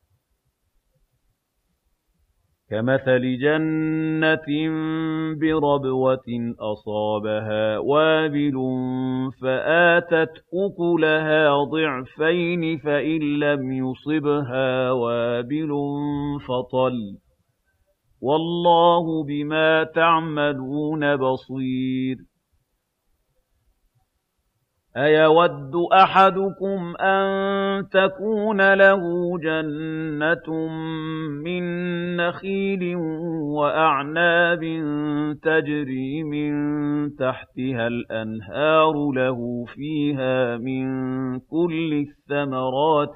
فَإِن لَّمْ يُصِبْهَا وَابِلٌ فَطَلٌّ ۗ وَاللَّهُ بِمَا تَعْمَلُونَ بَصِيرٌ أَيَوَدُّ أَحَدُكُمْ أَن تَكُونَ لَهُ جَنَّةٌ مِّن نَّخِيلٍ وَأَعْنَابٍ تَجْرِي مِن تَحْتِهَا الْأَنْهَارُ لَهُ فِيهَا مِن كُلِّ الثَّمَرَاتِ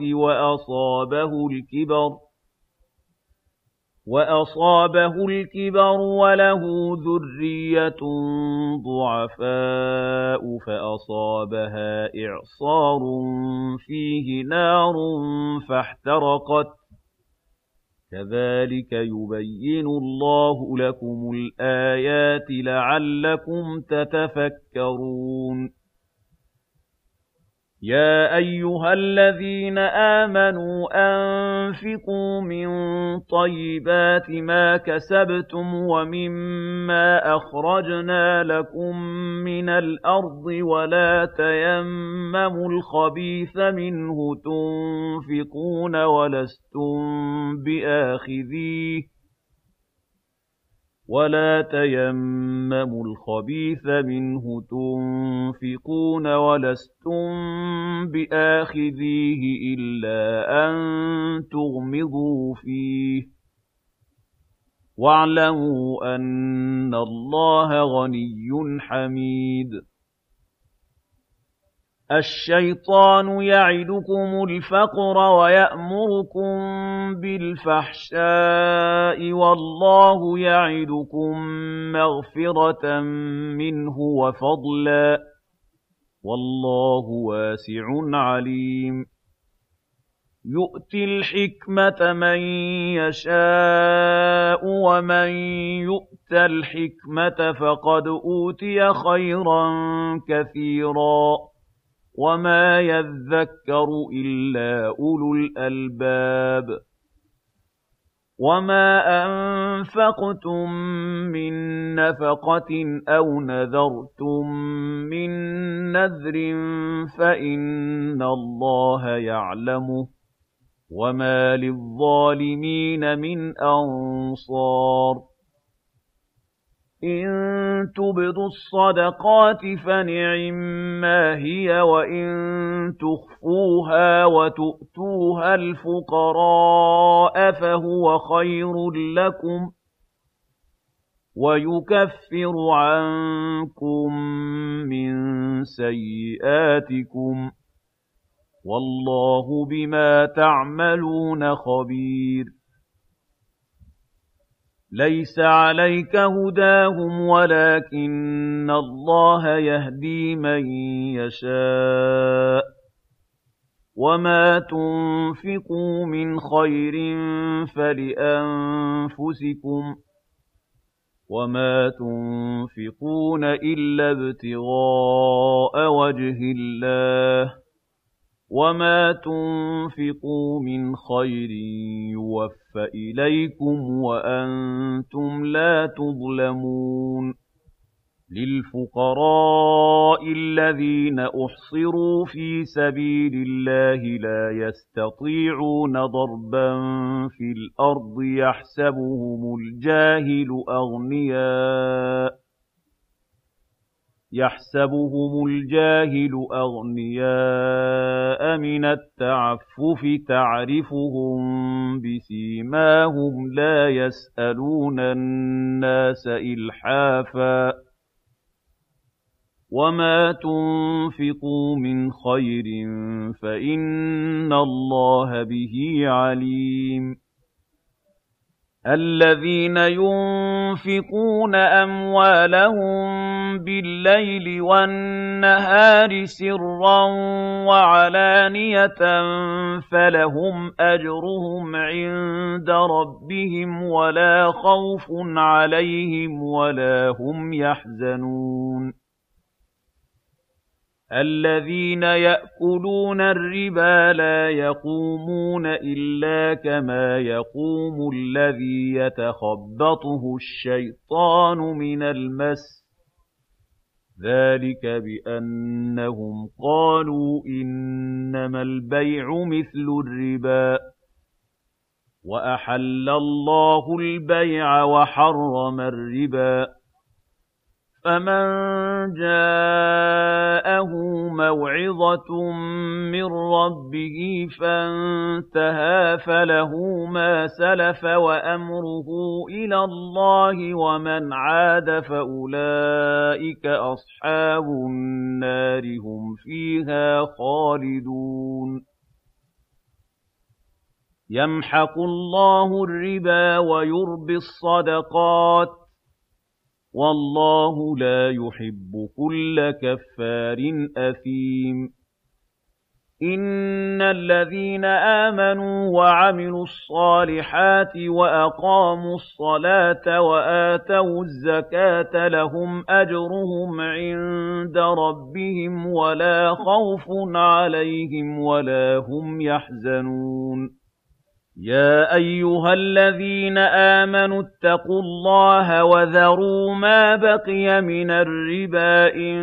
وَأَصَابَهُ الْكِبَرُ وَلَهُ ذُرِّيَّةٌ ضُعَفَاءُ فَأَصَابَهَا إِعْصَارٌ فِيهِ نَارٌ فَاحْتَرَقَتْ ۗ كَذَٰلِكَ يُبَيِّنُ اللَّهُ لَكُمُ الْآيَاتِ لَعَلَّكُمْ تَتَفَكَّرُونَ يَا أَيُّهَا الَّذِينَ آمَنُوا أَنفِقُوا مِن طَيِّبَاتِ مَا كَسَبْتُمْ وَمِمَّا أَخْرَجْنَا لَكُم مِّنَ الْأَرْضِ وَلَا تَيَمَّمُوا الْخَبِيثَ مِنْهُ تُنفِقُونَ وَلَسْتُم بِآخِذِيهِ إِلَّا أَن تُغْمِضُوا فِيهِ ۚ وَاعْلَمُوا أَنَّ اللَّهَ غَنِيٌّ حَمِيدٌ الشَّيْطَانُ يَعِدُكُمُ الْفَقْرَ وَيَأْمُرُكُم بِالْفَحْشَاءِ ۖ وَاللَّهُ يَعِدُكُم مَّغْفِرَةً مِّنْهُ وَفَضْلًا ۗ وَاللَّهُ وَاسِعٌ عَلِيمٌ يُؤْتِي الْحِكْمَةَ مَن يَشَاءُ ۚ وَمَن يُؤْتَ الْحِكْمَةَ فَقَدْ أُوتِيَ خَيْرًا كَثِيرًا ۗ وَمَا يَذَّكَّرُ إِلَّا أُولُو الْأَلْبَابِ وَمَا أَنفَقْتُم مِّن نَّفَقَةٍ أَوْ نَذَرْتُم مِّن نَّذْرٍ فَإِنَّ اللَّهَ يَعْلَمُهُ ۗ وَمَا لِلظَّالِمِينَ مِنْ أَنصَارٍ إِن تُبْدُوا الصَّدَقَاتِ فَنِعِمَّا هِيَ ۖ وَإِن تُخْفُوهَا وَتُؤْتُوهَا الْفُقَرَاءَ فَهُوَ خَيْرٌ لَّكُمْ وَيُكَفِّرُ عَنكُم مِّن سَيِّئَاتِكُمْ ۗ وَاللَّهُ بِمَا تَعْمَلُونَ خَبِيرٌ لَيْسَ عَلَيْكَ هُدَاهُمْ وَلَٰكِنَّ اللَّهَ يَهْدِي مَن يَشَاءُ ۗ وَمَا تُنفِقُوا مِنْ خَيْرٍ فَلِأَنفُسِكُمْ ۚ وَمَا تُنفِقُونَ إِلَّا ابْتِغَاءَ وَجْهِ اللَّهِ ۚ وَمَا تُنفِقُوا مِنْ خَيْرٍ يُوَفَّ إِلَيْكُمْ وَأَنتُمْ لَا تُظْلَمُونَ لِلْفُقَرَاءِ الَّذِينَ أُحْصِرُوا فِي سَبِيلِ اللَّهِ لَا يَسْتَطِيعُونَ ضَرْبًا فِي الْأَرْضِ يَحْسَبُهُمُ الْجَاهِلُ أَغْنِيَاءَ من التعفف تعرفهم بسيماهم لا يسألون الناس إلحافا وما تنفقوا من خير فإن الله به عليم الذين ينفقون أموالهم بالليل والنهار سرا وعلانية فلهم أجرهم عند ربهم ولا خوف عليهم ولا هم يحزنون الذين يأكلون الربا لا يقومون إلا كما يقوم الذي يتخبطه الشيطان من المس ذلك بأنهم قالوا إنما البيع مثل الربا وأحل الله البيع وحرم الربا فمن جاءه موعظة من ربه فانتهى فله ما سلف وأمره إلى الله ومن عاد فأولئك أصحاب النار هم فيها خالدون يمحق الله الربا ويربي الصدقات والله لا يحب كل كفار أثيم إن الذين آمنوا وعملوا الصالحات وأقاموا الصلاة وآتوا الزكاة لهم أجرهم عند ربهم ولا خوف عليهم ولا هم يحزنون يا أيها الذين آمنوا اتقوا الله وذروا ما بقي من الربا إن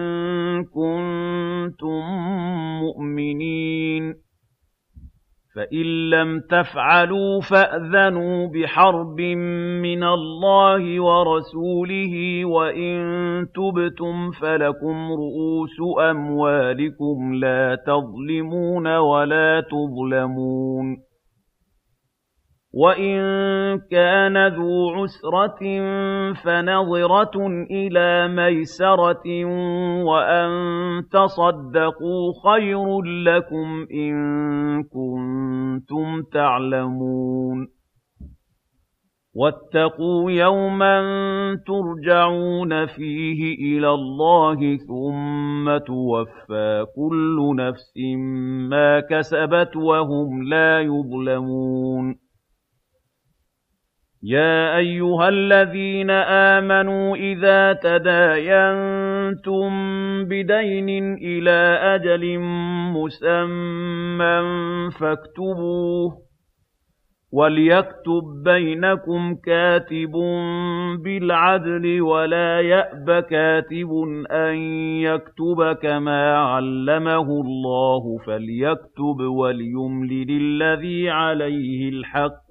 كنتم مؤمنين فإن لم تفعلوا فأذنوا بحرب من الله ورسوله وإن تبتم فلكم رؤوس أموالكم لا تظلمون ولا تظلمون وَإِن كَانَ ذُو عُسْرَةٍ فَنَظِرَةٌ إِلَىٰ مَيْسَرَةٍ وَأَن تَصَدَّقُوا خَيْرٌ لَّكُمْ إِن كُنتُمْ تَعْلَمُونَ وَاتَّقُوا يَوْمًا تُرْجَعُونَ فِيهِ إِلَى اللَّهِ ثُمَّ تُوَفَّىٰ كُلُّ نَفْسٍ مَّا كَسَبَتْ وَهُمْ لَا يُظْلَمُونَ يَا أَيُّهَا الَّذِينَ آمَنُوا إِذَا تَدَايَنتُم بِدَيْنٍ إِلَىٰ أَجَلٍ مُّسَمًّى فَاكْتُبُوهُ وَلْيَكْتُب بَّيْنَكُمْ كَاتِبٌ بِالْعَدْلِ وَلَا يَأْبَ كَاتِبٌ أَن يَكْتُبَ كَمَا عَلَّمَهُ اللَّهُ فَلْيَكْتُبْ وَلْيُمْلِلِ الَّذِي عَلَيْهِ الْحَقُّ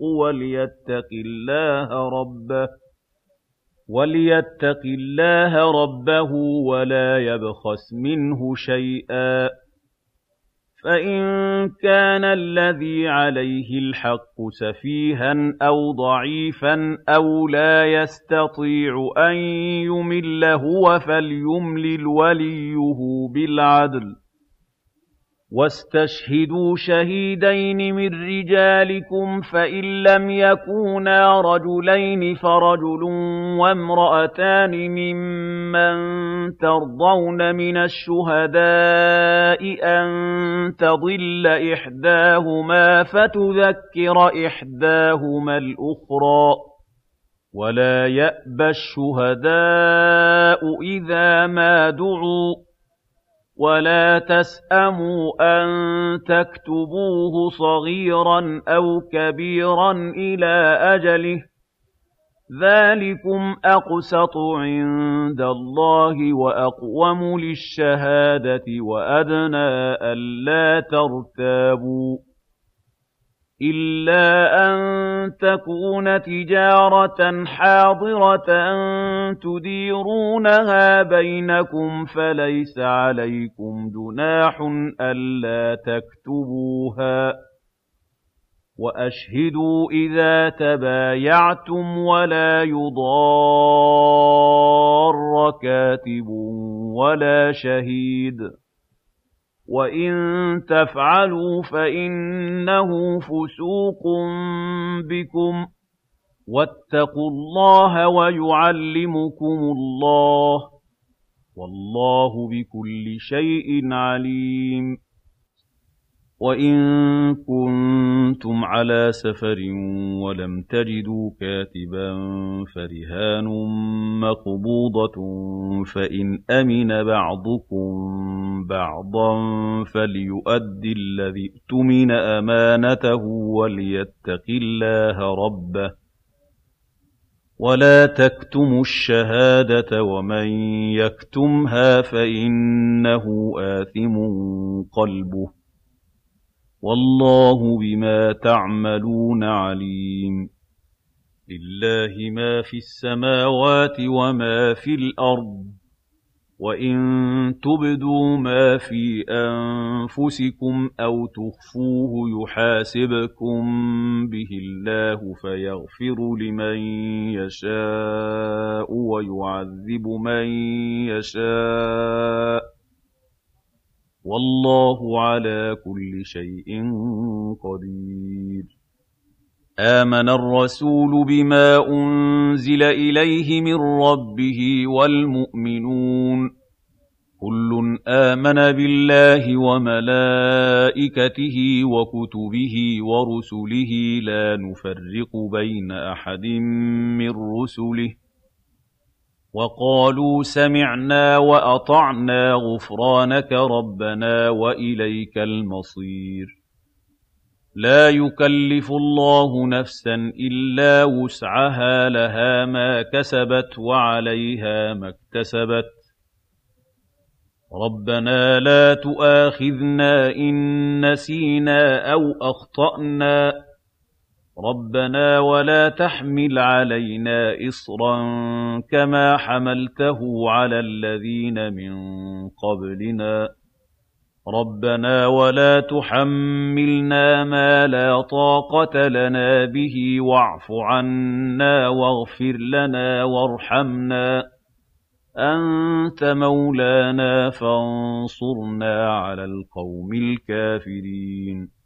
وَلْيَتَّقِ اللَّهَ رَبَّهُ وَلَا يَبْخَسْ مِنْهُ شَيْئًا فَإِن كَانَ الَّذِي عَلَيْهِ الْحَقُّ سَفِيهًا أَوْ ضَعِيفًا أَوْ لَا يَسْتَطِيعُ أَن يُمِلَّ هُوَ فَلْيُمْلِلْ وَلِيُّهُ بِالْعَدْلِ وَاسْتَشْهِدُوا شَهِيدَيْنِ مِن رِّجَالِكُمْ فَإِن لَّمْ يَكُونَا رَجُلَيْنِ فَرَجُلٌ وَامْرَأَتَانِ مِمَّن تَرْضَوْنَ مِنَ الشُّهَدَاءِ أَن تَضِلَّ إِحْدَاهُمَا فَتُذَكِّرَ إِحْدَاهُمَا الْأُخْرَىٰ وَلَا يَأْبَ الشُّهَدَاءُ إِذَا مَا دُعُوا وَلَا تَسْأَمُوا أَن تَكْتُبُوهُ صَغِيرًا أَوْ كَبِيرًا إِلَىٰ أَجَلِهِ ۚ ذَٰلِكُمْ أَقْسَطُ عِندَ اللَّهِ وَأَقْوَمُ لِلشَّهَادَةِ وَأَدْنَىٰ أَلَّا تَرْتَابُوا ۖ إِلَّا أَن تَكُونَ تِجَارَةً حَاضِرَةً تُدِيرُونَهَا بَيْنَكُمْ فَلَيْسَ عَلَيْكُمْ جُنَاحٌ أَلَّا تَكْتُبُوهَا ۗ وَأَشْهِدُوا إِذَا تَبَايَعْتُمْ وَلَا يُضَارَّ كَاتِبٌ وَلَا شَهِيدٌ ۚ وَإِن تَفْعَلُوا فَإِنَّهُ فُسُوقٌ بِكُمْ ۗ وَاتَّقُوا اللَّهَ وَيُعَلِّمُكُمُ اللَّهُ ۗ وَاللَّهُ بِكُلِّ شَيْءٍ عَلِيمٌ. وَإِن كُنتُمْ عَلَىٰ سَفَرٍ وَلَمْ تَجِدُوا كَاتِبًا فَرِهَانٌ مَّقْبُوضَةٌ ۖ فَإِنْ أَمِنَ بَعْضُكُم بَعْضًا فَلْيُؤَدِّ الَّذِي اؤْتُمِنَ أَمَانَتَهُ وَلْيَتَّقِ اللَّهَ رَبَّهُ ۗ وَلَا تَكْتُمُوا الشَّهَادَةَ وَمَن يَكْتُمْهَا فَإِنَّهُ آثِمٌ قَلْبُهُ ۗ وَاللَّهُ بِمَا تَعْمَلُونَ عَلِيمٌ. لِلَّهِ مَا فِي السَّمَاوَاتِ وَمَا فِي الْأَرْضِ ۚ وَإِن تُبْدُوا مَا فِي أَنفُسِكُمْ أَوْ تُخْفُوهُ يُحَاسِبْكُم بِهِ اللَّهُ فَيَغْفِرُ لِمَن يَشَاءُ وَيُعَذِّبُ مَن يَشَاءُ ۗ وَاللَّهُ عَلَىٰ كُلِّ شَيْءٍ قَدِيرٌ. آمَنَ الرَّسُولُ بِمَا أُنزِلَ إِلَيْهِ مِن رَّبِّهِ وَالْمُؤْمِنُونَ كُلٌّ آمَنَ بِاللَّهِ وَمَلَائِكَتِهِ وَكُتُبِهِ وَرُسُلِهِ لَا نُفَرِّقُ بَيْنَ أَحَدٍ مِّن رُّسُلِهِ ۚ وَقَالُوا سَمِعْنَا وَأَطَعْنَا غُفْرَانَكَ رَبَّنَا وَإِلَيْكَ الْمَصِيرُ. لَا يُكَلِّفُ اللَّهُ نَفْسًا إِلَّا وُسْعَهَا ۖ لَهَا مَا كَسَبَتْ وَعَلَيْهَا مَا اكْتَسَبَتْ. رَبَّنَا لَا تُؤَاخِذْنَا إِن نَّسِينَا أَوْ أَخْطَأْنَا. رَبَّنَا وَلَا تَحْمِلْ عَلَيْنَا إِصْرًا كَمَا حَمَلْتَهُ عَلَى الَّذِينَ مِن قَبْلِنَا. رَبَّنَا وَلَا تُحَمِّلْنَا مَا لَا طَاقَةَ لَنَا بِهِ وَاعْفُ عَنَّا وَاغْفِرْ لَنَا وَارْحَمْنَا ۚ أَنتَ مَوْلَانَا فَانصُرْنَا عَلَى الْقَوْمِ الْكَافِرِينَ.